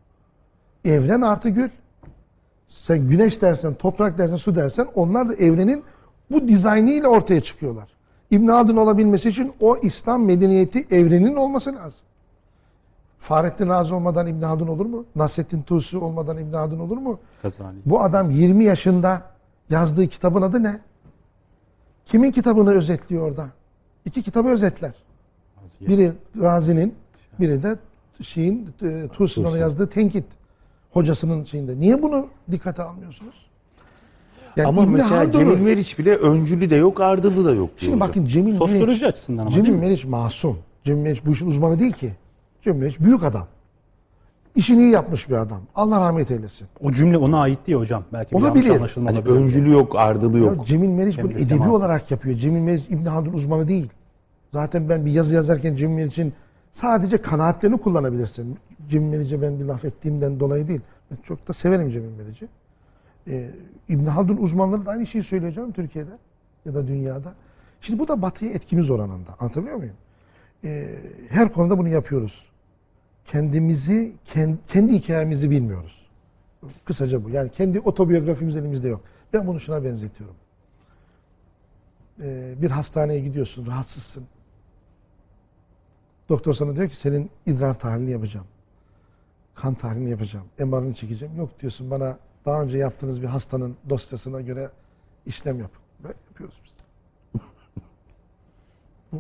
Evren artı gül. Sen güneş dersen, toprak dersen, su dersen onlar da evrenin bu dizaynıyla ortaya çıkıyorlar. İbn Haldun olabilmesi için o İslam medeniyeti evrenin olması lazım. Fahrettin Razi olmadan İbn Haldun olur mu? Nasrettin Tusi olmadan İbn Haldun olur mu? Gazali. Bu adam yirmi yaşında yazdığı kitabın adı ne? Kimin kitabını özetliyor orada? İki kitabı özetler. Aziye. Biri Razi'nin, biri de şeyin e, Tusi'nin ona Tusi. yazdığı tenkit hocasının şeyinde. Niye bunu dikkate almıyorsunuz? Yani Ama İbn mesela Haldun'u- Cemil Meriç bile öncülü de yok, ardılı da yok diyor Şimdi hocam. bakın Cemil Sosyoloji Meriç, açısından ama Cemil değil mi? Meriç masum. Cemil Meriç bu işin uzmanı değil ki. Cemil Meriç büyük adam. İşini iyi yapmış bir adam. Allah rahmet eylesin. O cümle ona ait değil hocam. Belki bir Olabilir. yanlış anlaşılma Hani olabilir. öncülü yok, ardılı Ya yok. Cemil Meriç Hem bunu de edebi semazen. olarak yapıyor. Cemil Meriç İbn Haldun uzmanı değil. Zaten ben bir yazı yazarken Cemil Meriç'in sadece kanaatlerini kullanabilirsin. Cemil Meriç'e ben bir laf ettiğimden dolayı değil. Ben çok da severim Cemil Meriç'i. Ee, İbn Haldun uzmanları da aynı şeyi söylüyor canım Türkiye'de ya da dünyada. Şimdi bu da batıya etkimiz oranında. Anlatabiliyor muyum? Ee, her konuda bunu yapıyoruz. Kendimizi, kendi, kendi hikayemizi bilmiyoruz. Kısaca bu. Yani kendi otobiyografimiz elimizde yok. Ben bunu şuna benzetiyorum. Ee, bir hastaneye gidiyorsun, rahatsızsın. Doktor sana diyor ki senin idrar tahlilini yapacağım. Kan tahlilini yapacağım. M R'ını çekeceğim. Yok diyorsun bana daha önce yaptığınız bir hastanın dosyasına göre işlem yap. Böyle yapıyoruz biz.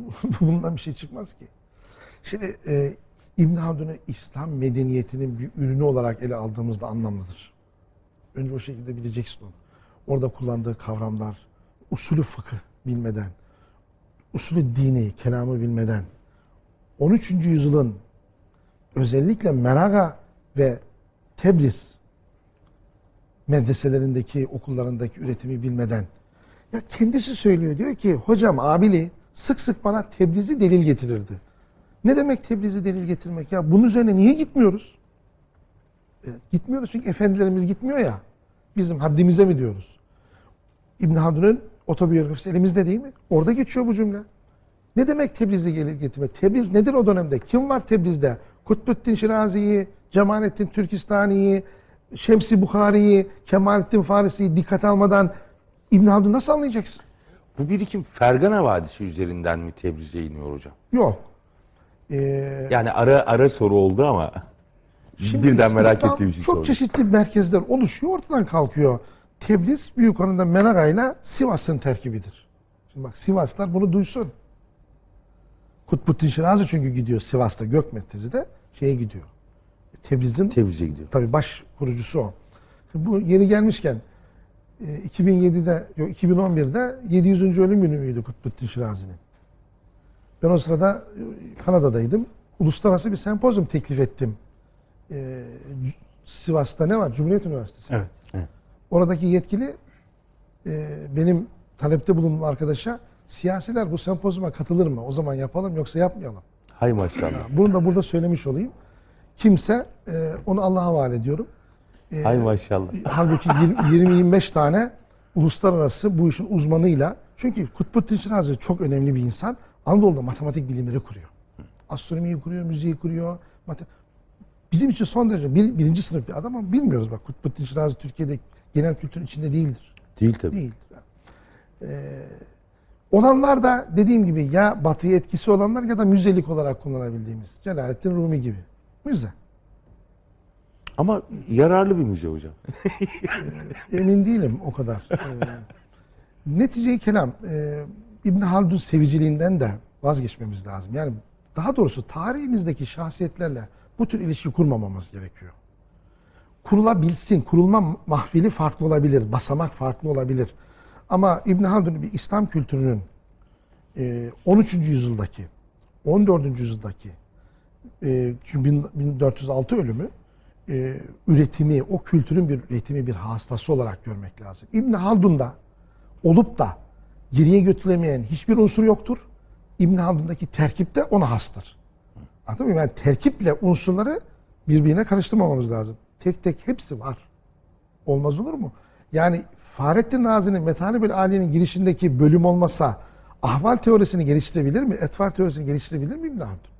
bundan bir şey çıkmaz ki. Şimdi e, İbn Haldun'u İslam medeniyetinin bir ürünü olarak ele aldığımızda anlamlıdır. Önce o şekilde bileceksin onu. Orada kullandığı kavramlar, usulü fıkıh bilmeden, usulü dini, kelamı bilmeden, on üçüncü yüzyılın özellikle Meraga ve Tebriz medreselerindeki, okullarındaki üretimi bilmeden, ya kendisi söylüyor, diyor ki hocam Abili sık sık bana Tebriz'i delil getirirdi. Ne demek Tebriz'i delil getirmek ya? Bunun üzerine niye gitmiyoruz? E, gitmiyoruz çünkü efendilerimiz gitmiyor ya. Bizim haddimize mi diyoruz? İbn Haldun'un otobiyografisi elimizde değil mi? Orada geçiyor bu cümle. Ne demek Tebriz'i getirmek? Tebriz nedir o dönemde? Kim var Tebriz'de? Kutbuddin Şirazi'yi, Cemalettin Türkistani'yi, Şemsi Bukhari'yi, Kemalettin Farisi'yi dikkate almadan İbn Haldun nasıl anlayacaksın? Bu birikim Fergana Vadisi üzerinden mi Tebriz'e iniyor hocam? Yok. Ee, Yani ara ara soru oldu ama Şimdi birden merak İslam ettiğim için çok sordum. çeşitli merkezler oluşuyor, ortadan kalkıyor. Tebriz büyük oranda Meraga ile Sivas'ın terkibidir. Şimdi bak Sivaslar bunu duysun. Kutbuddin Şirazi çünkü gidiyor Sivas'ta Gökmentepe'de şeye gidiyor. Tebriz'in Tebriz'e gidiyor. tabii baş kurucusu o. Şimdi bu yeri gelmişken iki bin yedide yok iki bin on birde yedi yüzüncü ölüm günü müydü Kutbuddin Şirazi'nin? Ben o sırada Kanada'daydım. Uluslararası bir sempozyum teklif ettim. Ee, Sivas'ta ne var? Cumhuriyet Üniversitesi. Evet. Evet. Oradaki yetkili e, benim talepte bulunduğum arkadaşa siyasiler bu sempozyuma katılır mı? O zaman yapalım yoksa yapmayalım. Hay maşallah. Bunu da burada söylemiş olayım. Kimse e, onu Allah'a havale ediyorum. E, Hay maşallah. Halbuki yirmi yirmi beş tane uluslararası bu işin uzmanıyla, çünkü Kutbuddin Şirazi çok önemli bir insan. Anadolu'da matematik bilimleri kuruyor. Astronomiyi kuruyor, müziği kuruyor. Mate- Bizim için son derece bir, birinci sınıf bir adam ama bilmiyoruz bak. Kutbuddin Şirazi Türkiye'de genel kültürün içinde değildir. Değil tabii. Değil. Ee, olanlar da dediğim gibi ya batıya etkisi olanlar ya da müzelik olarak kullanabildiğimiz. Celaleddin Rumi gibi. Müze. Ama yararlı bir müze hocam. Emin değilim o kadar. Ee, netice-i kelam e, İbn Haldun seviciliğinden de vazgeçmemiz lazım. Yani daha doğrusu tarihimizdeki şahsiyetlerle bu tür ilişki kurmamamız gerekiyor. Kurulabilsin, kurulma mahfili farklı olabilir, basamak farklı olabilir. Ama İbn Haldun bir İslam kültürünün on üçüncü yüzyıldaki, on dördüncü yüzyıldaki bin dört yüz altı ölümü üretimi, o kültürün bir üretimi, bir hastası olarak görmek lazım. İbn Haldun'da olup da geriye götürülemeyen hiçbir unsur yoktur. İbn Haldun'daki terkip de ona hastır. Anladın mı? Yani terkiple unsurları birbirine karıştırmamamız lazım. Tek tek hepsi var. Olmaz olur mu? Yani Fahrettin Razi'nin Metanibül Aliye'nin girişindeki bölüm olmasa ahval teorisini geliştirebilir mi? Etvar teorisini geliştirebilir mi İbn Haldun?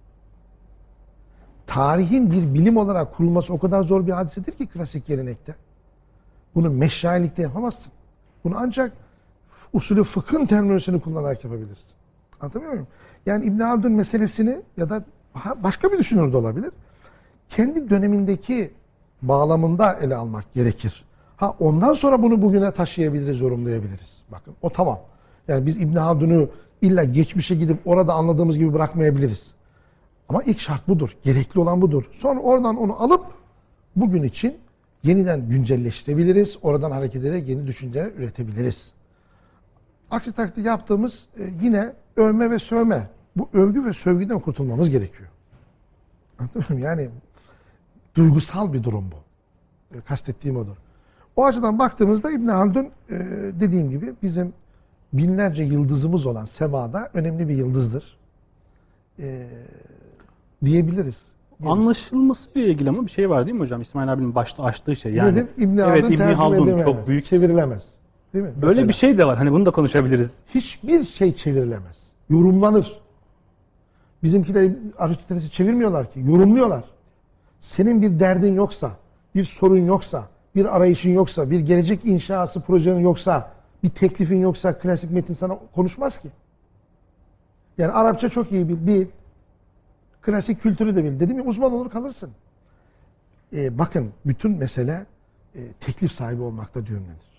Tarihin bir bilim olarak kurulması o kadar zor bir hadisedir ki klasik gelenekte. Bunu meşayilikte yapamazsın. Bunu ancak usulü fıkhın terminolojisini kullanarak yapabilirsin. Anlatabiliyor muyum? Yani İbn Haldun meselesini ya da başka bir düşünür de olabilir. Kendi dönemindeki bağlamında ele almak gerekir. Ha ondan sonra bunu bugüne taşıyabiliriz, yorumlayabiliriz. Bakın o tamam. Yani biz İbn Haldun'u illa geçmişe gidip orada anladığımız gibi bırakmayabiliriz. Ama ilk şart budur. Gerekli olan budur. Sonra oradan onu alıp bugün için yeniden güncelleştirebiliriz. Oradan hareket ederek yeni düşünceler üretebiliriz. Aksi takdirde yaptığımız e, yine övme ve sövme. Bu övgü ve sövgüden kurtulmamız gerekiyor. Anladın mı? Yani duygusal bir durum bu. E, kastettiğim odur. O açıdan baktığımızda İbn Haldun e, dediğim gibi bizim binlerce yıldızımız olan semada önemli bir yıldızdır. E, diyebiliriz. Anlaşılmasıyla ilgili ama bir şey var değil mi hocam? İsmail abinin başta açtığı şey. Yani, Nedir? İbn evet, Haldun İbn tercüme Haldun edilemez, çok büyük. çevirilemez. Değil mi? Böyle Mesela, bir şey de var. Hani bunu da konuşabiliriz. hiçbir şey çevirilemez. Yorumlanır. Bizimkiler Aristoteles'i çevirmiyorlar ki. Yorumluyorlar. Senin bir derdin yoksa, bir sorun yoksa, bir arayışın yoksa, bir gelecek inşası projenin yoksa, bir teklifin yoksa klasik metin sana konuşmaz ki. Yani Arapça çok iyi bil, bil. Klasik kültürü de bil. Dedim ya uzman olur kalırsın. Ee, bakın bütün mesele e, teklif sahibi olmakta düğümlenir.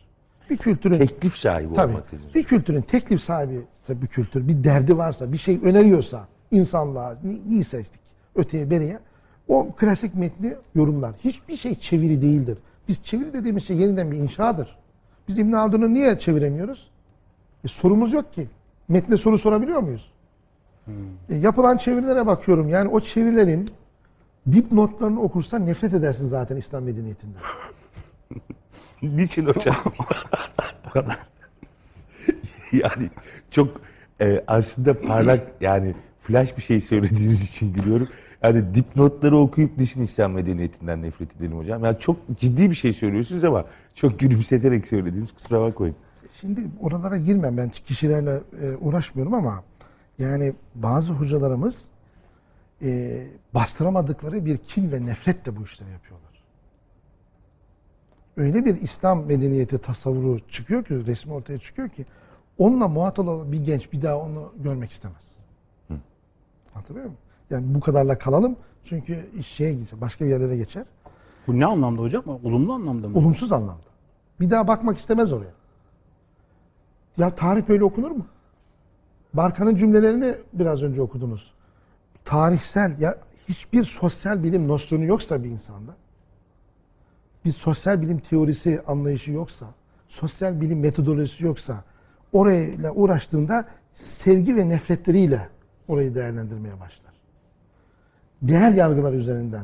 Bir kültürün teklif sahibi tabii, olmak lazım. bir kültürün teklif sahibi ise bir kültür, bir derdi varsa, bir şey öneriyorsa insanlığa, neyi seçtik öteye beriye, o klasik metni yorumlar. Hiçbir şey çeviri değildir. Biz çeviri dediğimiz şey yeniden bir inşadır. Biz İbn Haldun'u niye çeviremiyoruz? E, sorumuz yok ki. Metne soru sorabiliyor muyuz? Hmm. E, yapılan çevirilere bakıyorum. Yani o çevirilerin dipnotlarını okursan nefret edersin zaten İslam medeniyetinden. Niçin hocam? O kadar. Yani çok e, aslında parlak, yani flash bir şey söylediğiniz için gülüyorum. Yani dipnotları okuyup niçin İslam medeniyetinden nefret edelim hocam? Yani çok ciddi bir şey söylüyorsunuz ama çok gülümseterek söylediğiniz, kusura bakmayın. Şimdi oralara girmem, ben kişilerle e, uğraşmıyorum ama yani bazı hocalarımız e, bastıramadıkları bir kin ve nefretle bu işleri yapıyorlar. Öyle bir İslam medeniyeti tasavvuru çıkıyor ki, resmi ortaya çıkıyor ki onunla muhatap olan bir genç bir daha onu görmek istemez. Hı. Hatırlıyor musun? Yani bu kadarla kalalım çünkü iş şeye geçer, başka bir yerlere geçer. Bu ne anlamda hocam? Olumlu anlamda mı? Olumsuz anlamda. Bir daha bakmak istemez oraya. Ya tarih böyle okunur mu? Barkan'ın cümlelerini biraz önce okudunuz. Tarihsel, ya hiçbir sosyal bilim nosyonu yoksa bir insanda, bir sosyal bilim teorisi anlayışı yoksa, sosyal bilim metodolojisi yoksa, orayla uğraştığında sevgi ve nefretleriyle orayı değerlendirmeye başlar. Değer yargılar üzerinden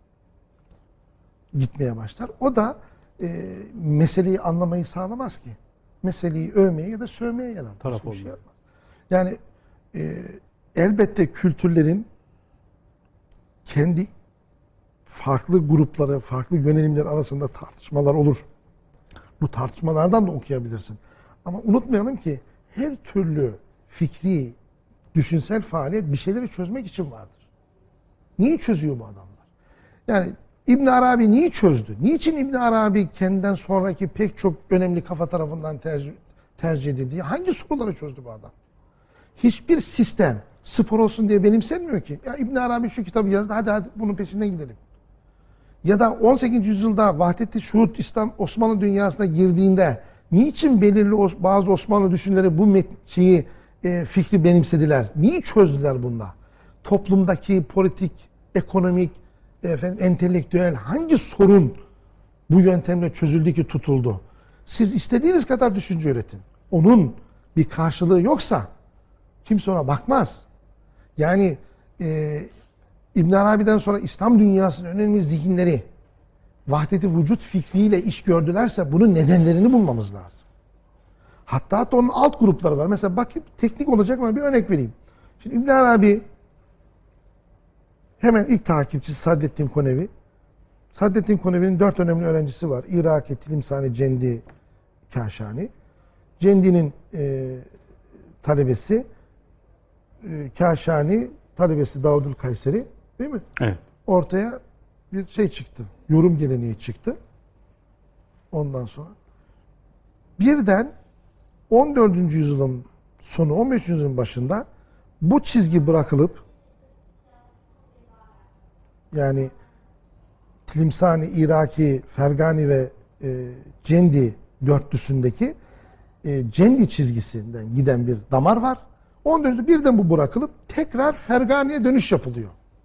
gitmeye başlar. O da e, meseleyi anlamayı sağlamaz ki. Meseleyi övmeye ya da sövmeye yarar. Taraf Şey olmuyor. yani e, elbette kültürlerin kendi farklı grupları, farklı yönelimler arasında tartışmalar olur. Bu tartışmalardan da okuyabilirsin. Ama unutmayalım ki her türlü fikri, düşünsel faaliyet bir şeyleri çözmek için vardır. Niye çözüyor bu adamlar? Yani İbn Arabi niye çözdü? Niçin İbn Arabi kendinden sonraki pek çok önemli kafa tarafından tercih, tercih edildi? Hangi soruları çözdü bu adam? Hiçbir sistem spor olsun diye benimsenmiyor ki. Ya İbn Arabi şu kitabı yazdı, hadi hadi bunun peşinden gidelim. Ya da on sekizinci yüzyılda Vahdet-i Şuhud İslam Osmanlı dünyasına girdiğinde niçin belirli bazı Osmanlı düşünürleri bu şeyi, e, fikri benimsediler? Niye çözdüler bunda? Toplumdaki politik, ekonomik, efendim, entelektüel hangi sorun bu yöntemle çözüldü ki tutuldu? Siz istediğiniz kadar düşünce üretin. Onun bir karşılığı yoksa kimse ona bakmaz. Yani e, İbn Arabi'den sonra İslam dünyasının önemli zihinleri vahdet-i vücut fikriyle iş gördülerse bunun nedenlerini bulmamız lazım. Hatta, hatta onun alt grupları var. Mesela bakayım teknik olacak ama bir örnek vereyim. Şimdi İbn Arabi hemen ilk takipçisi Saddettin Konevi. Saddettin Konevi'nin dört önemli öğrencisi var. İraki, Tilimsani, Cendi, Kaşani. Cendi'nin e, talebesi e, Kaşani, talebesi Davudül Kayseri, değil mi? Evet. Ortaya bir şey çıktı. Yorum geleneği çıktı. Ondan sonra birden on dördüncü yüzyılın sonu, on beşinci yüzyılın başında bu çizgi bırakılıp yani Tilimsani, İraki, Fergani ve e, Cendi dörtlüsündeki e, Cendi çizgisinden giden bir damar var. Ondan sonra birden bu bırakılıp tekrar Fergani'ye dönüş yapılıyor.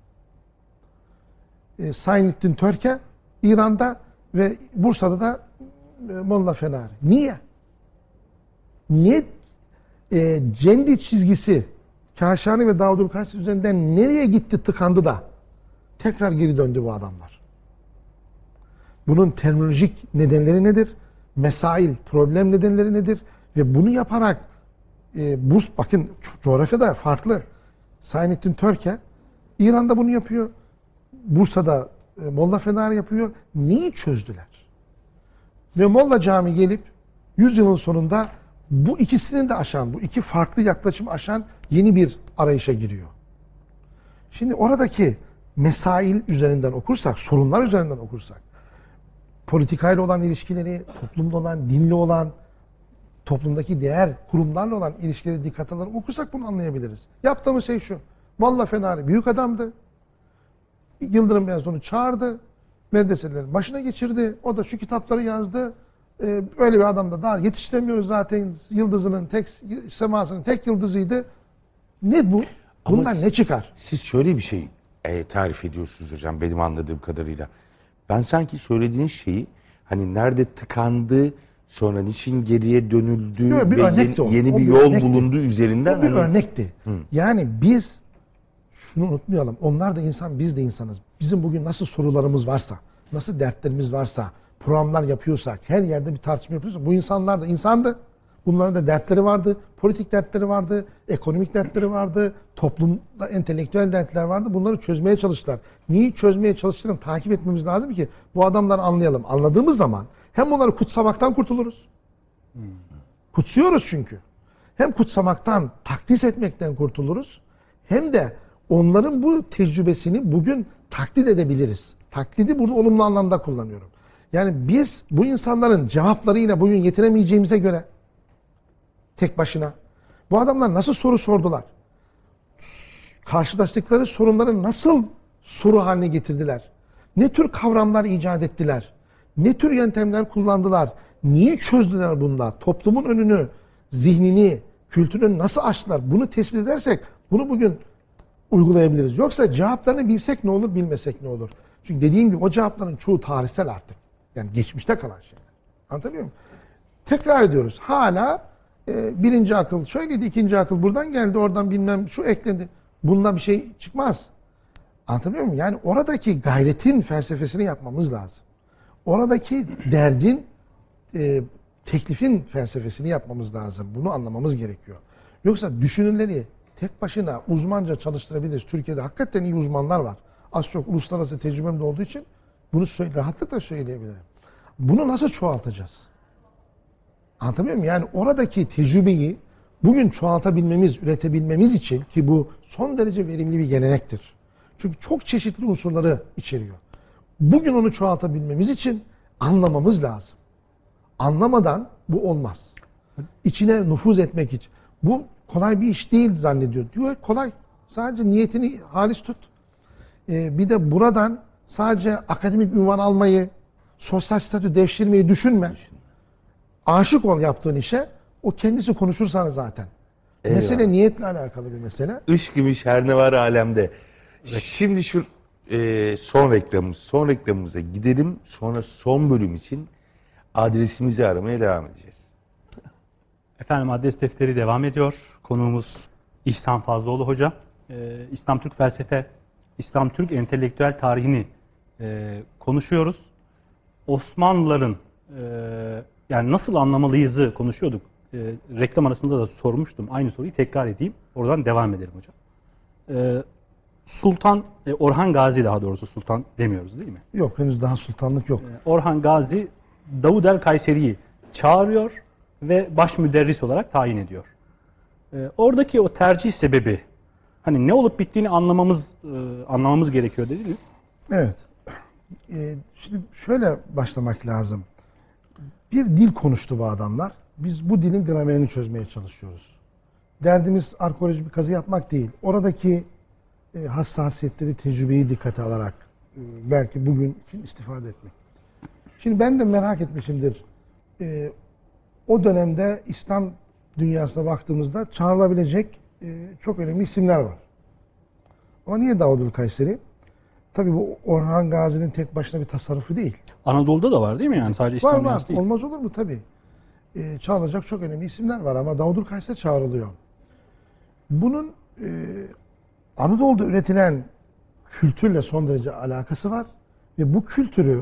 E, Saynettin Törke İran'da ve Bursa'da da e, Molla Fenari. Niye? Niye e, Cendi çizgisi Kaşani ve Davudül Kayseri üzerinden nereye gitti, tıkandı da tekrar geri döndü bu adamlar? Bunun terminolojik nedenleri nedir? Mesail, problem nedenleri nedir? Ve bunu yaparak e, Burs, bakın coğrafyada farklı. Saynettin Törke İran'da bunu yapıyor. Bursa'da e, Molla Fenari yapıyor. Neyi çözdüler? Ve Molla Cami gelip yüzyılın sonunda bu ikisinin de aşan, bu iki farklı yaklaşım aşan yeni bir arayışa giriyor. Şimdi oradaki mesail üzerinden okursak, sorunlar üzerinden okursak, politikayla olan ilişkileri, toplumda olan, dinle olan, toplumdaki diğer kurumlarla olan ilişkileri dikkate alarak okursak bunu anlayabiliriz. Yaptığımız şey şu. Molla Fenari büyük adamdı. Yıldırım Beyazıt onu çağırdı. Medreselerin başına geçirdi. O da şu kitapları yazdı. Ee, öyle bir adam da daha yetiştiremiyoruz zaten. Yıldızının tek, semasının tek yıldızıydı. Ne bu? Ama Bundan ne çıkar? Siz şöyle bir şey e, tarif ediyorsunuz hocam benim anladığım kadarıyla. Ben sanki söylediğiniz şeyi hani nerede tıkandı, sonra niçin geriye dönüldü Yok, bir ve örnekti yeni, o. yeni O bir bir yol örnekti. bulunduğu üzerinden Bu bir hani örnekti. Hı. Yani biz şunu unutmayalım. Onlar da insan, biz de insanız. Bizim bugün nasıl sorularımız varsa, nasıl dertlerimiz varsa, programlar yapıyorsak, her yerde bir tartışma yapıyorsak, bu insanlar da insandı. Bunların da dertleri vardı, politik dertleri vardı, ekonomik dertleri vardı, toplumda entelektüel dertler vardı. Bunları çözmeye çalıştılar. Niye çözmeye çalıştığını takip etmemiz lazım ki bu adamları anlayalım. Anladığımız zaman hem onları kutsamaktan kurtuluruz. Hmm. Kutsuyoruz çünkü. Hem kutsamaktan, takdis etmekten kurtuluruz. Hem de onların bu tecrübesini bugün taklit edebiliriz. Taklidi burada olumlu anlamda kullanıyorum. Yani biz bu insanların cevapları yine bugün getiremeyeceğimize göre tek başına bu adamlar nasıl soru sordular? Karşılaştıkları sorunları nasıl soru haline getirdiler? Ne tür kavramlar icat ettiler? Ne tür yöntemler kullandılar? Niye çözdüler bunda? Toplumun önünü, zihnini, kültürünü nasıl açtılar? Bunu tespit edersek bunu bugün uygulayabiliriz. Yoksa cevaplarını bilsek ne olur, bilmesek ne olur? Çünkü dediğim gibi o cevapların çoğu tarihsel artık. Yani geçmişte kalan şeyler. Anlatabiliyor muyum? Tekrar ediyoruz. Hala e, birinci akıl şöyleydi, ikinci akıl buradan geldi, oradan bilmem şu eklendi. Bundan bir şey çıkmaz. Anlatabiliyor muyum? Yani oradaki gayretin felsefesini yapmamız lazım. Oradaki derdin, e, teklifin felsefesini yapmamız lazım. Bunu anlamamız gerekiyor. Yoksa düşünürleri tek başına uzmanca çalıştırabiliriz. Türkiye'de hakikaten iyi uzmanlar var. Az çok uluslararası tecrübem de olduğu için bunu söyle, rahatlıkla söyleyebilirim. Bunu nasıl çoğaltacağız? Anlatabiliyor muyum? Yani oradaki tecrübeyi bugün çoğaltabilmemiz, üretebilmemiz için ki bu son derece verimli bir gelenektir. Çünkü çok çeşitli unsurları içeriyor. Bugün onu çoğaltabilmemiz için anlamamız lazım. Anlamadan bu olmaz. İçine nüfuz etmek için. Bu kolay bir iş değil zannediyor. Diyor kolay. Sadece niyetini halis tut. Ee, bir de buradan sadece akademik ünvan almayı, sosyal statü devşirmeyi düşünme. Düşünme. Aşık ol yaptığın işe. O kendisi konuşur sana zaten. Eyvallah. Mesele niyetle alakalı bir mesele. Iş gümüş her ne var alemde. Şimdi şu e, son reklamımız, son reklamımıza gidelim. Sonra son bölüm için adresimizi aramaya devam edeceğiz. Efendim adres defteri devam ediyor. Konuğumuz İhsan Fazlıoğlu Hoca. Ee, İslam Türk felsefe, İslam Türk entelektüel tarihini e, konuşuyoruz. Osmanlıların e, yani nasıl anlamalıyızı konuşuyorduk. E, reklam arasında da sormuştum. Aynı soruyu tekrar edeyim. Oradan devam edelim hocam. E, Sultan, e, Orhan Gazi daha doğrusu sultan demiyoruz değil mi? Yok henüz daha sultanlık yok. E, Orhan Gazi Davud el-Kayseri'yi çağırıyor ve baş müderris olarak tayin ediyor. E, oradaki o tercih sebebi hani ne olup bittiğini anlamamız e, anlamamız gerekiyor dediniz. Evet. E, şimdi şöyle başlamak lazım. Bir dil konuştu bu adamlar. Biz bu dilin gramerini çözmeye çalışıyoruz. Derdimiz arkeolojik bir kazı yapmak değil. Oradaki e, hassasiyetleri, tecrübeyi dikkate alarak e, belki bugün için istifade etmek. Şimdi ben de merak etmişimdir. E, o dönemde İslam dünyasına baktığımızda çağrılabilecek e, çok önemli isimler var. Ama niye Davud el-Kayseri? Tabii bu Orhan Gazi'nin tek başına bir tasarrufu değil. Anadolu'da da var değil mi yani? Sadece İslam var, dünyası var. değil. Olmaz olur mu? Tabii. E, çağrılacak çok önemli isimler var ama Davud el-Kayseri çağrılıyor. Bunun e, Anadolu'da üretilen kültürle son derece alakası var. Ve bu kültürü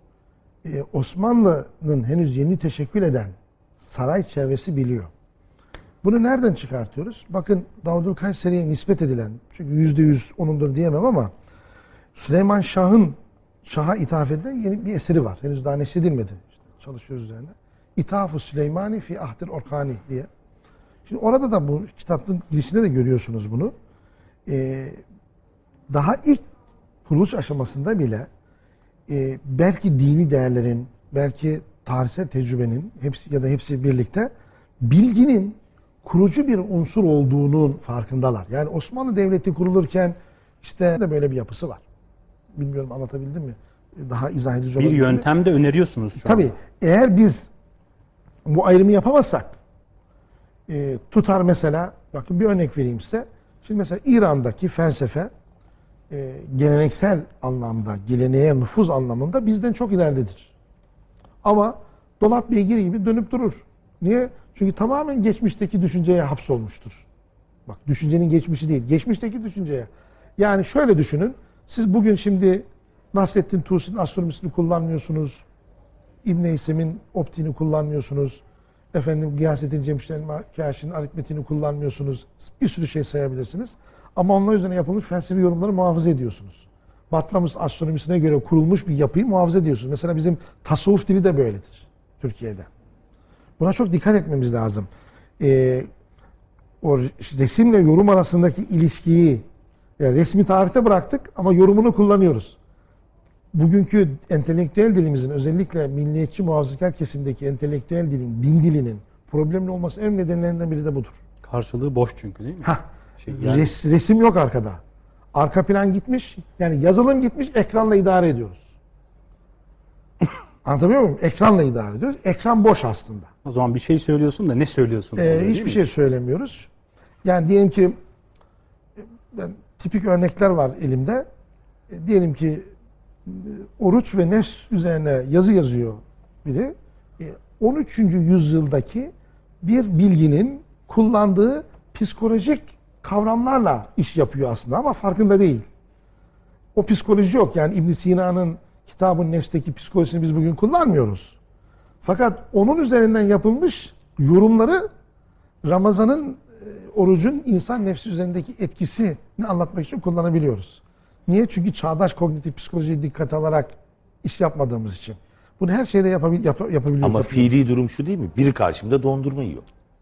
e, Osmanlı'nın henüz yeni teşekkül eden saray çevresi biliyor. Bunu nereden çıkartıyoruz? Bakın Davud el-Kayseri'ye nispet edilen, çünkü yüzde yüz onundur diyemem ama Süleyman Şah'ın Şah'a ithaf edilen yeni bir eseri var. Henüz daha neşredilmedi. İşte çalışıyoruz üzerinde. İthaf-ı Süleymani fi Ahdir Orkani diye. Şimdi orada da bu kitabın girişinde de görüyorsunuz bunu. Ee, daha ilk kuruluş aşamasında bile e, belki dini değerlerin, belki tarihsel tecrübenin hepsi ya da hepsi birlikte bilginin kurucu bir unsur olduğunun farkındalar. Yani Osmanlı Devleti kurulurken işte de böyle bir yapısı var. Bilmiyorum anlatabildim mi? Daha izah edici bir olabilir mi? yöntem de öneriyorsunuz şu Tabii. anda. Eğer biz Bu ayrımı yapamazsak e, tutar mesela, bakın bir örnek vereyim size. Şimdi mesela İran'daki felsefe e, geleneksel anlamda, geleneğe nüfuz anlamında bizden çok ileridedir. Ama dolap beygiri gibi dönüp durur. Niye? Çünkü tamamen geçmişteki düşünceye hapsolmuştur. Bak, düşüncenin geçmişi değil, geçmişteki düşünceye. Yani şöyle düşünün, siz bugün şimdi Nasrettin Tusi'nin astronomisini kullanmıyorsunuz, İbn Heysem'in optiğini kullanmıyorsunuz, efendim Gıyasettin Cemşid-i aritmetiğini kullanmıyorsunuz, bir sürü şey sayabilirsiniz. Ama onlar üzerine yapılmış felsefi yorumları muhafaza ediyorsunuz. Batlamyus astronomisine göre kurulmuş bir yapıyı muhafaza ediyorsunuz. Mesela bizim tasavvuf dili de böyledir Türkiye'de. Buna çok dikkat etmemiz lazım. Ee, o resimle yorum arasındaki ilişkiyi yani resmi tarihte bıraktık ama yorumunu kullanıyoruz. Bugünkü entelektüel dilimizin, özellikle milliyetçi muhafazakar kesimdeki entelektüel dilin, din dilinin problemli olması en nedenlerinden biri de budur. Karşılığı boş çünkü, değil mi? Hah. Şey, yani... Res, resim yok arkada. Arka plan gitmiş. Yani yazılım gitmiş, ekranla idare ediyoruz. Anlatabiliyor muyum? Ekranla idare ediyoruz. Ekran boş aslında. O zaman bir şey söylüyorsun da ne söylüyorsun? Ee, oluyor, hiçbir şey söylemiyoruz. Yani diyelim ki ben, tipik örnekler var elimde. E, diyelim ki oruç ve nefs üzerine yazı yazıyor biri. E, on üçüncü yüzyıldaki bir bilginin kullandığı psikolojik kavramlarla iş yapıyor aslında ama farkında değil. O psikoloji yok. Yani İbn Sina'nın Kitab-ı Nefs'teki psikolojisini biz bugün kullanmıyoruz. Fakat onun üzerinden yapılmış yorumları Ramazan'ın, orucun insan nefsi üzerindeki etkisini anlatmak için kullanabiliyoruz. Niye? Çünkü çağdaş kognitif psikolojiyi dikkate alarak iş yapmadığımız için. Bunu her şeyde yapabil yap yapabiliyoruz. Ama fiili durum şu değil mi? Biri karşımda dondurma yiyor.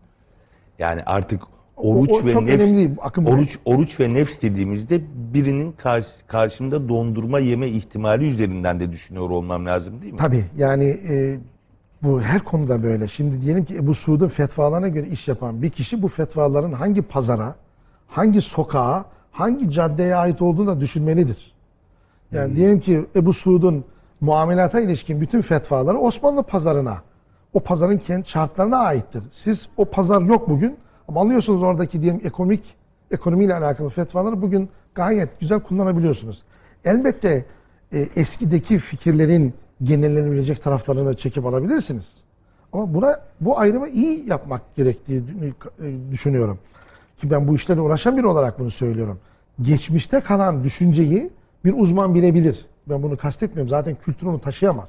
Yani artık oruç o, o ve çok nefs önemli değil, Akın Bey. oruç oruç ve nefs dediğimizde birinin karşı, karşımda dondurma yeme ihtimali üzerinden de düşünüyor olmam lazım, değil mi? Tabii. Yani e, bu her konuda böyle. Şimdi diyelim ki Ebu Suud'un fetvalarına göre iş yapan bir kişi bu fetvaların hangi pazara, hangi sokağa, hangi caddeye ait olduğunu da düşünmelidir. Yani hmm. diyelim ki Ebu Suud'un muamelata ilişkin bütün fetvaları Osmanlı pazarına, o pazarın kendi şartlarına aittir. Siz o pazar yok bugün ama alıyorsunuz oradaki diyelim ekonomik, ekonomiyle alakalı fetvaları bugün gayet güzel kullanabiliyorsunuz. Elbette e, eskideki fikirlerin genellenebilecek taraflarını çekip alabilirsiniz. Ama buna bu ayrımı iyi yapmak gerektiği düşünüyorum. Ki ben bu işlerle uğraşan biri olarak bunu söylüyorum. Geçmişte kalan düşünceyi bir uzman bilebilir. Ben bunu kastetmiyorum. Zaten kültür onu taşıyamaz.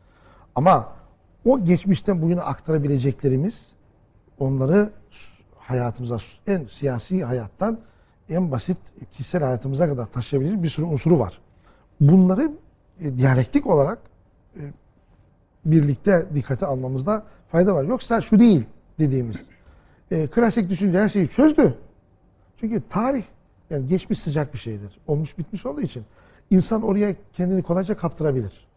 Ama o geçmişten bugüne aktarabileceklerimiz onları hayatımıza, en siyasi hayattan en basit kişisel hayatımıza kadar taşıyabilecek bir sürü unsuru var. Bunları e, diyalektik olarak e, birlikte dikkate almamızda fayda var. Yoksa şu değil dediğimiz. E, klasik düşünce her şeyi çözdü. Çünkü tarih, yani geçmiş sıcak bir şeydir. Olmuş bitmiş olduğu için insan oraya kendini kolayca kaptırabilir.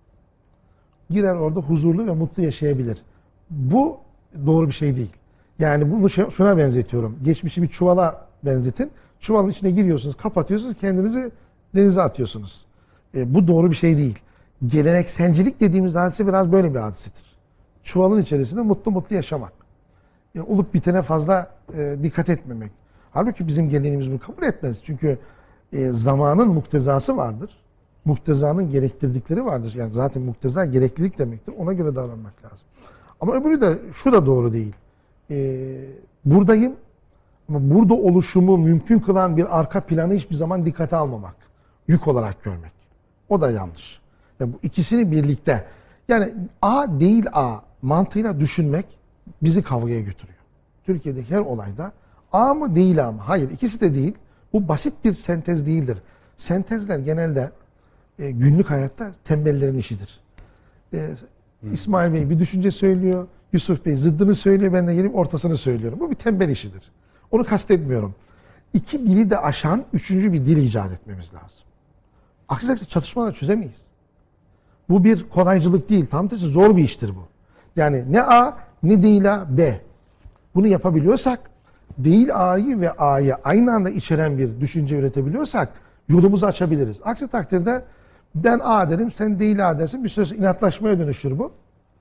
Girer orada huzurlu ve mutlu yaşayabilir. Bu doğru bir şey değil. Yani bunu şuna benzetiyorum. Geçmişi bir çuvala benzetin. Çuvalın içine giriyorsunuz, kapatıyorsunuz, kendinizi denize atıyorsunuz. E, bu doğru bir şey değil. Gelenekselcilik dediğimiz hadise biraz böyle bir hadisedir. Çuvalın içerisinde mutlu mutlu yaşamak. E, olup bitene fazla e, dikkat etmemek. Halbuki bizim geleneğimiz bunu kabul etmez. Çünkü e, zamanın muktezası vardır. Muktezanın gerektirdikleri vardır. Yani zaten mukteza gereklilik demektir. Ona göre davranmak lazım. Ama öbürü de şu da doğru değil. E, buradayım ama burada oluşumu mümkün kılan bir arka planı hiçbir zaman dikkate almamak. Yük olarak görmek. O da yanlış. Yani bu ikisini birlikte. Yani A değil A mantığıyla düşünmek bizi kavgaya götürüyor. Türkiye'deki her olayda A mı değil A mı? Hayır, ikisi de değil. Bu basit bir sentez değildir. Sentezler genelde e, günlük hayatta tembellerin işidir. E, İsmail Bey bir düşünce söylüyor, Yusuf Bey zıddını söylüyor, ben de gelip ortasını söylüyorum. Bu bir tembel işidir. Onu kastetmiyorum. İki dili de aşan üçüncü bir dil icat etmemiz lazım. Aksi takdirde çatışmaları çözemeyiz. Bu bir kolaycılık değil. Tam tersi zor bir iştir bu. Yani ne A ne değil A B. Bunu yapabiliyorsak, değil A'yı ve A'yı aynı anda içeren bir düşünce üretebiliyorsak yolumuzu açabiliriz. Aksi takdirde ben A derim, sen değil A dersin. Bir süre inatlaşmaya dönüşür bu.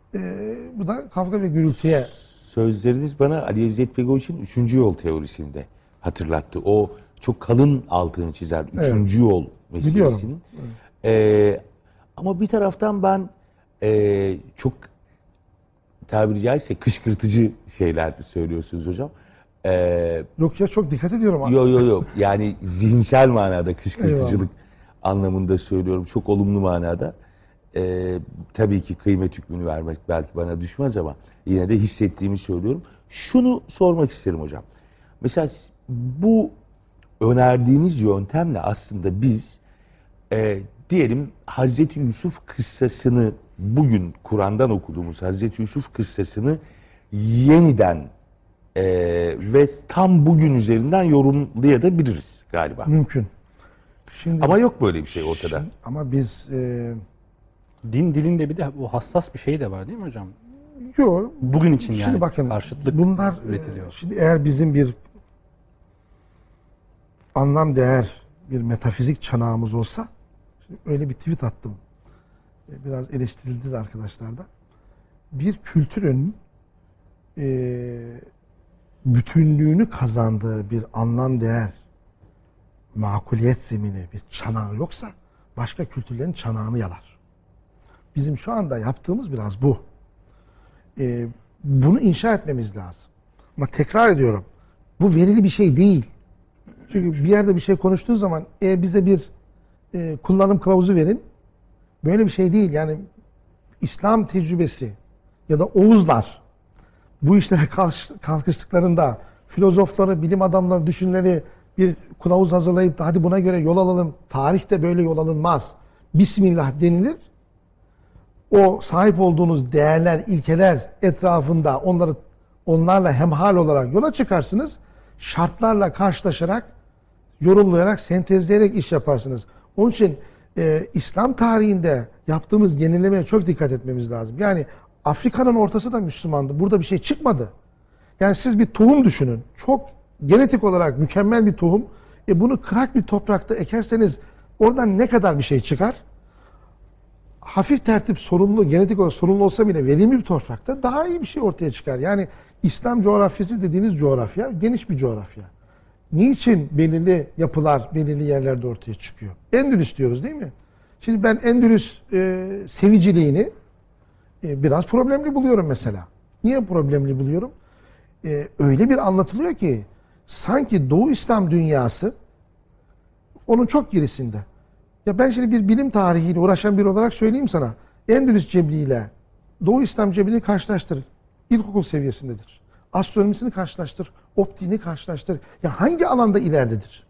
E, bu da kavga ve gürültüye. Sözleriniz bana Ali İzzet Begoviç'in üçüncü yol teorisinde hatırlattı. O çok kalın altını çizer. Üçüncü Evet. yol meselesinin. Evet. Ee, ama bir taraftan ben e, çok tabiri caizse kışkırtıcı şeyler söylüyorsunuz hocam. Ee, Yok ya, çok dikkat ediyorum. Yok yok yok. Yani zihinsel manada kışkırtıcılık Eyvallah. anlamında söylüyorum. Çok olumlu manada. Ee, tabii ki kıymet hükmünü vermek belki bana düşmez ama yine de hissettiğimi söylüyorum. Şunu sormak isterim hocam. Mesela bu önerdiğiniz yöntemle aslında biz e, diyelim Hazreti Yusuf kıssasını, bugün Kur'an'dan okuduğumuz Hazreti Yusuf kıssasını yeniden e, ve tam bugün üzerinden yorumlayabiliriz galiba. Mümkün. Şimdi, Ama yok böyle bir şey ortada. Şimdi, ama biz e, Din dilinde bir de o hassas bir şey de var değil mi hocam? yok. Bugün için yani Şimdi bakın, karşıtlık bunlar üretiliyor. e, şimdi eğer bizim bir anlam değer, bir metafizik çanağımız olsa, şimdi öyle bir tweet attım. E, biraz eleştirildi de arkadaşlar da. Bir kültürün e, bütünlüğünü kazandığı bir anlam değer, makuliyet zemini, bir çanağı yoksa başka kültürlerin çanağını yalar. Bizim şu anda yaptığımız biraz bu. Ee, bunu inşa etmemiz lazım. Ama tekrar ediyorum, bu verili bir şey değil. Çünkü bir yerde bir şey konuştuğu zaman e, bize bir e, kullanım kılavuzu verin. Böyle bir şey değil. Yani İslam tecrübesi ya da Oğuzlar bu işlere kalkıştıklarında filozofları, bilim adamları, düşünleri bir kılavuz hazırlayıp da hadi buna göre yol alalım. Tarihte böyle yol alınmaz. Bismillah denilir. O sahip olduğunuz değerler, ilkeler etrafında onları onlarla hemhal olarak yola çıkarsınız. Şartlarla karşılaşarak, yorumlayarak, sentezleyerek iş yaparsınız. Onun için e, İslam tarihinde yaptığımız yenilemeye çok dikkat etmemiz lazım. Yani Afrika'nın ortası da Müslümandı. Burada bir şey çıkmadı. Yani siz bir tohum düşünün. Çok genetik olarak mükemmel bir tohum. E bunu kırak bir toprakta ekerseniz oradan ne kadar bir şey çıkar? Hafif tertip sorunlu, genetik olarak sorunlu olsa bile verimli bir toprakta daha iyi bir şey ortaya çıkar. Yani İslam coğrafyası dediğiniz coğrafya geniş bir coğrafya. Niçin belirli yapılar, belirli yerlerde ortaya çıkıyor? Endülüs diyoruz değil mi? Şimdi ben Endülüs e, seviciliğini e, biraz problemli buluyorum mesela. Niye problemli buluyorum? E, öyle bir anlatılıyor ki sanki Doğu İslam dünyası onun çok gerisinde. Ya ben şimdi bir bilim tarihiyle uğraşan biri olarak söyleyeyim sana. Endülüs Cebri ile Doğu İslam Cebri'ni karşılaştır. İlkokul seviyesindedir. Astronomisini karşılaştır. Optiğini karşılaştır. Ya hangi alanda ileridedir?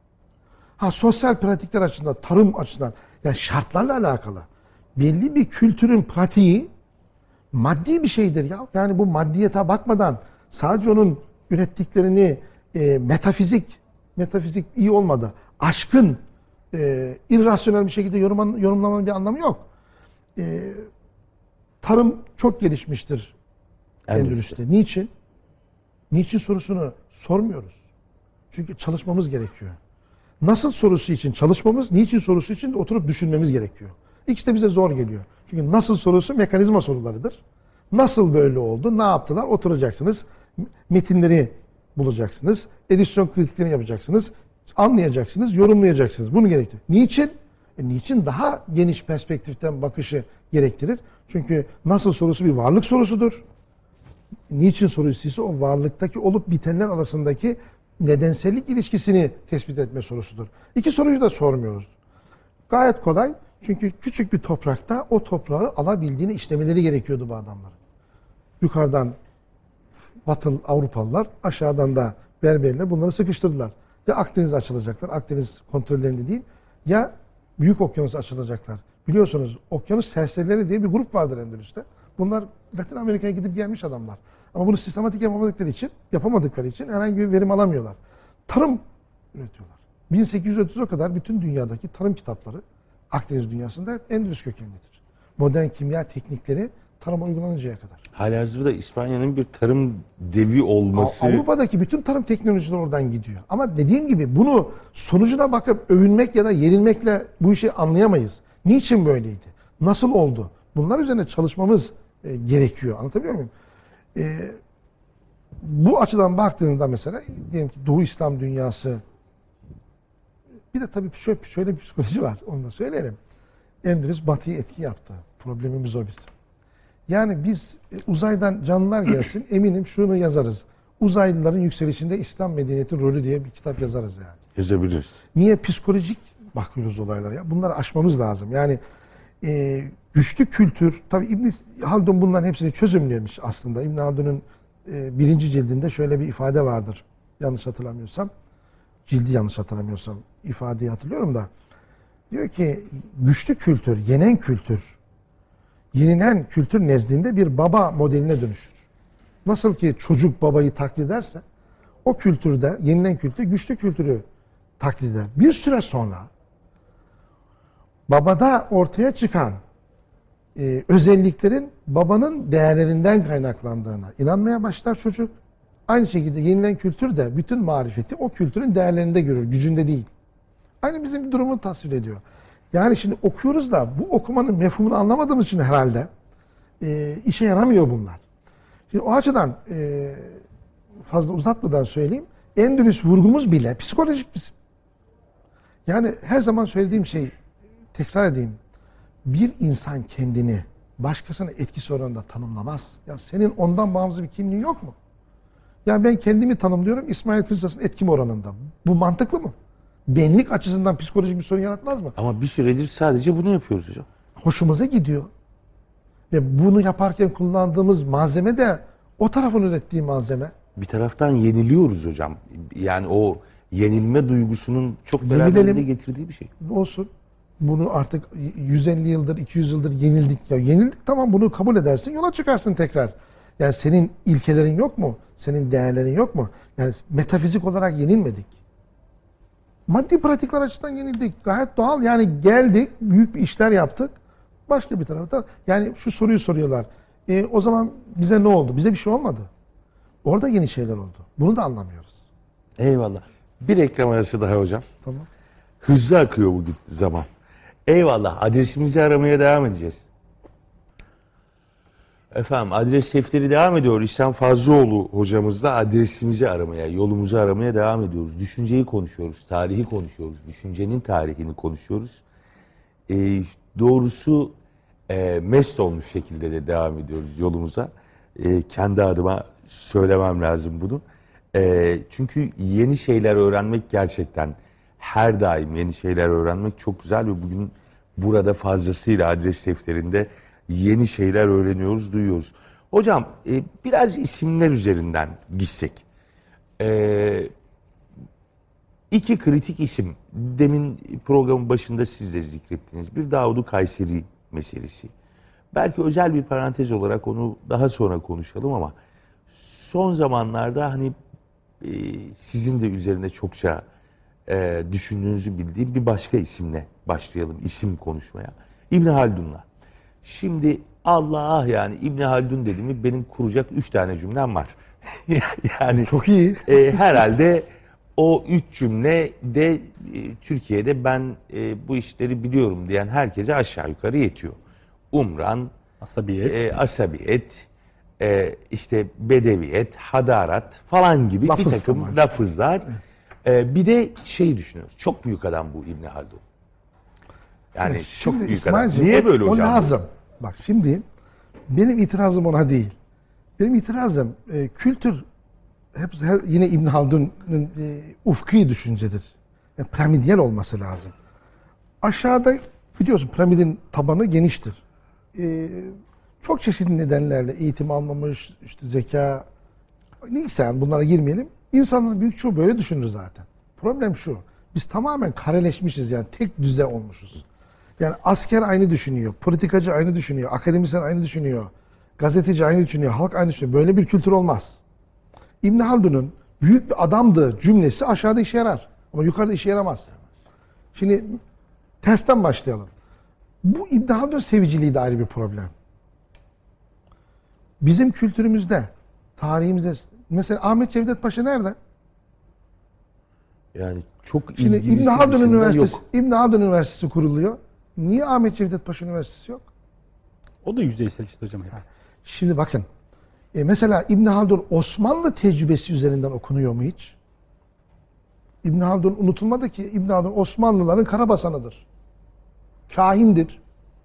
Ha sosyal pratikler açısından, tarım açısından, yani şartlarla alakalı. Belli bir kültürün pratiği maddi bir şeydir ya. Yani bu maddiyete bakmadan sadece onun ürettiklerini e, metafizik, metafizik iyi olmadı. Aşkın, e, irrasyonel bir şekilde yorumlan, yorumlamanın bir anlamı yok. E, tarım çok gelişmiştir Endülüs'te. Niçin? Niçin sorusunu sormuyoruz. Çünkü çalışmamız gerekiyor. Nasıl sorusu için çalışmamız, niçin sorusu için de oturup düşünmemiz gerekiyor. İkisi de bize zor geliyor. Çünkü nasıl sorusu mekanizma sorularıdır. Nasıl böyle oldu, ne yaptılar? Oturacaksınız, metinleri bulacaksınız, edisyon kritiklerini yapacaksınız, anlayacaksınız, yorumlayacaksınız. Bunu gerektiriyor. Niçin? E, niçin daha geniş perspektiften bakışı gerektirir? Çünkü nasıl sorusu bir varlık sorusudur. Niçin sorusu ise o varlıktaki olup bitenler arasındaki nedensellik ilişkisini tespit etme sorusudur. İki soruyu da sormuyoruz. Gayet kolay. Çünkü küçük bir toprakta o toprağı alabildiğini işlemeleri gerekiyordu bu adamların. Yukarıdan Batı Avrupalılar, aşağıdan da Berberler bunları sıkıştırdılar. Ya Akdeniz açılacaklar, Akdeniz kontrollerinde değil, ya Büyük Okyanus açılacaklar. Biliyorsunuz Okyanus serserileri diye bir grup vardır Endülüs'te. Bunlar Latin Amerika'ya gidip gelmiş adamlar. Ama bunu sistematik yapamadıkları için, yapamadıkları için herhangi bir verim alamıyorlar. Tarım üretiyorlar. bin sekiz yüz otuza kadar bütün dünyadaki tarım kitapları Akdeniz dünyasında hep Endülüs kökenlidir. Modern kimya teknikleri tarıma uygulanıncaya kadar. Halihazırda İspanya'nın bir tarım devi olması... Avrupa'daki bütün tarım teknolojileri oradan gidiyor. Ama dediğim gibi bunu sonucuna bakıp övünmek ya da yenilmekle bu işi anlayamayız. Niçin böyleydi? Nasıl oldu? Bunlar üzerine çalışmamız e, gerekiyor. Anlatabiliyor muyum? E, bu açıdan baktığında mesela diyelim ki Doğu İslam dünyası, bir de tabii şöyle, şöyle bir psikoloji var. Onu da söyleyelim. Endülüs Batı'yı etki yaptı. Problemimiz o bizim. Yani biz e, uzaydan canlılar gelsin, eminim şunu yazarız. Uzaylıların yükselişinde İslam medeniyeti rolü diye bir kitap yazarız yani. Yazabiliriz. Niye? Psikolojik bakıyoruz olaylara ya. Bunları aşmamız lazım. Yani e, güçlü kültür, tabii İbn Haldun bunların hepsini çözümlemiş aslında. İbn Haldun'un e, birinci cildinde şöyle bir ifade vardır. Yanlış hatırlamıyorsam. Cildi yanlış hatırlamıyorsam ifadeyi hatırlıyorum da. Diyor ki güçlü kültür, yenen kültür, yenilen kültür nezdinde bir baba modeline dönüşür. Nasıl ki çocuk babayı taklit ederse, o kültürde, yenilen kültür güçlü kültürü taklit eder. Bir süre sonra babada ortaya çıkan e, özelliklerin babanın değerlerinden kaynaklandığına inanmaya başlar çocuk. Aynı şekilde yenilen kültür de bütün marifeti o kültürün değerlerinde görür, gücünde değil. Aynı bizim bir durumu tasvir ediyor. Yani şimdi okuyoruz da bu okumanın mefhumunu anlamadığımız için herhalde e, işe yaramıyor bunlar. Şimdi o açıdan e, fazla uzatmadan söyleyeyim. Endülüs vurgumuz bile psikolojik bizim. Yani her zaman söylediğim şey, tekrar edeyim. Bir insan kendini başkasına etkisi oranında tanımlamaz. Ya senin ondan bağımsız bir kimliğin yok mu? Yani ben kendimi tanımlıyorum İsmail Kılıçdaroğlu'nun etkim oranında. Bu mantıklı mı? Benlik açısından psikolojik bir sorun yaratmaz mı? Ama bir süredir sadece bunu yapıyoruz hocam. Hoşumuza gidiyor. Ve bunu yaparken kullandığımız malzeme de o tarafın ürettiği malzeme. Bir taraftan yeniliyoruz hocam. Yani o yenilme duygusunun çok Yenilelim. beraberinde getirdiği bir şey. Olsun. Bunu artık yüz elli yıldır, iki yüz yıldır yenildik. Ya yenildik, tamam, bunu kabul edersin, yola çıkarsın tekrar. Yani senin ilkelerin yok mu? Senin değerlerin yok mu? Yani metafizik olarak yenilmedik. Maddi pratikler açısından yenildik. Gayet doğal. Yani geldik, büyük bir işler yaptık. Başka bir tarafta yani şu soruyu soruyorlar. E, o zaman bize ne oldu? Bize bir şey olmadı. Orada yeni şeyler oldu. Bunu da anlamıyoruz. Eyvallah. Bir reklam arası daha hocam. Tamam. Hızlı akıyor bugün zaman. Eyvallah. Adresimizi aramaya devam edeceğiz. Efendim adres defteri devam ediyor. İhsan Fazlıoğlu hocamızla adresimizi aramaya, yolumuzu aramaya devam ediyoruz. Düşünceyi konuşuyoruz, tarihi konuşuyoruz. Düşüncenin tarihini konuşuyoruz. Ee, doğrusu e, mest olmuş şekilde de devam ediyoruz yolumuza. E, kendi adıma söylemem lazım bunu. E, çünkü yeni şeyler öğrenmek gerçekten her daim yeni şeyler öğrenmek çok güzel ve bugün burada fazlasıyla adres defterinde yeni şeyler öğreniyoruz, duyuyoruz. Hocam e, biraz isimler üzerinden gitsek. E, iki kritik isim. Demin programın başında siz de zikrettiniz. Bir Davud-u Kayseri meselesi. Belki özel bir parantez olarak onu daha sonra konuşalım ama son zamanlarda hani e, sizin de üzerine çokça e, düşündüğünüzü bildiğim bir başka isimle başlayalım. İsim konuşmaya. İbn Haldun'la. Şimdi Allah yani İbn Haldun dediğimi benim kuracak üç tane cümlem var. Yani çok iyi. E, herhalde o üç cümle de e, Türkiye'de ben e, bu işleri biliyorum diyen herkese aşağı yukarı yetiyor. Umran, Asabiyet, e, asabiyet, e, işte bedeviyet, hadarat falan gibi Lafız bir takım ama. lafızlar. E, bir de şey düşünüyoruz. Çok büyük adam bu İbn Haldun. Yani Evet, çok şimdi büyük adam. İsmail'cim, Niye o- böyle o hocam? bu? lazım. Bak şimdi benim itirazım ona değil. Benim itirazım e, kültür hep her- yine İbn Haldun'un e, ufki düşüncedir. Yani piramidiyel olması lazım. Aşağıda biliyorsun piramidin tabanı geniştir. E, çok çeşitli nedenlerle eğitim almamış, işte zeka, neyse yani bunlara girmeyelim. İnsanların büyük çoğu böyle düşünür zaten. Problem şu. Biz tamamen kareleşmişiz, yani tek düze olmuşuz. Yani asker aynı düşünüyor, politikacı aynı düşünüyor, akademisyen aynı düşünüyor, gazeteci aynı düşünüyor, halk aynı düşünüyor. Böyle bir kültür olmaz. İbn Haldun'un büyük bir adamdı cümlesi aşağıda işe yarar ama yukarıda işe yaramaz. Şimdi tersten başlayalım. Bu İbn Haldun seviciliği de ayrı bir problem. Bizim kültürümüzde, tarihimizde mesela Ahmet Cevdet Paşa nerede? Yani çok Şimdi ilgilisi İbn Haldun dışında Üniversitesi, yok. İbn Haldun Üniversitesi kuruluyor. Niye Ahmet Cevdet Paşa Üniversitesi yok? o da yüzeysel işte hocam hep. Şimdi bakın. E mesela İbn Haldun Osmanlı tecrübesi üzerinden okunuyor mu hiç? İbn Haldun unutulmadı ki İbn Haldun Osmanlıların karabasanıdır. Kahindir.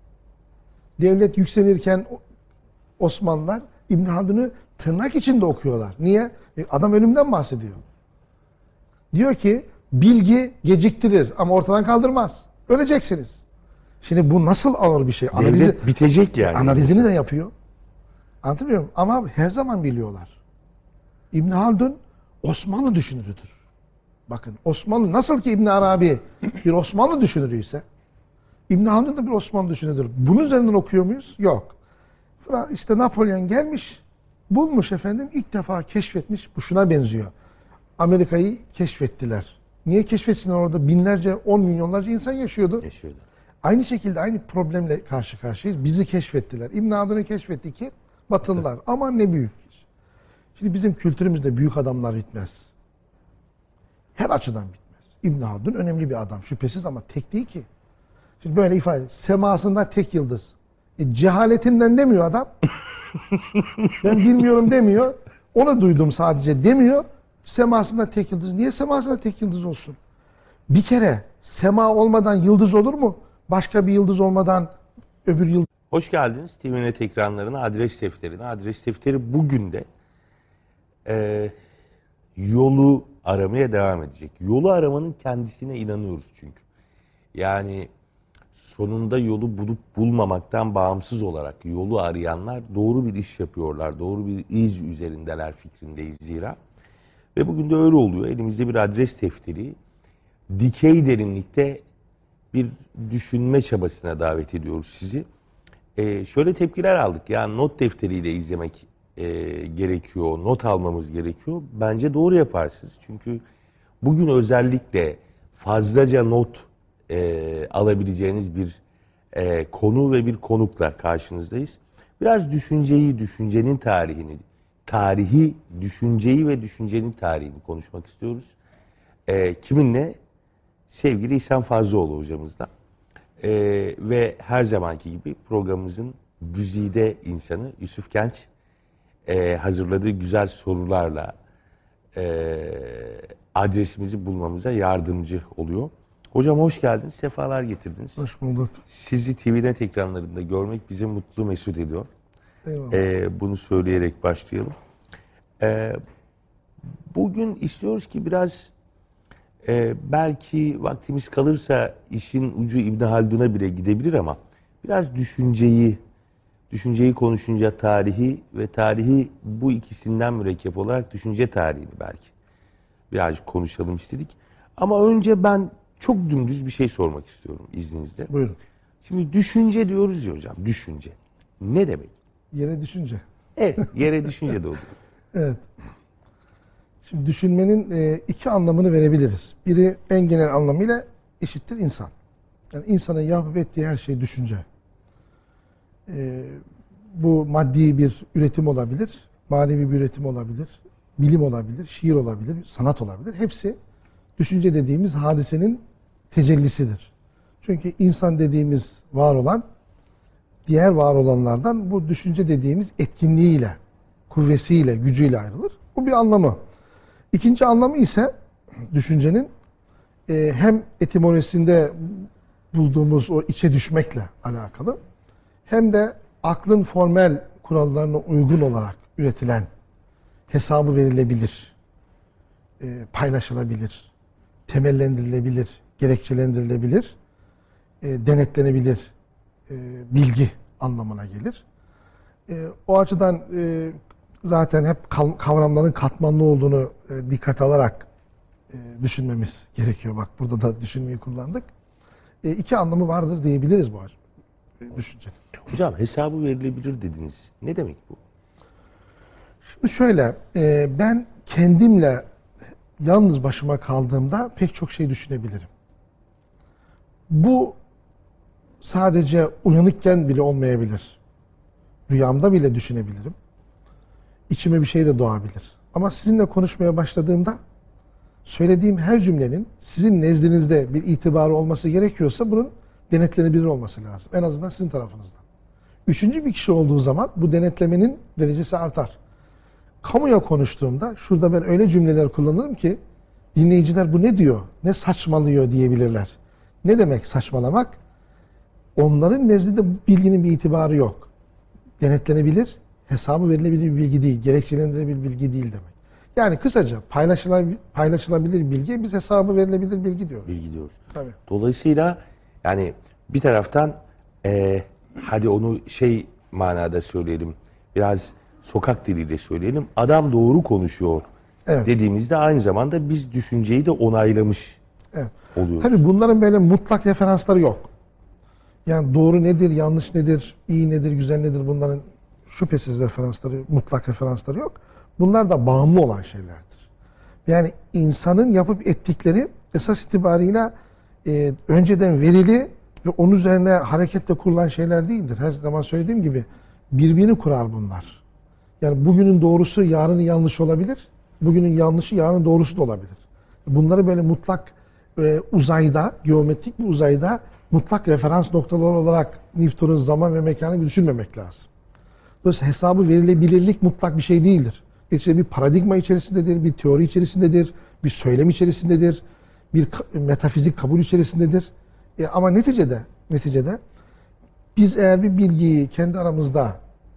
Devlet yükselirken Osmanlılar İbn Haldun'u tırnak içinde okuyorlar. Niye? E adam ölümden bahsediyor. Diyor ki bilgi geciktirir ama ortadan kaldırmaz. Öleceksiniz. Şimdi bu nasıl ağır bir şey? Devlet Analizi, bitecek yani. Analizini de yapıyor. Anlatabiliyor muyum? Ama her zaman biliyorlar. İbn Haldun Osmanlı düşünürüdür. Bakın Osmanlı nasıl ki İbn Arabi bir Osmanlı düşünürüyse İbn Haldun da bir Osmanlı düşünürüdür. Bunun üzerinden okuyor muyuz? Yok. İşte Napolyon gelmiş, bulmuş efendim, ilk defa keşfetmiş. Bu şuna benziyor. Amerika'yı keşfettiler. Niye keşfetsinler, orada binlerce, on milyonlarca insan yaşıyordu. Yaşıyordu. Aynı şekilde aynı problemle karşı karşıyayız. Bizi keşfettiler. İbn Haldun'u keşfetti ki Batılılar. Aman ne büyük. Şimdi bizim kültürümüzde büyük adamlar bitmez. Her açıdan bitmez. İbn Haldun önemli bir adam şüphesiz ama tek değil ki. Şimdi böyle ifade, semasında tek yıldız. E, cehaletimden demiyor adam. Ben bilmiyorum demiyor. Onu duydum sadece demiyor. Semasında tek yıldız. Niye semasında tek yıldız olsun? Bir kere sema olmadan yıldız olur mu? Başka bir yıldız olmadan öbür yıldız. Hoş geldiniz T V Net ekranlarına, adres defterine. Adres defteri bugün de e, yolu aramaya devam edecek. Yolu aramanın kendisine inanıyoruz çünkü. Yani sonunda yolu bulup bulmamaktan bağımsız olarak yolu arayanlar doğru bir iş yapıyorlar. Doğru bir iz üzerindeler fikrindeyiz zira. Ve bugün de öyle oluyor. Elimizde bir adres defteri. Dikey derinlikte bir düşünme çabasına davet ediyoruz sizi. Ee, şöyle tepkiler aldık. Ya not defteriyle izlemek e, gerekiyor, not almamız gerekiyor. Bence doğru yaparsınız. Çünkü bugün özellikle fazlaca not e, alabileceğiniz bir e, konu ve bir konukla karşınızdayız. Biraz düşünceyi, düşüncenin tarihini, tarihi, düşünceyi ve düşüncenin tarihini konuşmak istiyoruz. E, kiminle? Sevgili İhsan Fazlıoğlu hocamızla. E, ve her zamanki gibi programımızın güzide insanı Yusuf Genç e, hazırladığı güzel sorularla e, adresimizi bulmamıza yardımcı oluyor. Hocam hoş geldiniz, sefalar getirdiniz. Hoş bulduk. Sizi T V Net ekranlarında görmek bizi mutlu mesut ediyor. Eyvallah. E, bunu söyleyerek başlayalım. E, bugün istiyoruz ki biraz e, belki vaktimiz kalırsa işin ucu İbn Haldun'a bile gidebilir ama biraz düşünceyi düşünceyi konuşunca tarihi ve tarihi bu ikisinden mürekkep olarak düşünce tarihini belki birazcık konuşalım istedik. Ama önce ben çok dümdüz bir şey sormak istiyorum izninizle. Buyurun. Şimdi düşünce diyoruz ya hocam, düşünce. Ne demek? Yere düşünce. Evet, yere düşünce de oluyor. Evet. Şimdi düşünmenin e, iki anlamını verebiliriz. Biri en genel anlamıyla eşittir insan. Yani insanın yapıp ettiği her şey düşünce. E, bu maddi bir üretim olabilir, manevi bir üretim olabilir, bilim olabilir, şiir olabilir, sanat olabilir. Hepsi düşünce dediğimiz hadisenin tecellisidir. Çünkü insan dediğimiz var olan, diğer var olanlardan bu düşünce dediğimiz etkinliğiyle, kuvvesiyle, gücüyle ayrılır. Bu bir anlamı. İkinci anlamı ise düşüncenin e, hem etimolojisinde bulduğumuz o içe düşmekle alakalı, hem de aklın formel kurallarına uygun olarak üretilen, hesabı verilebilir, e, paylaşılabilir, temellendirilebilir, gerekçelendirilebilir, e, denetlenebilir e, bilgi anlamına gelir. E, o açıdan e, zaten hep kavramların katmanlı olduğunu e, dikkate alarak e, düşünmemiz gerekiyor. Bak burada da düşünmeyi kullandık. E, iki anlamı vardır diyebiliriz bu düşünce. Hocam hesabı verilebilir dediniz. Ne demek bu? Şimdi şöyle, e, ben kendimle yalnız başıma kaldığımda pek çok şey düşünebilirim. Bu sadece uyanıkken bile olmayabilir. Rüyamda bile düşünebilirim. İçime bir şey de doğabilir. Ama sizinle konuşmaya başladığımda söylediğim her cümlenin sizin nezdinizde bir itibarı olması gerekiyorsa bunun denetlenebilir olması lazım. En azından sizin tarafınızdan. Üçüncü bir kişi olduğu zaman bu denetlemenin derecesi artar. Kamuya konuştuğumda şurada ben öyle cümleler kullanırım ki dinleyiciler bu ne diyor, ne saçmalıyor diyebilirler. Ne demek saçmalamak? Onların nezdinde bu bilginin bir itibarı yok. Denetlenebilir, hesabı verilebilir bir bilgi değil, gerekçelendirilebilir bir bilgi değil demek. Yani kısaca paylaşılabilir, paylaşılabilir bilgi, biz hesabı verilebilir bilgi diyoruz. Bilgi diyoruz. Tabii. Dolayısıyla yani bir taraftan e, hadi onu şey manada söyleyelim, biraz sokak diliyle söyleyelim, adam doğru konuşuyor Evet. dediğimizde aynı zamanda biz düşünceyi de onaylamış Evet. oluyoruz. Tabii bunların böyle mutlak referansları yok. Yani doğru nedir, yanlış nedir, iyi nedir, güzel nedir, bunların şüphesiz referansları, mutlak referansları yok. Bunlar da bağımlı olan şeylerdir. Yani insanın yapıp ettikleri esas itibarıyla e, önceden verili ve onun üzerine hareketle kurulan şeyler değildir. Her zaman söylediğim gibi birbirini kurar bunlar. Yani bugünün doğrusu yarının yanlış olabilir, bugünün yanlışı yarının doğrusu da olabilir. Bunları böyle mutlak e, uzayda, geometrik bir uzayda mutlak referans noktaları olarak Newton'un zaman ve mekanı bir düşünmemek lazım. Dolayısıyla hesabı verilebilirlik mutlak bir şey değildir. Neticede bir paradigma içerisindedir, bir teori içerisindedir, bir söylem içerisindedir, bir metafizik kabul içerisindedir. E, ama neticede, neticede biz eğer bir bilgiyi kendi aramızda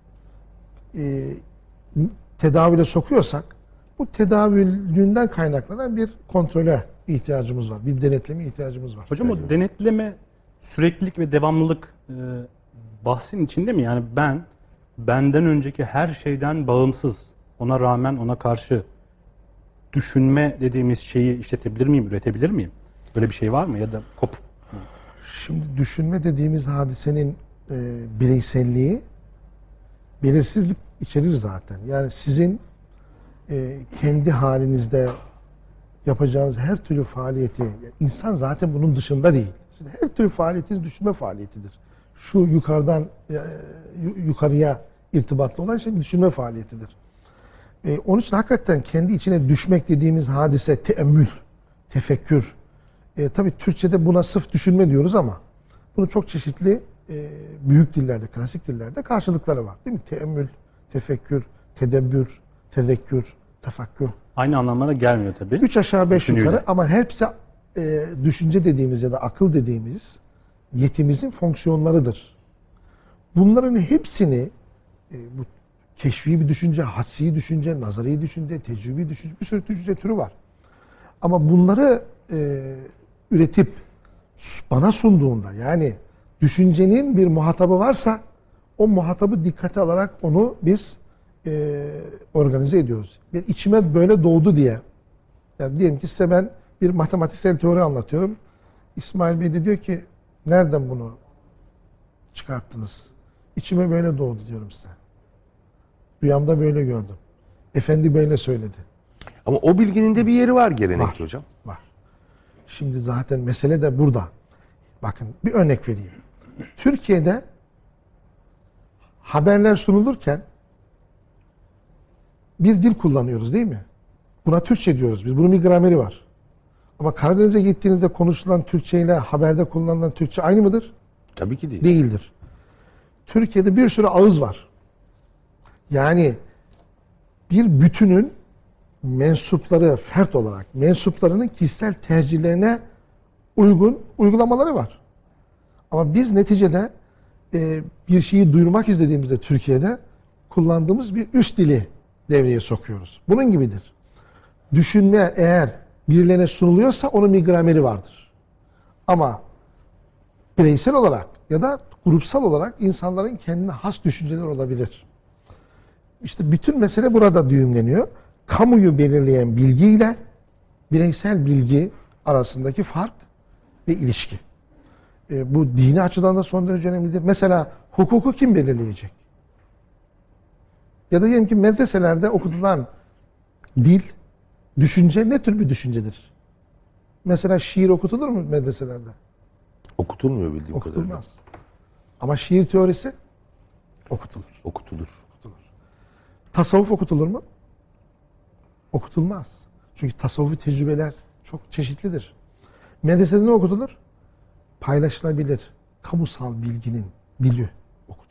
e, tedavüle sokuyorsak, bu tedavülünden kaynaklanan bir kontrole ihtiyacımız var, bir denetleme ihtiyacımız var. Hocam o denetleme süreklilik ve devamlılık e, bahsin içinde mi? Yani ben benden önceki her şeyden bağımsız, ona rağmen ona karşı düşünme dediğimiz şeyi işletebilir miyim, üretebilir miyim? Böyle bir şey var mı ya da kop? Şimdi düşünme dediğimiz hadisenin e, bireyselliği belirsizlik içerir zaten. Yani sizin e, kendi halinizde yapacağınız her türlü faaliyeti, insan zaten bunun dışında değil. Şimdi her türlü faaliyetiniz düşünme faaliyetidir. Şu yukarıdan e, yukarıya irtibatlı olan şey düşünme faaliyetidir. E, onun için hakikaten kendi içine düşmek dediğimiz hadise teemmül, tefekkür. E, tabii Türkçe'de buna sırf düşünme diyoruz ama bunu çok çeşitli e, büyük dillerde, klasik dillerde karşılıkları var. Değil mi? Teemmül, tefekkür, tedebbür, tezekkür, tefakkür. Aynı anlamlara gelmiyor tabii. Üç aşağı beş Bütünüyle. yukarı ama hepsi e, düşünce dediğimiz ya da akıl dediğimiz yetimizin fonksiyonlarıdır. Bunların hepsini e, bu keşfi bir düşünce, hadsi düşünce, nazari düşünce, tecrübi düşünce, bir sürü düşünce türü var. Ama bunları e, üretip bana sunduğunda, yani düşüncenin bir muhatabı varsa o muhatabı dikkate alarak onu biz e, organize ediyoruz. Bir içime böyle doğdu diye. Yani diyelim ki size ben bir matematiksel teori anlatıyorum. İsmail Bey de diyor ki nereden bunu çıkarttınız? İçime böyle doğdu diyorum size. Rüyamda böyle gördüm. Efendi böyle söyledi. Ama o bilginin de bir yeri var gelenekte Var. hocam. Var. Şimdi zaten mesele de burada. Bakın bir örnek vereyim. Türkiye'de haberler sunulurken bir dil kullanıyoruz değil mi? Buna Türkçe diyoruz biz. Bunun bir grameri var. Ama Karadeniz'e gittiğinizde konuşulan Türkçe ile haberde kullanılan Türkçe aynı mıdır? Tabii ki değil. Değildir. Türkiye'de bir sürü ağız var. Yani bir bütünün mensupları fert olarak mensuplarının kişisel tercihlerine uygun uygulamaları var. Ama biz neticede e, bir şeyi duyurmak istediğimizde Türkiye'de kullandığımız bir üst dili devreye sokuyoruz. Bunun gibidir. Düşünme eğer birilerine sunuluyorsa onun bir grameri vardır. Ama bireysel olarak ya da grupsal olarak insanların kendine has düşünceler olabilir. İşte bütün mesele burada düğümleniyor. Kamuyu belirleyen bilgiyle bireysel bilgi arasındaki fark ve ilişki. E, bu dini açıdan da son derece önemlidir. Mesela hukuku kim belirleyecek? Ya da diyelim ki medreselerde okutulan dil, düşünce ne tür bir düşüncedir? Mesela şiir okutulur mu medreselerde? Okutulmuyor bildiğim kadarıyla. Okutulmaz. Ama şiir teorisi okutulur. Okutulur. Tasavvuf okutulur mu? Okutulmaz. Çünkü tasavvufi tecrübeler çok çeşitlidir. Medresede ne okutulur? Paylaşılabilir, kamusal bilginin dili okutulur.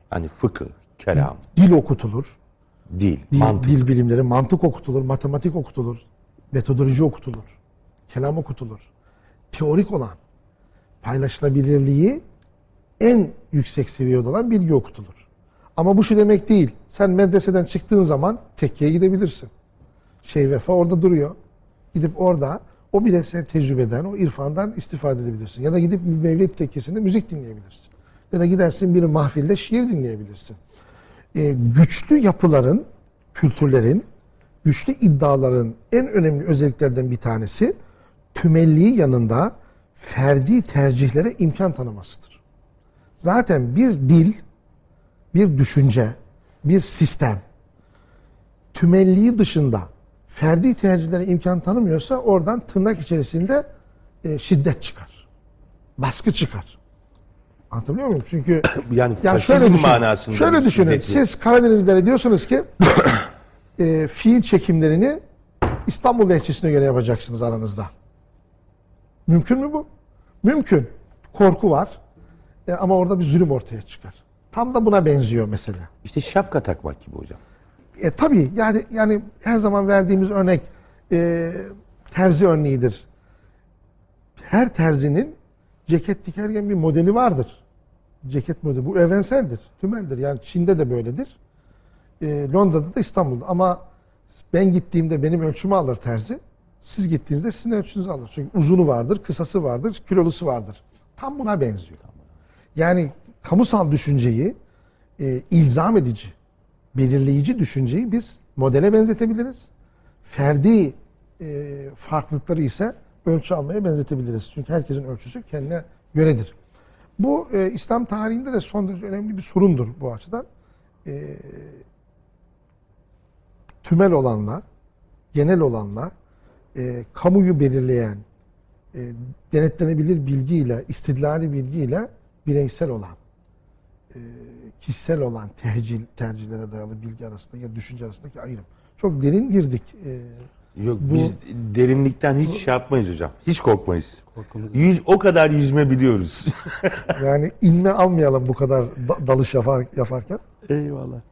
Hani fıkıh, kelam, Dil okutulur. dil, Dil, mantık. dil bilimleri, mantık okutulur, matematik okutulur, metodoloji okutulur, kelam okutulur. Teorik olan, paylaşılabilirliği en yüksek seviyede olan bilgi okutulur. Ama bu şu demek değil. Sen medreseden çıktığın zaman tekkiye gidebilirsin. Şey vefa orada duruyor. Gidip orada o bireysel tecrübeden, o irfandan istifade edebilirsin. Ya da gidip bir mevlid tekkesinde müzik dinleyebilirsin. Ya da gidersin bir mahfilde şiir dinleyebilirsin. Ee, güçlü yapıların, kültürlerin, güçlü iddiaların en önemli özelliklerden bir tanesi tümelliği yanında ferdi tercihlere imkan tanımasıdır. Zaten bir dil, bir düşünce, bir sistem tümelliği dışında ferdi tercihlere imkan tanımıyorsa oradan tırnak içerisinde e, şiddet çıkar. Baskı çıkar. Anlatabiliyor muyum? Çünkü Yani yani faşizm şöyle düşünün. manasında Şöyle bir düşünün. şiddeti. Siz Karadenizlilere diyorsunuz ki e, fiil çekimlerini İstanbul lehçesine göre yapacaksınız aranızda. Mümkün mü bu? Mümkün. Korku var. E, ama orada bir zulüm ortaya çıkar. Tam da buna benziyor mesela. İşte şapka takmak gibi hocam. E, tabii yani yani her zaman verdiğimiz örnek e, terzi örneğidir. Her terzinin ceket dikerken bir modeli vardır. Ceket modeli. Bu evrenseldir. Tümeldir. Yani Çin'de de böyledir. E, Londra'da da İstanbul'da. Ama ben gittiğimde benim ölçümü alır terzi. Siz gittiğinizde sizin ölçünüzü alır. Çünkü uzunu vardır, kısası vardır, kilolusu vardır. Tam buna benziyor. Yani kamusal düşünceyi e, ilzam edici, belirleyici düşünceyi biz modele benzetebiliriz. Ferdi e, farklılıkları ise ölçü almaya benzetebiliriz. Çünkü herkesin ölçüsü kendine göredir. Bu e, İslam tarihinde de son derece önemli bir sorundur bu açıdan. E, tümel olanla, genel olanla, e, kamuyu belirleyen, e, denetlenebilir bilgiyle, istidlali bilgiyle bireysel olan, e, kişisel olan tercih, tercihlere dayalı bilgi arasında ya düşünce arasındaki ayrım. Çok derin girdik. E, Yok Bu- biz derinlikten hiç şey yapmayız hocam. Hiç korkmayız. Korkumuz Yüz, o kadar yüzme biliyoruz. yani inme almayalım bu kadar da- dalış yapar, yaparken. Eyvallah.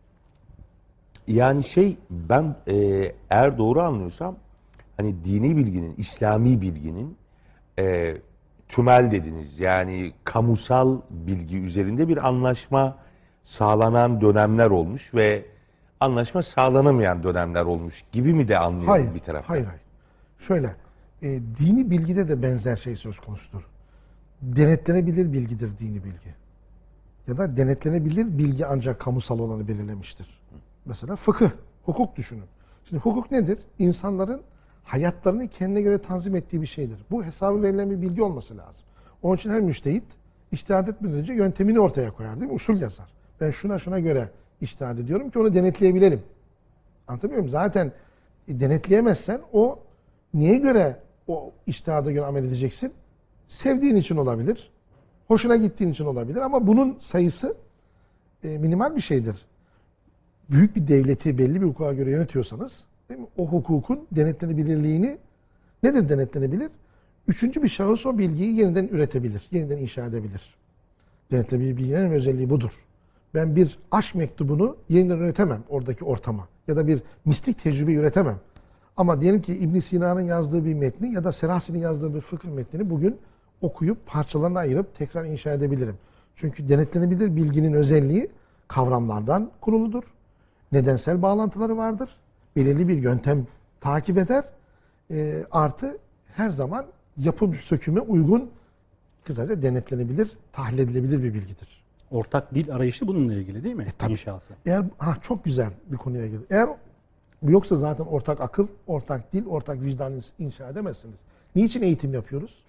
Yani şey ben e, eğer doğru anlıyorsam hani dini bilginin, İslami bilginin e, tümel dediniz. Yani kamusal bilgi üzerinde bir anlaşma sağlanan dönemler olmuş ve anlaşma sağlanamayan dönemler olmuş gibi mi de anlıyorum Hayır, bir taraftan? hayır, hayır. Şöyle, e, dini bilgide de benzer şey söz konusudur. Denetlenebilir bilgidir dini bilgi. Ya da denetlenebilir bilgi ancak kamusal olanı belirlemiştir. Mesela fıkıh, hukuk düşünün. Şimdi hukuk nedir? İnsanların hayatlarını kendine göre tanzim ettiği bir şeydir. Bu hesabı verilen bir bilgi olması lazım. Onun için her müştehit içtihat etmeden önce yöntemini ortaya koyar değil mi? Usul yazar. Ben şuna şuna göre içtihat ediyorum ki onu denetleyebilelim. Anlatabiliyor muyum? Zaten e, denetleyemezsen o niye göre o içtihada göre amel edeceksin? Sevdiğin için olabilir. Hoşuna gittiğin için olabilir ama bunun sayısı e, minimal bir şeydir. Büyük bir devleti belli bir hukuka göre yönetiyorsanız değil mi? O hukukun denetlenebilirliğini nedir denetlenebilir? Üçüncü bir şahıs o bilgiyi yeniden üretebilir, yeniden inşa edebilir. Denetlenebilir bilginin en özelliği budur. Ben bir aşk mektubunu yeniden üretemem oradaki ortama. Ya da bir mistik tecrübe üretemem. Ama diyelim ki İbn Sina'nın yazdığı bir metni ya da Serasi'nin yazdığı bir fıkıh metnini bugün okuyup parçalarına ayırıp tekrar inşa edebilirim. Çünkü denetlenebilir bilginin özelliği kavramlardan kuruludur. Nedensel bağlantıları vardır. Belirli bir yöntem takip eder. E, artı her zaman yapım söküme uygun, kısaca denetlenebilir, tahlil edilebilir bir bilgidir. Ortak dil arayışı bununla ilgili değil mi? E, tabii. İnşası. Eğer ha, çok güzel bir konuya girdi. Eğer bu yoksa zaten ortak akıl, ortak dil, ortak vicdan inşa edemezsiniz. Niçin eğitim yapıyoruz?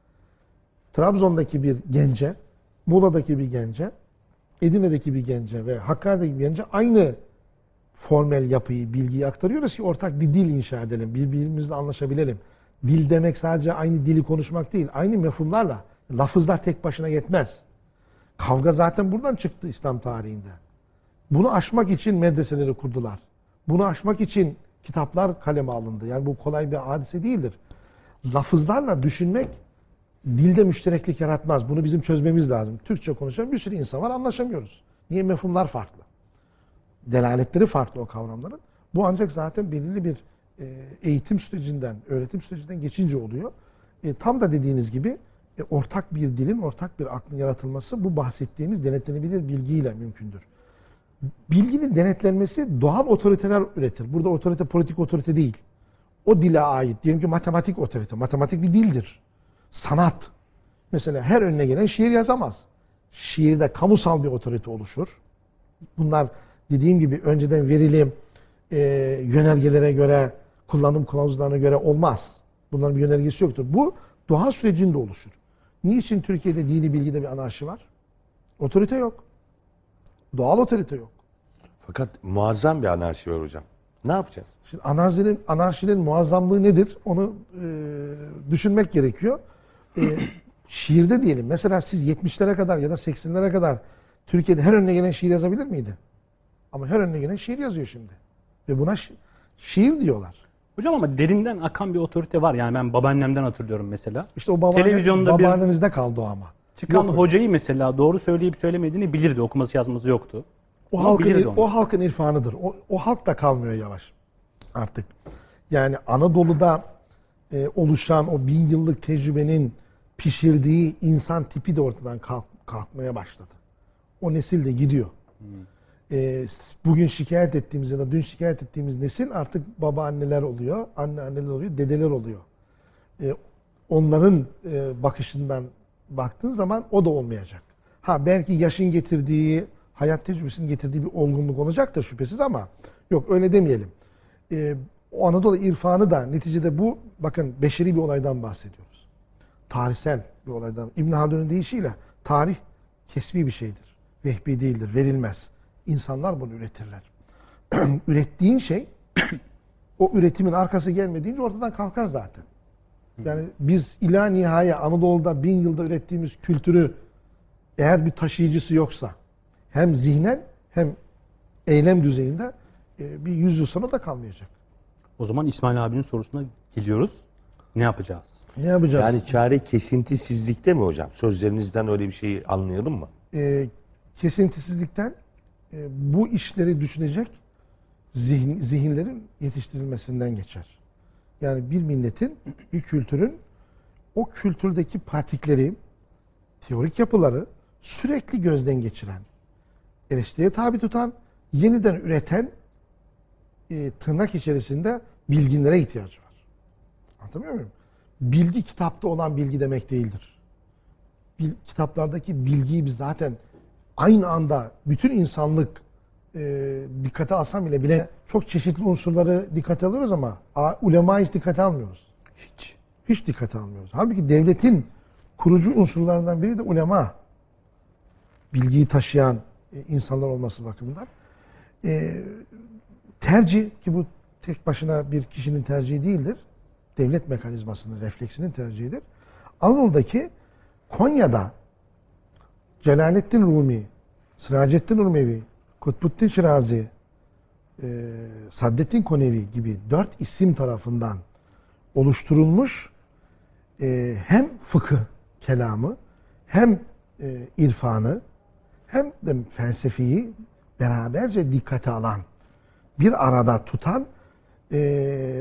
Trabzon'daki bir gence, Muğla'daki bir gence, Edirne'deki bir gence ve Hakkari'deki bir gence aynı formel yapıyı, bilgiyi aktarıyoruz ki ortak bir dil inşa edelim, birbirimizle anlaşabilelim. Dil demek sadece aynı dili konuşmak değil, aynı mefhumlarla. Lafızlar tek başına yetmez. Kavga zaten buradan çıktı İslam tarihinde. Bunu aşmak için medreseleri kurdular. Bunu aşmak için kitaplar kaleme alındı. Yani bu kolay bir hadise değildir. Lafızlarla düşünmek dilde müştereklik yaratmaz. Bunu bizim çözmemiz lazım. Türkçe konuşan bir sürü insan var, anlaşamıyoruz. Niye? Mefhumlar farklı. Delaletleri farklı o kavramların. Bu ancak zaten belirli bir e, eğitim sürecinden, öğretim sürecinden geçince oluyor. E, tam da dediğiniz gibi e, ortak bir dilin, ortak bir aklın yaratılması bu bahsettiğimiz denetlenebilir bilgiyle mümkündür. Bilginin denetlenmesi doğal otoriteler üretir. Burada otorite politik otorite değil. O dile ait. Diyelim ki matematik otorite. Matematik bir dildir. Sanat. Mesela her önüne gelen şiir yazamaz. Şiirde kamusal bir otorite oluşur. Bunlar dediğim gibi önceden verili e, yönergelere göre, kullanım kılavuzlarına göre olmaz. Bunların bir yönergesi yoktur. Bu doğa sürecinde oluşur. Niçin Türkiye'de dini bilgide bir anarşi var? Otorite yok. Doğal otorite yok. Fakat muazzam bir anarşi var hocam. Ne yapacağız? Şimdi anarşinin, anarşinin muazzamlığı nedir? Onu e, düşünmek gerekiyor. E, şiirde diyelim. Mesela siz yetmişlere kadar ya da seksenlere kadar Türkiye'de her önüne gelen şiir yazabilir miydi? Ama her önüne gelen şiir yazıyor şimdi. Ve buna şi şiir diyorlar. Hocam ama derinden akan bir otorite var. Yani ben babaannemden hatırlıyorum mesela. İşte o babaanne, Televizyonda babaannenizde bir kaldı o ama. çıkan Yok hocayı mesela doğru söyleyip söylemediğini bilirdi. Okuması yazması yoktu. O Ama halkın, bilirdi onu. o halkın irfanıdır. O, o halk da kalmıyor yavaş artık. Yani Anadolu'da e, oluşan o bin yıllık tecrübenin pişirdiği insan tipi de ortadan kalk, kalkmaya başladı. O nesil de gidiyor. Hmm. E, bugün şikayet ettiğimiz ya da dün şikayet ettiğimiz nesil artık babaanneler oluyor, anneanneler oluyor, dedeler oluyor. E, onların e, bakışından baktığın zaman o da olmayacak. Ha belki yaşın getirdiği, hayat tecrübesinin getirdiği bir olgunluk olacaktır şüphesiz ama yok öyle demeyelim. Ee, o Anadolu irfanı da neticede bu, bakın beşeri bir olaydan bahsediyoruz. Tarihsel bir olaydan. İbn Haldun'un deyişiyle tarih kesbi bir şeydir. Vehbi değildir, verilmez. İnsanlar bunu üretirler. Ürettiğin şey o üretimin arkası gelmediğince ortadan kalkar zaten. Yani biz ila nihaya Anadolu'da bin yılda ürettiğimiz kültürü eğer bir taşıyıcısı yoksa hem zihnen hem eylem düzeyinde e, bir yüzyıl sonra da kalmayacak. O zaman İsmail abinin sorusuna geliyoruz. Ne yapacağız? Ne yapacağız? Yani çare kesintisizlikte mi hocam? Sözlerinizden öyle bir şeyi anlayalım mı? E, kesintisizlikten e, bu işleri düşünecek zihin, zihinlerin yetiştirilmesinden geçer. Yani bir milletin, bir kültürün o kültürdeki pratikleri, teorik yapıları sürekli gözden geçiren, eleştiriye tabi tutan, yeniden üreten e, tırnak içerisinde bilginlere ihtiyacı var. Anlatabiliyor muyum? Bilgi kitapta olan bilgi demek değildir. Bil, kitaplardaki bilgiyi biz zaten aynı anda bütün insanlık e, dikkate alsam bile bile çok çeşitli unsurları dikkate alıyoruz ama a, ulema hiç dikkate almıyoruz. Hiç. Hiç dikkate almıyoruz. Halbuki devletin kurucu unsurlarından biri de ulema. Bilgiyi taşıyan e, insanlar olması bakımından. E, tercih, ki bu tek başına bir kişinin tercihi değildir. Devlet mekanizmasının, refleksinin tercihidir. Anadolu'daki Konya'da Celaleddin Rumi, Sıracettin Urmevi, Kutbuddin Şirazi, e, Saddettin Konevi gibi dört isim tarafından oluşturulmuş e, hem fıkıh kelamı hem e, irfanı hem de felsefeyi beraberce dikkate alan, bir arada tutan e,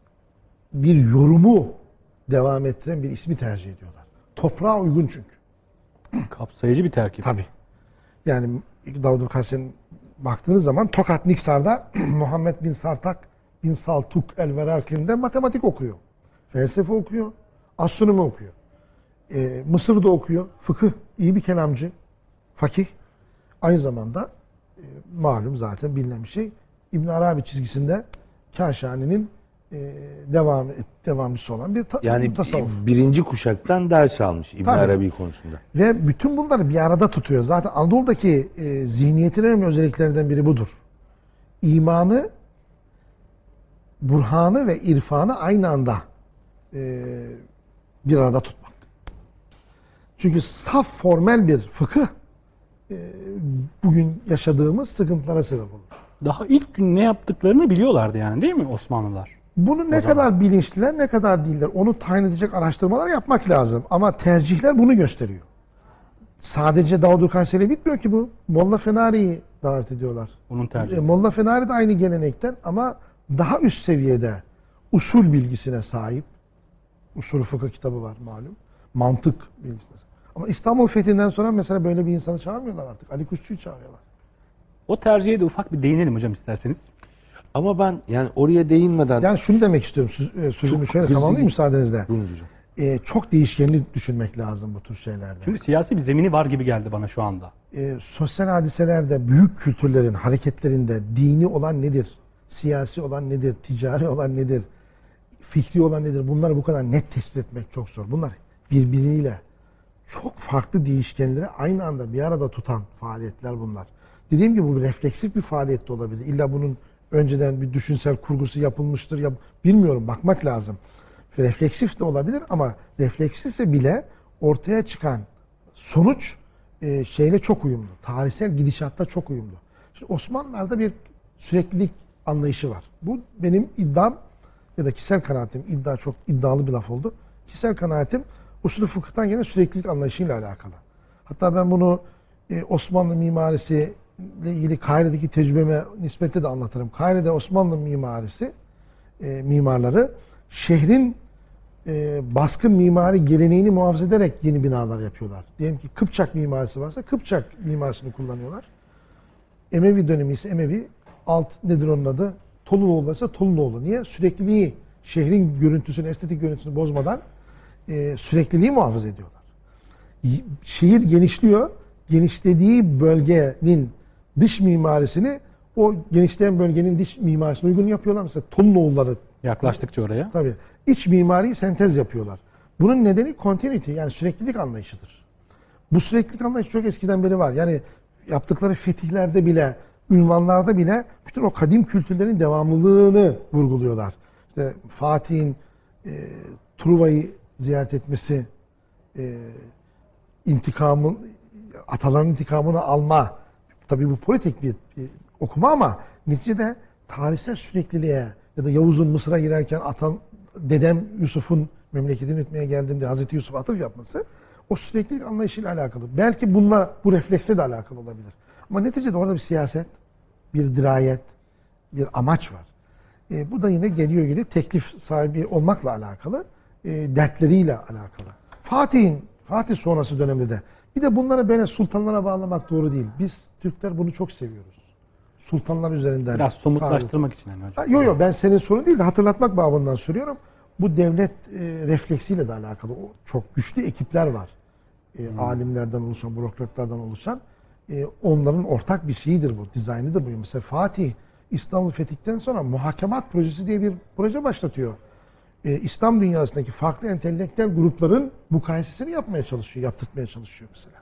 bir yorumu devam ettiren bir ismi tercih ediyorlar. Toprağa uygun çünkü. Kapsayıcı bir terkip. Tabii. Yani Davud Kasen'in baktığınız zaman Tokat Niksar'da Muhammed bin Sartak bin Saltuk el-Verarkin'de matematik okuyor. Felsefe okuyor. Astronomi okuyor. Ee, Mısır'da okuyor. Fıkıh. İyi bir kelamcı. Fakih. Aynı zamanda e, malum zaten bilinen bir şey. İbn Arabi çizgisinde Kâşani'nin e, devam devamcısı olan bir ta Yani tasavvuf. birinci kuşaktan ders almış İbn Tabii. Arabi konusunda. Ve bütün bunları bir arada tutuyor. Zaten Anadolu'daki e, zihniyetin en önemli özelliklerinden biri budur. İmanı, burhanı ve irfanı aynı anda e, bir arada tutmak. Çünkü saf formel bir fıkıh e, bugün yaşadığımız sıkıntılara sebep olur. Daha ilk gün ne yaptıklarını biliyorlardı yani, değil mi Osmanlılar? Bunu ne O zaman. kadar bilinçliler, ne kadar değiller, onu tayin edecek araştırmalar yapmak lazım. Ama tercihler bunu gösteriyor. sadece Davud Kayseri'yle bitmiyor ki bu. Molla Fenari'yi davet ediyorlar. Onun tercihi. E, Molla Fenari de aynı gelenekten ama daha üst seviyede usul bilgisine sahip. Usul fıkıh kitabı var malum. Mantık bilgisine. Ama İstanbul fethinden sonra mesela böyle bir insanı çağırmıyorlar artık. Ali Kuşçu'yu çağırıyorlar. O tercihe de ufak bir değinelim hocam isterseniz. Ama ben yani oraya değinmeden... Yani şunu demek istiyorum. Söz- Sözümü Çok şöyle hızlı tamamlayayım git- müsaadenizle. Buyurun hocam. E, çok değişkenli düşünmek lazım bu tür şeylerde. Çünkü siyasi bir zemini var gibi geldi bana şu anda. e, sosyal hadiselerde, büyük kültürlerin hareketlerinde dini olan nedir? Siyasi olan nedir? Ticari olan nedir? Fikri olan nedir? Bunları bu kadar net tespit etmek çok zor. Bunlar birbiriyle çok farklı değişkenleri aynı anda bir arada tutan faaliyetler bunlar. Dediğim gibi bu bir refleksif bir faaliyet de olabilir. İlla bunun önceden bir düşünsel kurgusu yapılmıştır ya bilmiyorum, bakmak lazım. Refleksif de olabilir ama refleksifse bile ortaya çıkan sonuç e, şeyle çok uyumlu. Tarihsel gidişatta çok uyumlu. Şimdi Osmanlılar'da bir süreklilik anlayışı var. Bu benim iddiam ya da kişisel kanaatim. İddia çok iddialı bir laf oldu. Kişisel kanaatim usulü fıkıhtan gelen süreklilik anlayışıyla alakalı. Hatta ben bunu e, Osmanlı mimarisi ile ilgili Kahire'deki tecrübeme nispetle de anlatırım. Kahire'de Osmanlı mimarisi e, mimarları şehrin e, baskın mimari geleneğini muhafaza ederek yeni binalar yapıyorlar. Diyelim ki Kıpçak mimarisi varsa Kıpçak mimarisini kullanıyorlar. Emevi dönemi ise Emevi, alt nedir onun adı? Tolunoğlu ise Tolunoğlu. Niye? Sürekliliği, şehrin görüntüsünü, estetik görüntüsünü bozmadan e, sürekliliği muhafaza ediyorlar. Y- Şehir genişliyor. Genişlediği bölgenin dış mimarisini o genişleyen bölgenin dış mimarisine uygun yapıyorlar. Mesela Tolunoğulları Yaklaştıkça oraya. tabii iç mimari sentez yapıyorlar. Bunun nedeni continuity, yani süreklilik anlayışıdır. Bu süreklilik anlayışı çok eskiden beri var. Yani yaptıkları fetihlerde bile, ünvanlarda bile bütün o kadim kültürlerin devamlılığını vurguluyorlar. İşte Fatih'in e, Truva'yı ziyaret etmesi, e, intikamın, ataların intikamını alma. Tabii bu politik bir, bir okuma ama neticede tarihsel sürekliliğe ya da Yavuz'un Mısır'a girerken atan, dedem Yusuf'un memleketini yönetmeye geldiğimde Hazreti Yusuf atıf yapması o süreklilik anlayışıyla alakalı. Belki bununla, bu refleksle de alakalı olabilir. Ama neticede orada bir siyaset, bir dirayet, bir amaç var. E, bu da yine geliyor geliyor teklif sahibi olmakla alakalı, e, dertleriyle alakalı. Fatih'in, Fatih sonrası dönemde de bir de bunları böyle sultanlara bağlamak doğru değil. Biz Türkler bunu çok seviyoruz. Sultanlar üzerinden. Biraz somutlaştırmak için yani hocam. Yok yok, ben senin sorun değil de hatırlatmak babından söylüyorum. Bu devlet e, refleksiyle de alakalı. O çok güçlü ekipler var. E, hmm. Alimlerden oluşan, bürokratlardan oluşan. E, onların ortak bir şeyidir bu. Dizaynıdır bu. Mesela Fatih İstanbul fetihten sonra muhakemat projesi diye bir proje başlatıyor. E, İslam dünyasındaki farklı entelektüel grupların mukayesesini yapmaya çalışıyor, yaptırtmaya çalışıyor mesela.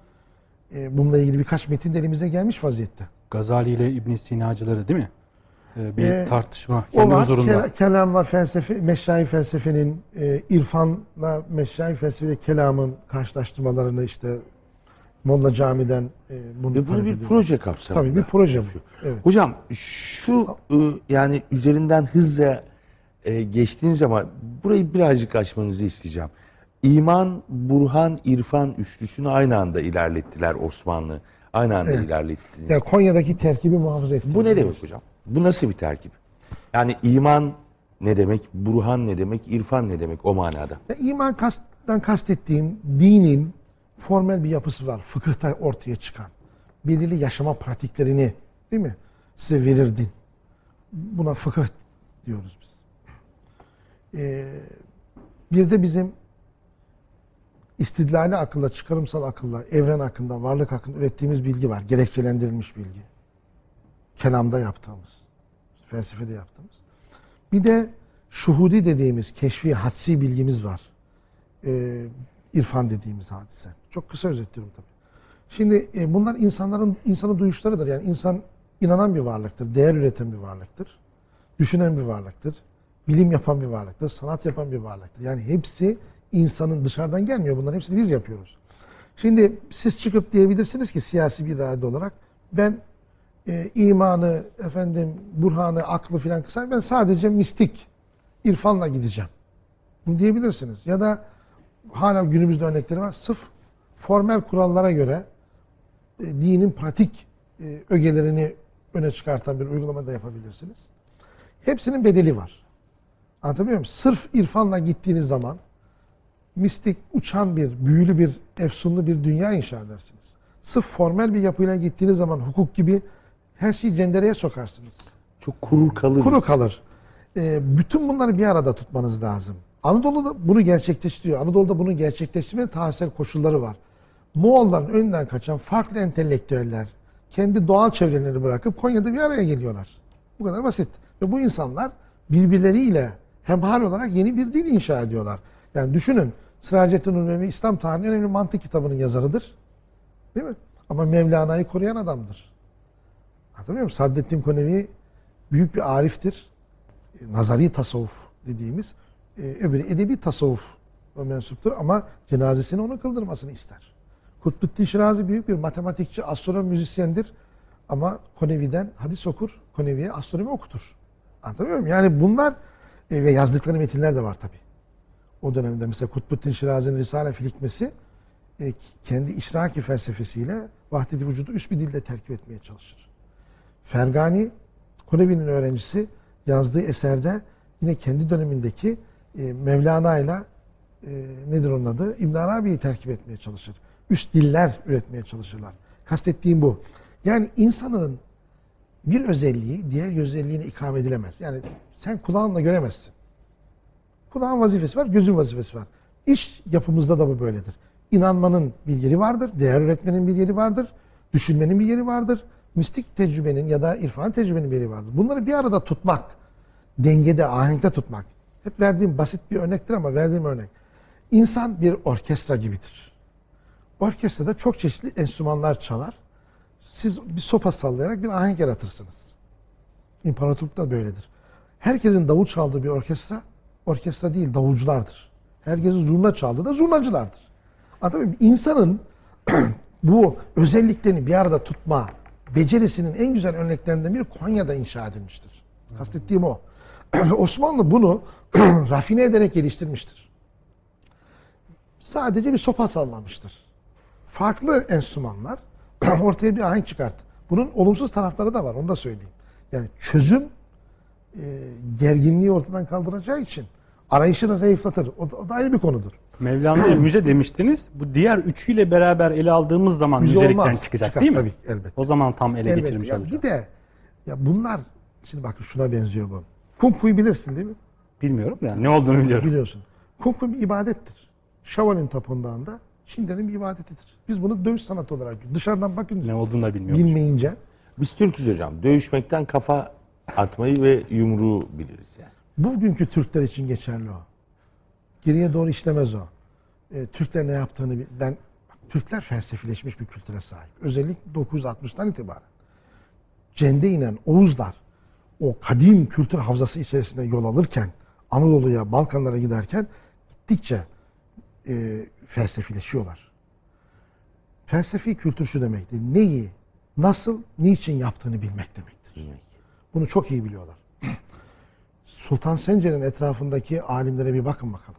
E, bununla ilgili birkaç metin de elimize gelmiş vaziyette. Gazali ile İbn Sinacıları değil mi? Ee, bir Ee, tartışma O kendi var, huzurunda. ke- kelamla felsefe, meşayi felsefenin, e, irfanla meşayi felsefe kelamın karşılaştırmalarını işte Molla Cami'den e, bunu Ve bunu talep bir ediyorlar. proje kapsamında. Tabii bir proje bu. yapıyor. Evet. Hocam şu ı, yani üzerinden hızla e, geçtiğiniz zaman burayı birazcık açmanızı isteyeceğim. İman, Burhan, İrfan üçlüsünü aynı anda ilerlettiler Osmanlı. Aynı anda Evet. ilerlettiniz. Yani Konya'daki terkibi muhafaza etti. Bu ne demek hocam? Bu nasıl bir terkip? Yani iman ne demek, Burhan ne demek, İrfan ne demek o manada? Ya, iman kasttan kastettiğim dinin formel bir yapısı var. Fıkıhta ortaya çıkan. Belirli yaşama pratiklerini, değil mi? Size verir din. Buna fıkıh diyoruz biz. Ee, bir de bizim istidlali akılla, çıkarımsal akılla, evren hakkında, varlık hakkında ürettiğimiz bilgi var. Gerekçelendirilmiş bilgi. Kelamda yaptığımız, felsefede yaptığımız. Bir de şuhudi dediğimiz, keşfi, hadsi bilgimiz var. Ee, irfan dediğimiz hadise. Çok kısa özetliyorum tabii. Şimdi e, bunlar insanların, insanın duyuşlarıdır. Yani insan inanan bir varlıktır, değer üreten bir varlıktır, düşünen bir varlıktır, bilim yapan bir varlıktır, sanat yapan bir varlıktır. Yani hepsi insanın dışarıdan gelmiyor. Bunların hepsini biz yapıyoruz. Şimdi siz çıkıp diyebilirsiniz ki siyasi bir irade olarak ben e, imanı, efendim burhanı, aklı filan kısa ben sadece mistik, irfanla gideceğim. Bunu diyebilirsiniz. Ya da hala günümüzde örnekleri var. Sırf formel kurallara göre e, dinin pratik e, ögelerini öne çıkartan bir uygulama da yapabilirsiniz. Hepsinin bedeli var. Anlatabiliyor muyum? Sırf irfanla gittiğiniz zaman mistik, uçan bir, büyülü bir, efsunlu bir dünya inşa edersiniz. Sırf formel bir yapıyla gittiğiniz zaman hukuk gibi her şeyi cendereye sokarsınız. Çok kuru kalır. Kuru kalır. E, bütün bunları bir arada tutmanız lazım. Anadolu'da bunu gerçekleştiriyor. Anadolu'da bunu gerçekleştirmenin tarihsel koşulları var. Moğolların önünden kaçan farklı entelektüeller kendi doğal çevrelerini bırakıp Konya'da bir araya geliyorlar. Bu kadar basit. Ve bu insanlar birbirleriyle hemhal olarak yeni bir dil inşa ediyorlar. Yani düşünün, Sıracettin Nurmemi İslam tarihinin önemli mantık kitabının yazarıdır. Değil mi? Ama Mevlana'yı koruyan adamdır. Hatırlıyor musun? Saddettin Konevi büyük bir ariftir. Nazari tasavvuf dediğimiz. Ee, öbürü edebi tasavvuf mensuptur ama cenazesini onun kıldırmasını ister. Kutbuddin Şirazi büyük bir matematikçi, astronom, müzisyendir. Ama Konevi'den hadis okur, Konevi'ye astronomi okutur. Anlatabiliyor muyum? Yani bunlar e, ve yazdıkları metinler de var tabii. O dönemde mesela Kutbuddin Şirazi'nin Risale fil Hikmesi e, kendi işraki felsefesiyle vahdet-i vücudu üst bir dilde terkip etmeye çalışır. Fergani, Konevi'nin öğrencisi, yazdığı eserde yine kendi dönemindeki e, Mevlana ile e, nedir onun adı? İbn Arabi'yi terkip etmeye çalışır. Üst diller üretmeye çalışırlar. Kastettiğim bu. Yani insanın bir özelliği diğer özelliğine ikame edilemez. Yani sen kulağınla göremezsin. Kulağın vazifesi var, gözün vazifesi var. İş yapımızda da bu böyledir. İnanmanın bir yeri vardır, değer üretmenin bir yeri vardır, düşünmenin bir yeri vardır, mistik tecrübenin ya da irfan tecrübenin bir yeri vardır. Bunları bir arada tutmak, dengede, ahenkte tutmak. Hep verdiğim basit bir örnektir ama verdiğim örnek. İnsan bir orkestra gibidir. Orkestrada çok çeşitli enstrümanlar çalar. Siz bir sopa sallayarak bir ahenk yaratırsınız. İmparatorlukta böyledir. Herkesin davul çaldığı bir orkestra, orkestra değil davulculardır. Herkesin zurna çaldığı da zurnacılardır. Anladın mı? İnsanın bu özelliklerini bir arada tutma becerisinin en güzel örneklerinden biri Konya'da inşa edilmiştir. Kastettiğim o. Osmanlı bunu rafine ederek geliştirmiştir. Sadece bir sopa sallamıştır. Farklı enstrümanlar ortaya bir ahenk çıkarttı. Bunun olumsuz tarafları da var, onu da söyleyeyim. Yani çözüm e, gerginliği ortadan kaldıracağı için arayışı da zayıflatır. O da, o da ayrı bir konudur. Mevlana'ya müze demiştiniz. Bu diğer üçüyle beraber ele aldığımız zaman Müze müzelikten olmaz. çıkacak Çıkar, değil mi? tabii, elbette. O zaman tam ele Elbette. geçirmiş Ya olacak. bir de ya bunlar şimdi bakın şuna benziyor bu. Kung Fu'yu bilirsin değil mi? Bilmiyorum yani ne olduğunu biliyorum. Biliyorsun. Kung Fu bir ibadettir. Shaolin tapındağında Çinlerin bir ibadetidir. Biz bunu dövüş sanatı olarak dışarıdan bakınca Ne olduğunu da bilmiyorum. bilmeyince Biz Türk'üz hocam. Dövüşmekten kafa atmayı ve yumruğu biliriz yani. bugünkü Türkler için geçerli o. Geriye doğru işlemez o. E, Türkler ne yaptığını bil- ben Türkler felsefileşmiş bir kültüre sahip. Özellikle dokuz yüz altmıştan itibaren. Cende inen Oğuzlar o kadim kültür havzası içerisinde yol alırken Anadolu'ya, Balkanlara giderken gittikçe e, felsefileşiyorlar. Felsefi kültür şu demektir. Neyi, nasıl, niçin yaptığını bilmek demektir. Bunu çok iyi biliyorlar. Sultan Sencer'in etrafındaki alimlere bir bakın bakalım.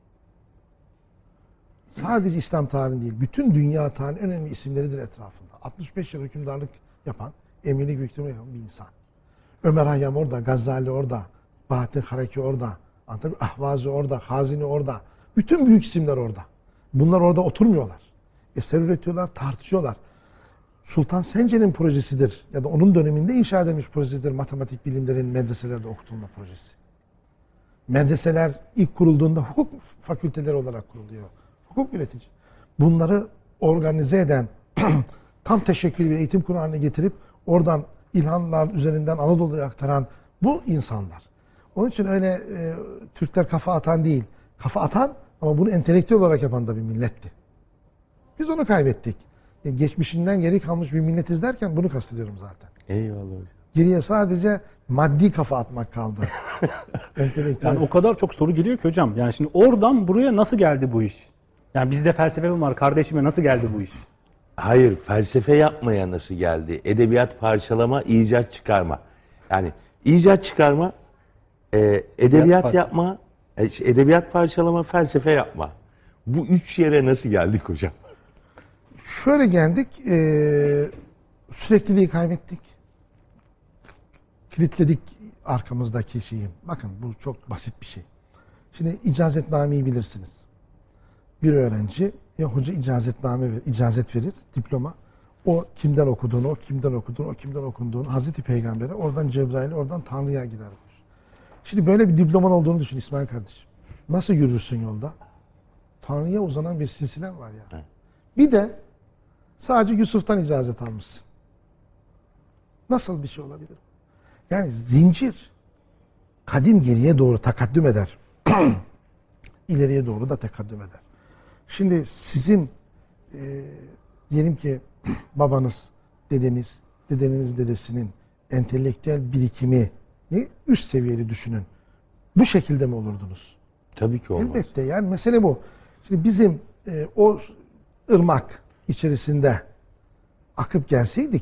Sadece İslam tarihinin değil, bütün dünya tarihinin önemli isimleridir etrafında. altmış beş yıl hükümdarlık yapan, emirlik hükümdarlık yapan bir insan. Ömer Hayyam orada, Gazali orada, Bahattin Haraki orada, Ahvazi orada, Hazini orada. Bütün büyük isimler orada. Bunlar orada oturmuyorlar. Eser üretiyorlar, tartışıyorlar. Sultan Sencer'in projesidir ya da onun döneminde inşa edilmiş projesidir matematik bilimlerin medreselerde okutulma projesi. Medreseler ilk kurulduğunda hukuk fakülteleri olarak kuruluyor. Hukuk üretici. Bunları organize eden, tam teşekküllü bir eğitim kurumu haline getirip oradan ilhamlar üzerinden Anadolu'ya aktaran bu insanlar. Onun için öyle e, Türkler kafa atan değil. Kafa atan ama bunu entelektüel olarak yapan da bir milletti. Biz onu kaybettik. Yani geçmişinden geri kalmış bir milletiz derken bunu kastediyorum zaten. Eyvallah hocam. Geriye sadece maddi kafa atmak kaldı. Entelektüel. Yani o kadar çok soru geliyor ki hocam. Yani şimdi oradan buraya nasıl geldi bu iş? Yani bizde felsefe mi var kardeşime, nasıl geldi bu iş? Hayır, felsefe yapmaya nasıl geldi? Edebiyat parçalama, icat çıkarma. Yani icat çıkarma, e, edebiyat par- yapma, e, edebiyat parçalama, felsefe yapma. Bu üç yere nasıl geldik hocam? Şöyle geldik, e, sürekliliği kaybettik. Kilitledik arkamızdaki şeyi. Bakın bu çok basit bir şey. Şimdi icazetnameyi bilirsiniz. Bir öğrenci ya hoca icazetname ver, icazet verir, diploma. O kimden okuduğunu, o kimden okuduğunu, o kimden okunduğunu Hazreti Peygamber'e, oradan Cebrail'e, oradan Tanrı'ya gider. Şimdi böyle bir diploman olduğunu düşün İsmail kardeşim. Nasıl yürürsün yolda? Tanrı'ya uzanan bir silsilen var ya. Evet. Bir de sadece Yusuf'tan icazet almışsın. Nasıl bir şey olabilir? Yani zincir kadim geriye doğru takaddüm eder. İleriye doğru da takaddüm eder. Şimdi sizin e, diyelim ki babanız, dedeniz, dedenin dedesinin entelektüel birikimi ne üst seviyeli düşünün. Bu şekilde mi olurdunuz? Tabii ki olmaz. Elbette yani mesele bu. Şimdi bizim e, o ırmak içerisinde akıp gelseydik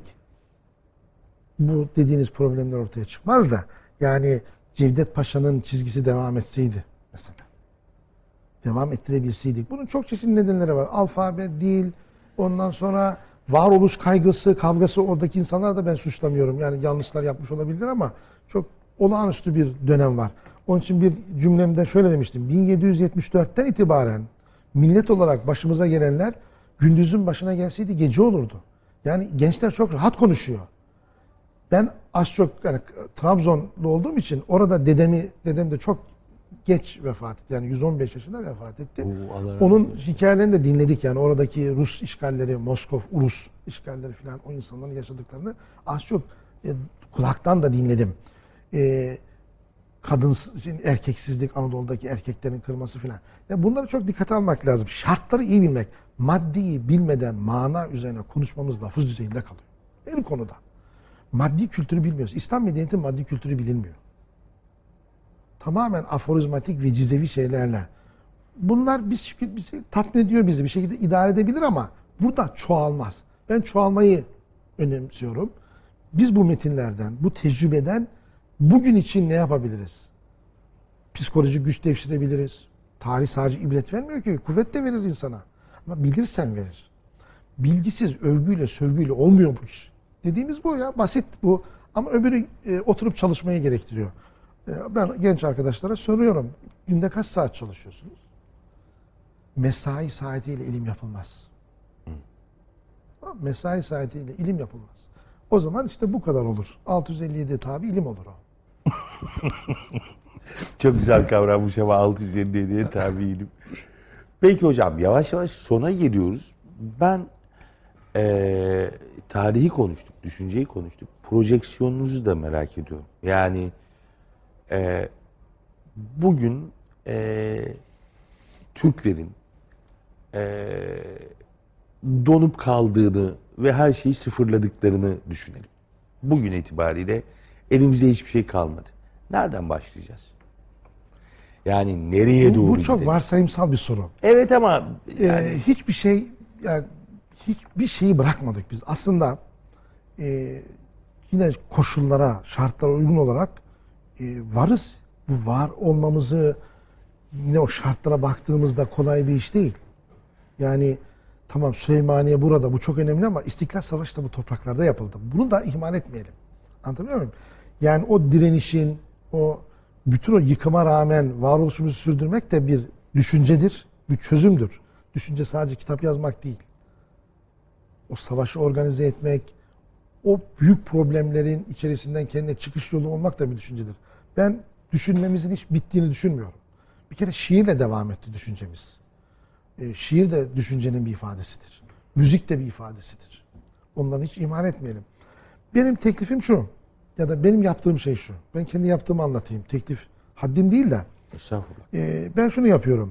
bu dediğiniz problemler ortaya çıkmaz da yani Cevdet Paşa'nın çizgisi devam etseydi mesela. Devam ettirebilseydik. Bunun çok çeşitli nedenleri var. Alfabe, dil, ondan sonra varoluş kaygısı, kavgası oradaki insanlar da ben suçlamıyorum. Yani yanlışlar yapmış olabilirler ama çok olağanüstü bir dönem var. Onun için bir cümlemde şöyle demiştim. bin yedi yüz yetmiş dörtten itibaren millet olarak başımıza gelenler gündüzün başına gelseydi gece olurdu. Yani gençler çok rahat konuşuyor. Ben az çok yani Trabzonlu olduğum için orada dedemi dedem de çok geç vefat etti. Yani yüz on beş yaşında vefat etti. Oo, Allah razı Onun olsun. hikayelerini de dinledik yani oradaki Rus işgalleri, Moskov, Rus işgalleri falan o insanların yaşadıklarını az çok e, kulaktan da dinledim. E, kadın erkeksizlik, Anadolu'daki erkeklerin kırması falan. Yani bunları çok dikkate almak lazım. Şartları iyi bilmek. Maddiyi bilmeden mana üzerine konuşmamız lafız düzeyinde kalıyor. Her konuda. Maddi kültürü bilmiyoruz. İslam medeniyeti maddi kültürü bilinmiyor. Tamamen aforizmatik ve cizevi şeylerle. Bunlar bir bizi tatmin ediyor bizi. Bir şekilde idare edebilir ama burada çoğalmaz. Ben çoğalmayı önemsiyorum. Biz bu metinlerden, bu tecrübeden bugün için ne yapabiliriz? Psikolojik güç devşirebiliriz. Tarih sadece ibret vermiyor ki. Kuvvet de verir insana. Ama bilirsen verir. Bilgisiz, övgüyle, sövgüyle olmuyor bu iş. Dediğimiz bu ya. Basit bu. Ama öbürü e, oturup çalışmayı gerektiriyor. E, ben genç arkadaşlara soruyorum. Günde kaç saat çalışıyorsunuz? Mesai saatiyle ilim yapılmaz. Hı. Mesai saatiyle ilim yapılmaz. O zaman işte bu kadar olur. altı yüz elli yedi tabi ilim olur o. Çok güzel kavranmış ama altı yüz elli yediye tabi ilim. Peki hocam yavaş yavaş sona geliyoruz. Ben ee, tarihi konuştuk, düşünceyi konuştuk. Projeksiyonunuzu da merak ediyorum. Yani e, bugün e, Türklerin e, donup kaldığını ve her şeyi sıfırladıklarını düşünelim. Bugün itibariyle elimizde hiçbir şey kalmadı. Nereden başlayacağız? Yani nereye Bu, doğru bu çok gidelim? varsayımsal bir soru. Evet ama yani Ee, hiçbir şey yani hiçbir şeyi bırakmadık biz. Aslında e, yine koşullara, şartlara uygun olarak e, varız. Bu var olmamızı yine o şartlara baktığımızda kolay bir iş değil. Yani tamam Süleymaniye burada bu çok önemli ama İstiklal Savaşı da bu topraklarda yapıldı. Bunu da ihmal etmeyelim. Anlatabiliyor muyum? Yani o direnişin, o bütün o yıkıma rağmen varoluşumuzu sürdürmek de bir düşüncedir, bir çözümdür. Düşünce sadece kitap yazmak değil. O savaşı organize etmek, o büyük problemlerin içerisinden kendine çıkış yolu olmak da bir düşüncedir. Ben düşünmemizin hiç bittiğini düşünmüyorum. Bir kere şiirle devam etti düşüncemiz. E, şiir de düşüncenin bir ifadesidir. Müzik de bir ifadesidir. Onları hiç ihmal etmeyelim. Benim teklifim şu, ya da benim yaptığım şey şu. Ben kendi yaptığımı anlatayım. Teklif haddim değil de. estağfurullah. E, ben şunu yapıyorum.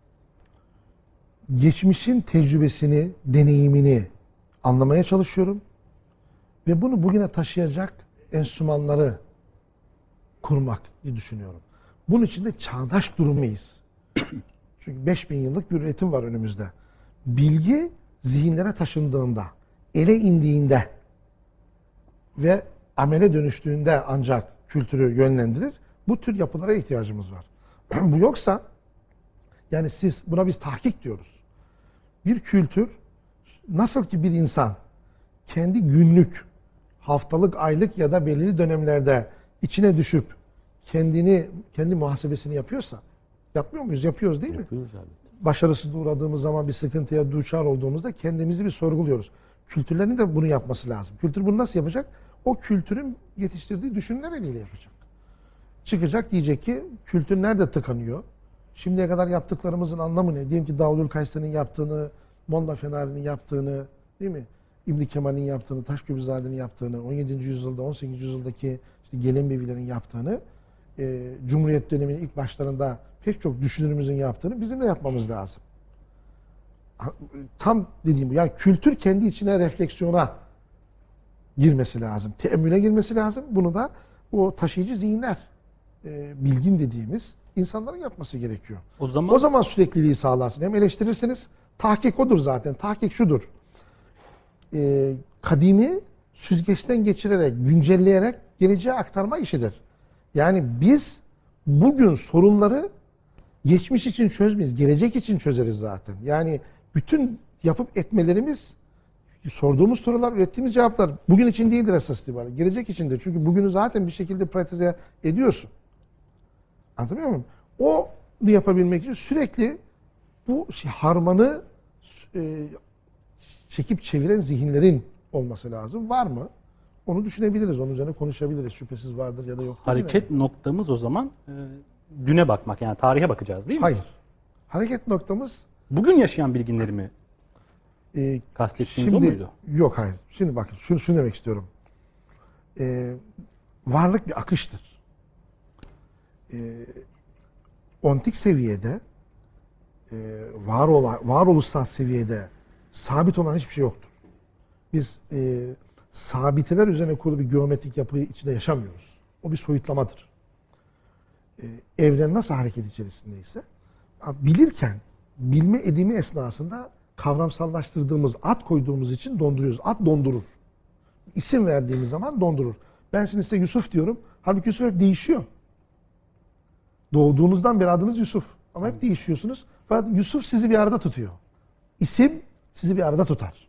Geçmişin tecrübesini, deneyimini anlamaya çalışıyorum. Ve bunu bugüne taşıyacak enstrümanları kurmak diye düşünüyorum. Bunun için de çağdaş durumuyuz. Çünkü beş bin yıllık bir üretim var önümüzde. Bilgi zihinlere taşındığında, ele indiğinde ve amele dönüştüğünde ancak kültürü yönlendirir. Bu tür yapılara ihtiyacımız var. Bu yoksa, yani siz buna biz tahkik diyoruz. Bir kültür nasıl ki bir insan kendi günlük, haftalık, aylık ya da belirli dönemlerde içine düşüp kendini, kendi muhasebesini yapıyorsa, yapmıyor muyuz? Yapıyoruz değil mi? Yapıyoruz abi. Başarısız uğradığımız zaman, bir sıkıntıya duçar olduğumuzda kendimizi bir sorguluyoruz. Kültürlerin de bunu yapması lazım. Kültür bunu nasıl yapacak? O kültürün yetiştirdiği düşünceler eliyle yapacak. Çıkacak, diyecek ki kültür nerede tıkanıyor? Şimdiye kadar yaptıklarımızın anlamı ne? Diyelim ki Davul Kayseri'nin yaptığını, Molla Fenari'nin yaptığını, değil mi? İbn Kemal'in yaptığını, Taşköprüzade'nin yaptığını, on yedinci yüzyılda, on sekizinci yüzyıldaki işte Gelenbevilerin yaptığını, e, Cumhuriyet döneminin ilk başlarında pek çok düşünürümüzün yaptığını bizim de yapmamız lazım. Tam dediğim bu. Yani kültür kendi içine refleksiyona girmesi lazım. Teemmüle girmesi lazım. Bunu da o taşıyıcı zihinler, e, bilgin dediğimiz insanların yapması gerekiyor. O zaman O zaman sürekliliği sağlarsın. Hem eleştirirsiniz. Tahkik odur zaten. Tahkik şudur. E, kadimi süzgeçten geçirerek, güncelleyerek geleceğe aktarma işidir. Yani biz bugün sorunları geçmiş için çözmeyiz. Gelecek için çözeriz zaten. Yani bütün yapıp etmelerimiz, sorduğumuz sorular, ürettiğimiz cevaplar bugün için değildir esas itibariyle. Gelecek içindir. Çünkü bugünü zaten bir şekilde pratize ediyorsun. Anlatabiliyor muyum? O yapabilmek için sürekli bu şey, harmanı e, çekip çeviren zihinlerin olması lazım. Var mı? Onu düşünebiliriz. Onun üzerine konuşabiliriz. Şüphesiz vardır ya da yok. hareket noktamız o zaman e, güne bakmak, yani tarihe bakacağız değil mi? Hayır. Hareket noktamız Bugün yaşayan bilginleri mi e, kastettiğiniz şimdi, o muydu? Yok hayır. Şimdi bakın şunu, şunu demek istiyorum. E, varlık bir akıştır. E, ontik seviyede e, var olan, varoluşsal seviyede sabit olan hiçbir şey yoktur. Biz e, sabiteler üzerine kurulu bir geometrik yapı içinde yaşamıyoruz. O bir soyutlamadır. E, evren nasıl hareket içerisindeyse bilirken bilme edimi esnasında kavramsallaştırdığımız, ad koyduğumuz için donduruyoruz. Ad dondurur. İsim verdiğimiz zaman dondurur. Ben şimdi size Yusuf diyorum. Halbuki Yusuf hep değişiyor. Doğduğunuzdan beri adınız Yusuf. Ama hep değişiyorsunuz. Fakat Yusuf sizi bir arada tutuyor. İsim sizi bir arada tutar.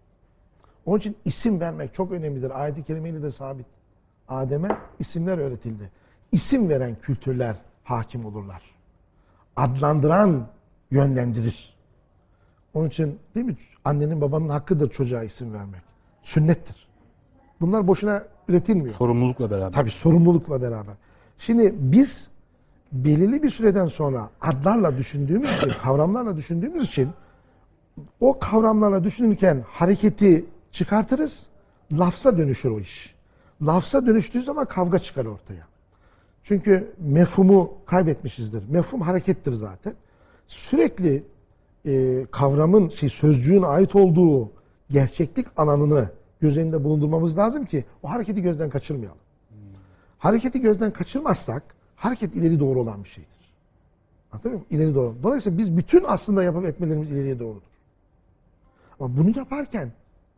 Onun için isim vermek çok önemlidir. Ayet-i kerimeyle de sabit. Adem'e isimler öğretildi. İsim veren kültürler hakim olurlar. Adlandıran yönlendirir. Onun için değil mi? Annenin babanın hakkıdır çocuğa isim vermek. Sünnettir. Bunlar boşuna üretilmiyor. Sorumlulukla beraber. Tabii sorumlulukla beraber. Şimdi biz belirli bir süreden sonra adlarla düşündüğümüz için, kavramlarla düşündüğümüz için o kavramlarla düşünürken hareketi çıkartırız, lafza dönüşür o iş. Lafza dönüştüğü zaman kavga çıkar ortaya. Çünkü mefhumu kaybetmişizdir. Mefhum harekettir zaten. Sürekli e, kavramın, şey, sözcüğün ait olduğu gerçeklik alanını göz önünde bulundurmamız lazım ki o hareketi gözden kaçırmayalım. Hmm. Hareketi gözden kaçırmazsak hareket ileri doğru olan bir şeydir. Anlatabiliyor muyum? İleri doğru. Dolayısıyla biz bütün aslında yapıp etmelerimiz ileriye doğrudur. Ama bunu yaparken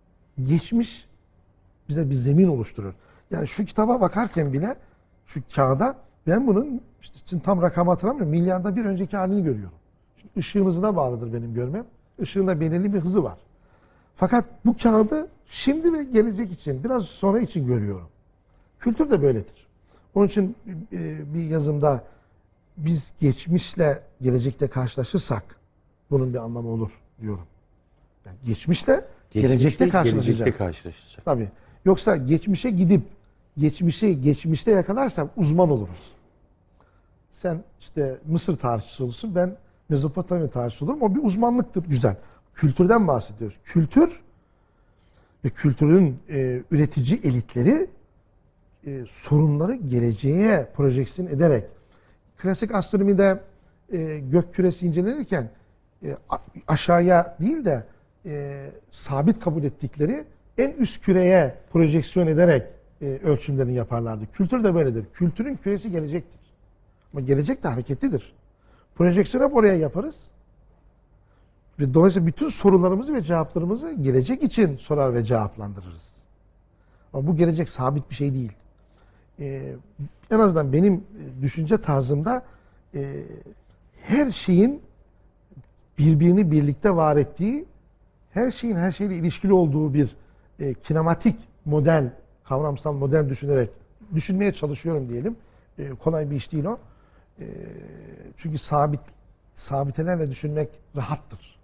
geçmiş bize bir zemin oluşturur. Yani şu kitaba bakarken bile şu kağıda ben bunun işte şimdi tam rakamı hatırlamıyorum. Milyarda bir önceki halini görüyorum. Şimdi ışığın hızına bağlıdır benim görmem. Işığın da belirli bir hızı var. Fakat bu kağıdı şimdi ve gelecek için, biraz sonra için görüyorum. Kültür de böyledir. Onun için bir yazımda biz geçmişle gelecekte karşılaşırsak bunun bir anlamı olur diyorum. Yani geçmişle gelecekte, gelecekte karşılaşacağız. Gelecekte karşılaşacağız. Tabii. Yoksa geçmişe gidip geçmişi geçmişte yakalarsam uzman oluruz. Sen işte Mısır tarihçisi olursun, ben Mezopotamya tarihçisi olurum. O bir uzmanlıktır. Güzel. Kültürden bahsediyoruz. Kültür ve kültürün e, üretici elitleri e, sorunları geleceğe projeksiyon ederek, klasik astronomide e, gök küresi incelenirken e, aşağıya değil de e, sabit kabul ettikleri en üst küreye projeksiyon ederek e, ölçümlerini yaparlardı. Kültür de böyledir. Kültürün küresi gelecektir. Ama gelecek de hareketlidir. Projeksiyon hep oraya yaparız. Ve dolayısıyla bütün sorularımızı ve cevaplarımızı gelecek için sorar ve cevaplandırırız. Ama bu gelecek sabit bir şey değil. Ee, en azından benim düşünce tarzımda e, her şeyin birbirini birlikte var ettiği, her şeyin her şeyle ilişkili olduğu bir e, kinematik model, kavramsal model düşünerek düşünmeye çalışıyorum diyelim. E, kolay bir iş değil o. E, çünkü sabit sabitelerle düşünmek rahattır.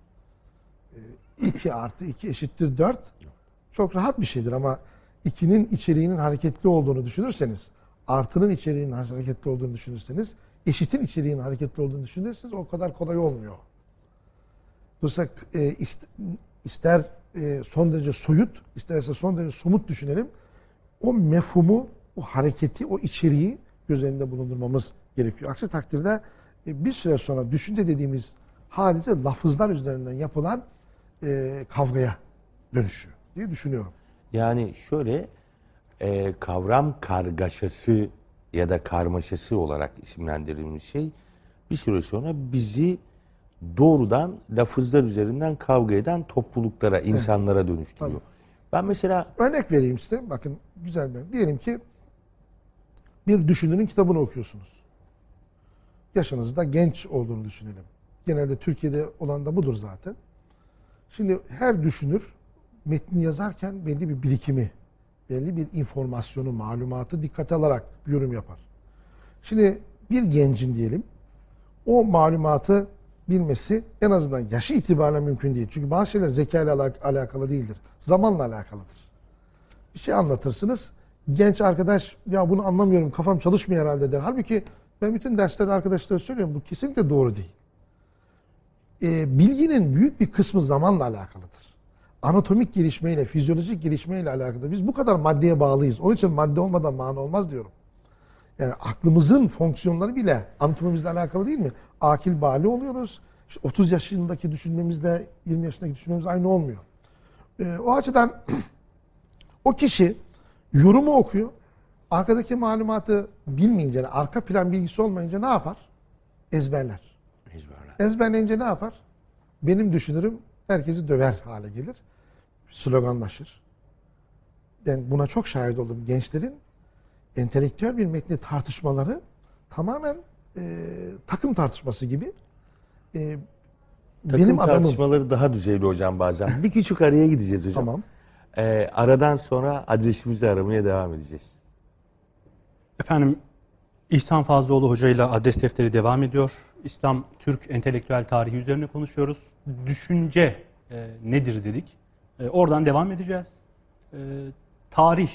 iki artı iki eşittir dört. Çok rahat bir şeydir ama ikinin içeriğinin hareketli olduğunu düşünürseniz, artının içeriğinin hareketli olduğunu düşünürseniz, eşitin içeriğinin hareketli olduğunu düşünürseniz o kadar kolay olmuyor. Dolayısıyla e, ister e, son derece soyut, isterse son derece somut düşünelim. O mefhumu, o hareketi, o içeriği göz önünde bulundurmamız gerekiyor. Aksi takdirde e, bir süre sonra düşünce dediğimiz hadise lafızlar üzerinden yapılan e, kavgaya dönüşüyor diye düşünüyorum. Yani şöyle e, kavram kargaşası ya da karmaşası olarak isimlendirilmiş şey bir süre sonra bizi doğrudan lafızlar üzerinden kavga eden topluluklara, insanlara dönüştürüyor. Tabii. Ben mesela Örnek vereyim size. Bakın güzel bir. Diyelim ki bir düşünürün kitabını okuyorsunuz. Yaşınızda genç olduğunu düşünelim. Genelde Türkiye'de olan da budur zaten. Şimdi her düşünür metni yazarken belli bir birikimi, belli bir informasyonu, malumatı dikkate alarak bir yorum yapar. Şimdi bir gencin diyelim, o malumatı bilmesi en azından yaşı itibariyle mümkün değil. Çünkü bazı şeyler zeka ile alak alakalı değildir. Zamanla alakalıdır. Bir şey anlatırsınız, genç arkadaş ya bunu anlamıyorum, kafam çalışmıyor herhalde der. Halbuki ben bütün derslerde arkadaşlara söylüyorum, bu kesinlikle doğru değil. Ee, bilginin büyük bir kısmı zamanla alakalıdır. Anatomik gelişmeyle, fizyolojik gelişmeyle alakalı. Biz bu kadar maddeye bağlıyız. Onun için madde olmadan mana olmaz diyorum. Yani aklımızın fonksiyonları bile anatomimizle alakalı değil mi? Akil bali oluyoruz. İşte otuz yaşındaki düşünmemizle yirmi yaşındaki düşünmemiz aynı olmuyor. Ee, o açıdan o kişi yorumu okuyor. Arkadaki malumatı bilmeyince, yani arka plan bilgisi olmayınca ne yapar? Ezberler. ezberler. Ezberleyince ne yapar? Benim düşünürüm herkesi döver hale gelir. Sloganlaşır. Ben buna çok şahit oldum. Gençlerin entelektüel bir metni tartışmaları tamamen e, takım tartışması gibi. E, Takım benim adamım. tartışmaları daha düzeyli hocam bazen. Bir küçük araya gideceğiz hocam. Tamam. Ee, aradan sonra adresimizi aramaya devam edeceğiz. Efendim, İhsan Fazlıoğlu Hoca ile Adres Defteri devam ediyor. İslam, Türk entelektüel tarihi üzerine konuşuyoruz. Düşünce e, nedir dedik. E, oradan devam edeceğiz. E, tarih,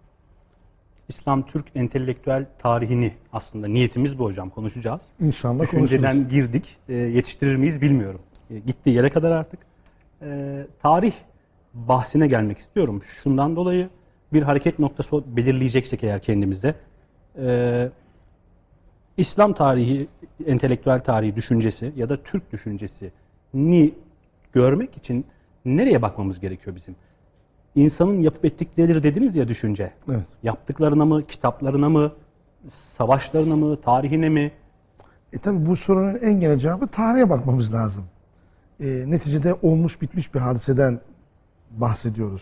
İslam, Türk entelektüel tarihini aslında niyetimiz bu hocam, konuşacağız. İnşallah Düşünceden konuşuruz. girdik. E, yetiştirir miyiz bilmiyorum. E, gittiği yere kadar artık. E, tarih bahsine gelmek istiyorum. Şundan dolayı bir hareket noktası belirleyeceksek eğer kendimizde. E, İslam tarihi, entelektüel tarihi düşüncesi ya da Türk düşüncesini görmek için nereye bakmamız gerekiyor bizim? İnsanın yapıp ettikleri dediniz ya düşünce. Evet. Yaptıklarına mı, kitaplarına mı, savaşlarına mı, tarihine mi? E tabi bu sorunun en genel cevabı tarihe bakmamız lazım. E, neticede olmuş bitmiş bir hadiseden bahsediyoruz.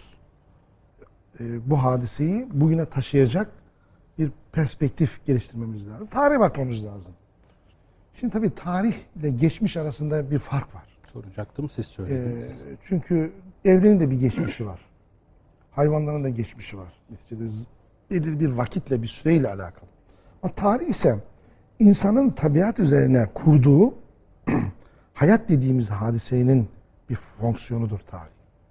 E, bu hadiseyi bugüne taşıyacak bir perspektif geliştirmemiz lazım. Tarihe bakmamız lazım. Şimdi tabii tarih ile geçmiş arasında bir fark var. Soracaktım, siz E, söylediniz. çünkü evrenin de bir geçmişi var. Hayvanların da geçmişi var. Neticede belirli bir vakitle, bir süreyle alakalı. Ama tarih ise insanın tabiat üzerine kurduğu hayat dediğimiz hadisenin bir fonksiyonudur tarih.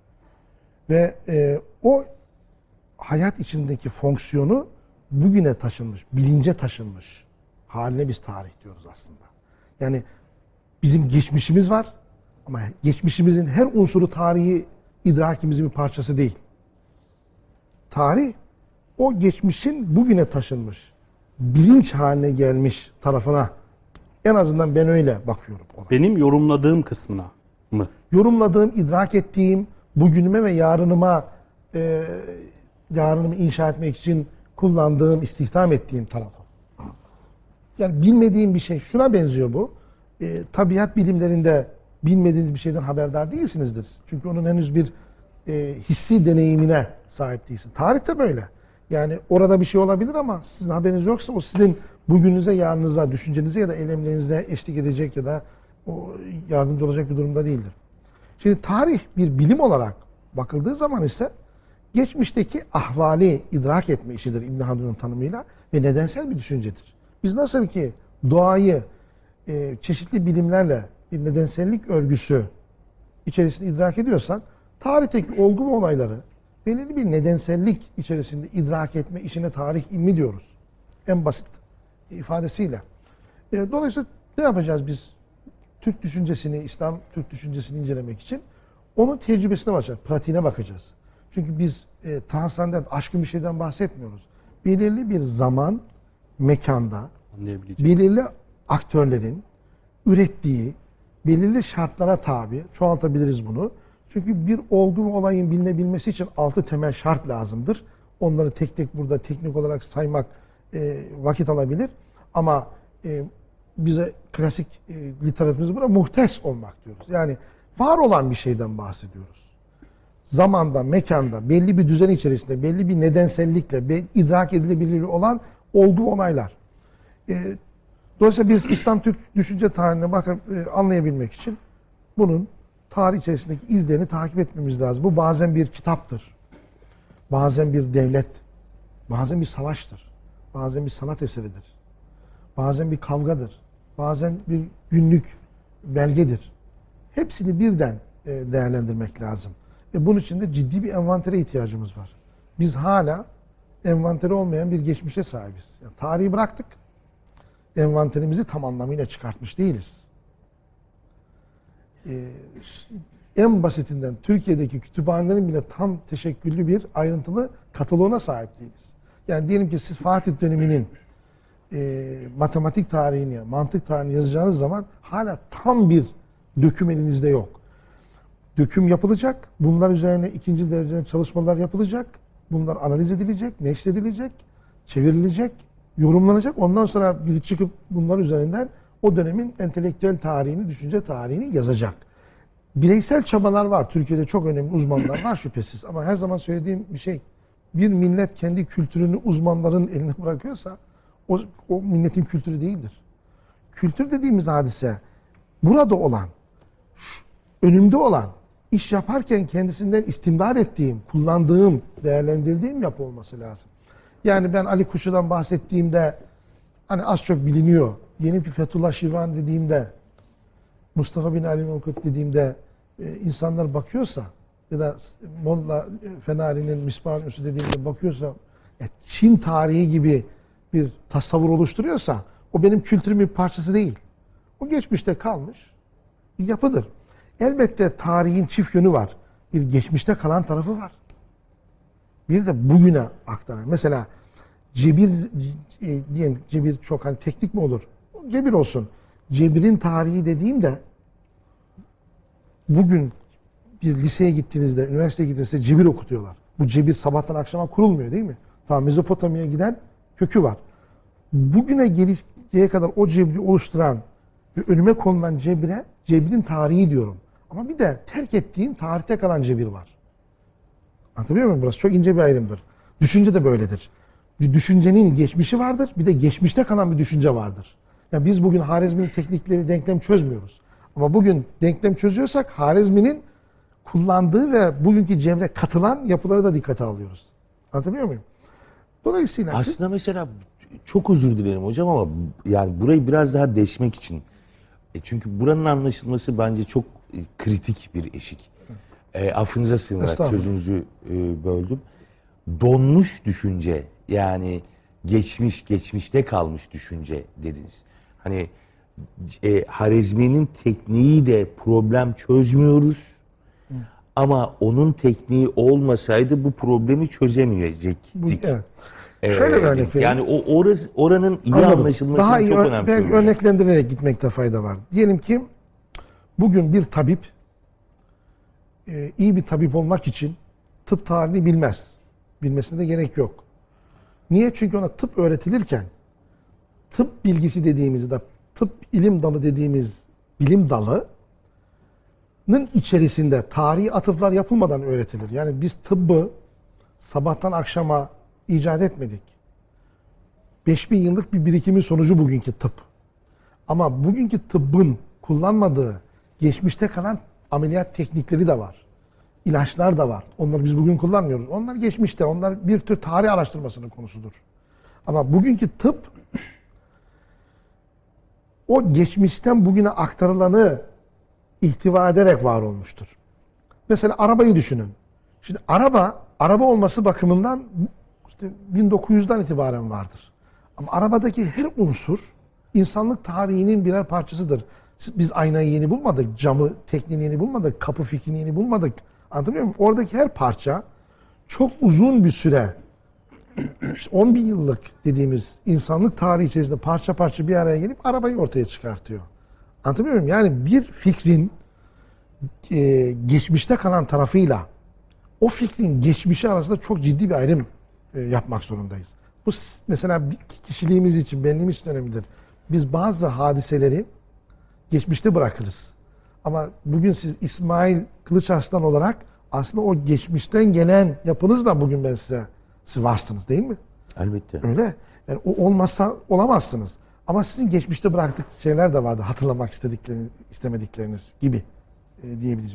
Ve e, o hayat içindeki fonksiyonu bugüne taşınmış, bilince taşınmış haline biz tarih diyoruz aslında. Yani bizim geçmişimiz var ama geçmişimizin her unsuru tarihi idrakimizin bir parçası değil. Tarih o geçmişin bugüne taşınmış, bilinç haline gelmiş tarafına, en azından ben öyle bakıyorum ona. Benim yorumladığım kısmına mı? Yorumladığım, idrak ettiğim, bugünüme ve yarınıma e, yarınımı inşa etmek için kullandığım, istihdam ettiğim tarafı. Yani bilmediğim bir şey, şuna benziyor bu. E, tabiat bilimlerinde bilmediğiniz bir şeyden haberdar değilsinizdir. Çünkü onun henüz bir e, hissi deneyimine sahip değilsin. Tarih de böyle. Yani orada bir şey olabilir ama sizin haberiniz yoksa o sizin bugününüze, yarınınıza, düşüncenize ya da eylemlerinize eşlik edecek ya da o yardımcı olacak bir durumda değildir. Şimdi tarih bir bilim olarak bakıldığı zaman ise geçmişteki ahvali idrak etme işidir İbn Haldun'un tanımıyla ve nedensel bir düşüncedir. Biz nasıl ki doğayı e, çeşitli bilimlerle bir nedensellik örgüsü içerisinde idrak ediyorsak, tarihteki olgu ve olayları belirli bir nedensellik içerisinde idrak etme işine tarih ilmi diyoruz. En basit ifadesiyle. E, dolayısıyla ne yapacağız biz Türk düşüncesini, İslam Türk düşüncesini incelemek için? Onun tecrübesine bakacağız, pratiğine bakacağız. Çünkü biz e, transandent, aşkın bir şeyden bahsetmiyoruz. Belirli bir zaman, mekanda, belirli aktörlerin ürettiği, belirli şartlara tabi, çoğaltabiliriz bunu. Çünkü bir olgu ve olayın bilinebilmesi için altı temel şart lazımdır. Onları tek tek burada teknik olarak saymak e, vakit alabilir. Ama e, bize klasik e, literatürümüzde buna muhtes olmak diyoruz. Yani var olan bir şeyden bahsediyoruz. Zamanda, mekanda, belli bir düzen içerisinde, belli bir nedensellikle, be, idrak edilebilir olan olgu olaylar. E, dolayısıyla biz İslam Türk düşünce tarihine bakıp e, anlayabilmek için bunun tarih içerisindeki izlerini takip etmemiz lazım. Bu bazen bir kitaptır. Bazen bir devlet. Bazen bir savaştır. Bazen bir sanat eseridir. Bazen bir kavgadır. Bazen bir günlük belgedir. Hepsini birden e, değerlendirmek lazım. Ve bunun için de ciddi bir envantere ihtiyacımız var. Biz hala envanteri olmayan bir geçmişe sahibiz. Yani tarihi bıraktık. Envanterimizi tam anlamıyla çıkartmış değiliz. Ee, en basitinden Türkiye'deki kütüphanelerin bile tam teşekküllü bir ayrıntılı kataloğuna sahip değiliz. Yani diyelim ki siz Fatih döneminin e, matematik tarihini, mantık tarihini yazacağınız zaman hala tam bir döküm elinizde yok. Döküm yapılacak, bunlar üzerine ikinci derecede çalışmalar yapılacak, bunlar analiz edilecek, neşredilecek, çevrilecek, yorumlanacak. Ondan sonra biri çıkıp bunlar üzerinden o dönemin entelektüel tarihini, düşünce tarihini yazacak. Bireysel çabalar var. Türkiye'de çok önemli uzmanlar var şüphesiz. Ama her zaman söylediğim bir şey, bir millet kendi kültürünü uzmanların eline bırakıyorsa o, o milletin kültürü değildir. Kültür dediğimiz hadise burada olan, önümde olan, iş yaparken kendisinden istimdad ettiğim, kullandığım, değerlendirdiğim yapı olması lazım. Yani ben Ali Kuşçu'dan bahsettiğimde hani az çok biliniyor. Yeni bir Fethullah Şirvan dediğimde, Mustafa bin Ali Mevkut dediğimde e, insanlar bakıyorsa ya da Molla Fenari'nin Misbah-ı Üssü dediğimde bakıyorsa ya Çin tarihi gibi bir tasavvur oluşturuyorsa o benim kültürümün bir parçası değil. O geçmişte kalmış bir yapıdır. Elbette tarihin çift yönü var. Bir geçmişte kalan tarafı var. Bir de bugüne aktaran. Mesela cebir e, diyelim cebir çok hani teknik mi olur? Cebir olsun. Cebirin tarihi dediğimde bugün bir liseye gittiğinizde, üniversiteye gittiğinizde cebir okutuyorlar. Bu cebir sabahtan akşama kurulmuyor değil mi? Tamam, Mezopotamya'ya giden kökü var. Bugüne gelişeye kadar o cebri oluşturan ve önüme konulan cebire cebirin tarihi diyorum. Ama bir de terk ettiğim tarihte kalan cebir var. Anlatabiliyor muyum? Burası çok ince bir ayrımdır. Düşünce de böyledir. Bir düşüncenin geçmişi vardır, bir de geçmişte kalan bir düşünce vardır. Yani biz bugün Harizmi'nin teknikleri denklem çözmüyoruz. Ama bugün denklem çözüyorsak Harizmi'nin kullandığı ve bugünkü cevre katılan yapıları da dikkate alıyoruz. Anlatabiliyor muyum? Dolayısıyla aslında mesela çok özür dilerim hocam ama yani burayı biraz daha deşmek için. E çünkü buranın anlaşılması bence çok e, kritik bir eşik. E, affınıza sığınarak sözünüzü e, böldüm. Donmuş düşünce, yani geçmiş, geçmişte kalmış düşünce dediniz. Hani e, Harizmi'nin tekniğiyle problem çözmüyoruz. Hı. Ama onun tekniği olmasaydı bu problemi çözemeyecektik. Bu, evet. Ee, Şöyle bir örnek vereyim. Yani o orası, oranın iyi Anladım. anlaşılması Daha iyi çok ör önemli. Belki örneklendirerek gitmekte fayda var. Diyelim ki bugün bir tabip e, iyi bir tabip olmak için tıp tarihini bilmez. Bilmesine de gerek yok. Niye? Çünkü ona tıp öğretilirken tıp bilgisi dediğimiz de tıp ilim dalı dediğimiz bilim dalının içerisinde tarihi atıflar yapılmadan öğretilir. Yani biz tıbbı sabahtan akşama icat etmedik. beş bin yıllık bir birikimin sonucu bugünkü tıp. Ama bugünkü tıbbın kullanmadığı geçmişte kalan Ameliyat teknikleri de var. İlaçlar da var. Onları biz bugün kullanmıyoruz. Onlar geçmişte. Onlar bir tür tarih araştırmasının konusudur. Ama bugünkü tıp o geçmişten bugüne aktarılanı ihtiva ederek var olmuştur. Mesela arabayı düşünün. Şimdi araba, araba olması bakımından işte bin dokuz yüzden itibaren vardır. Ama arabadaki her unsur insanlık tarihinin birer parçasıdır. Biz aynayı yeni bulmadık, camı, tekniğini yeni bulmadık, kapı fikrini yeni bulmadık. Anlatabiliyor muyum? Oradaki her parça çok uzun bir süre, on bin yıllık dediğimiz insanlık tarihi içerisinde parça parça bir araya gelip arabayı ortaya çıkartıyor. Anlatabiliyor muyum? Yani bir fikrin e, geçmişte kalan tarafıyla o fikrin geçmişi arasında çok ciddi bir ayrım e, yapmak zorundayız. Bu mesela bir kişiliğimiz için, benliğimiz için önemlidir. Biz bazı hadiseleri geçmişte bırakırız. Ama bugün siz İsmail Kılıçarslan olarak aslında o geçmişten gelen yapınızla bugün ben size, siz varsınız değil mi? Elbette. Öyle. Yani o olmazsa olamazsınız. Ama sizin geçmişte bıraktık şeyler de vardı. Hatırlamak istedikleriniz, istemedikleriniz gibi e, diyebiliriz.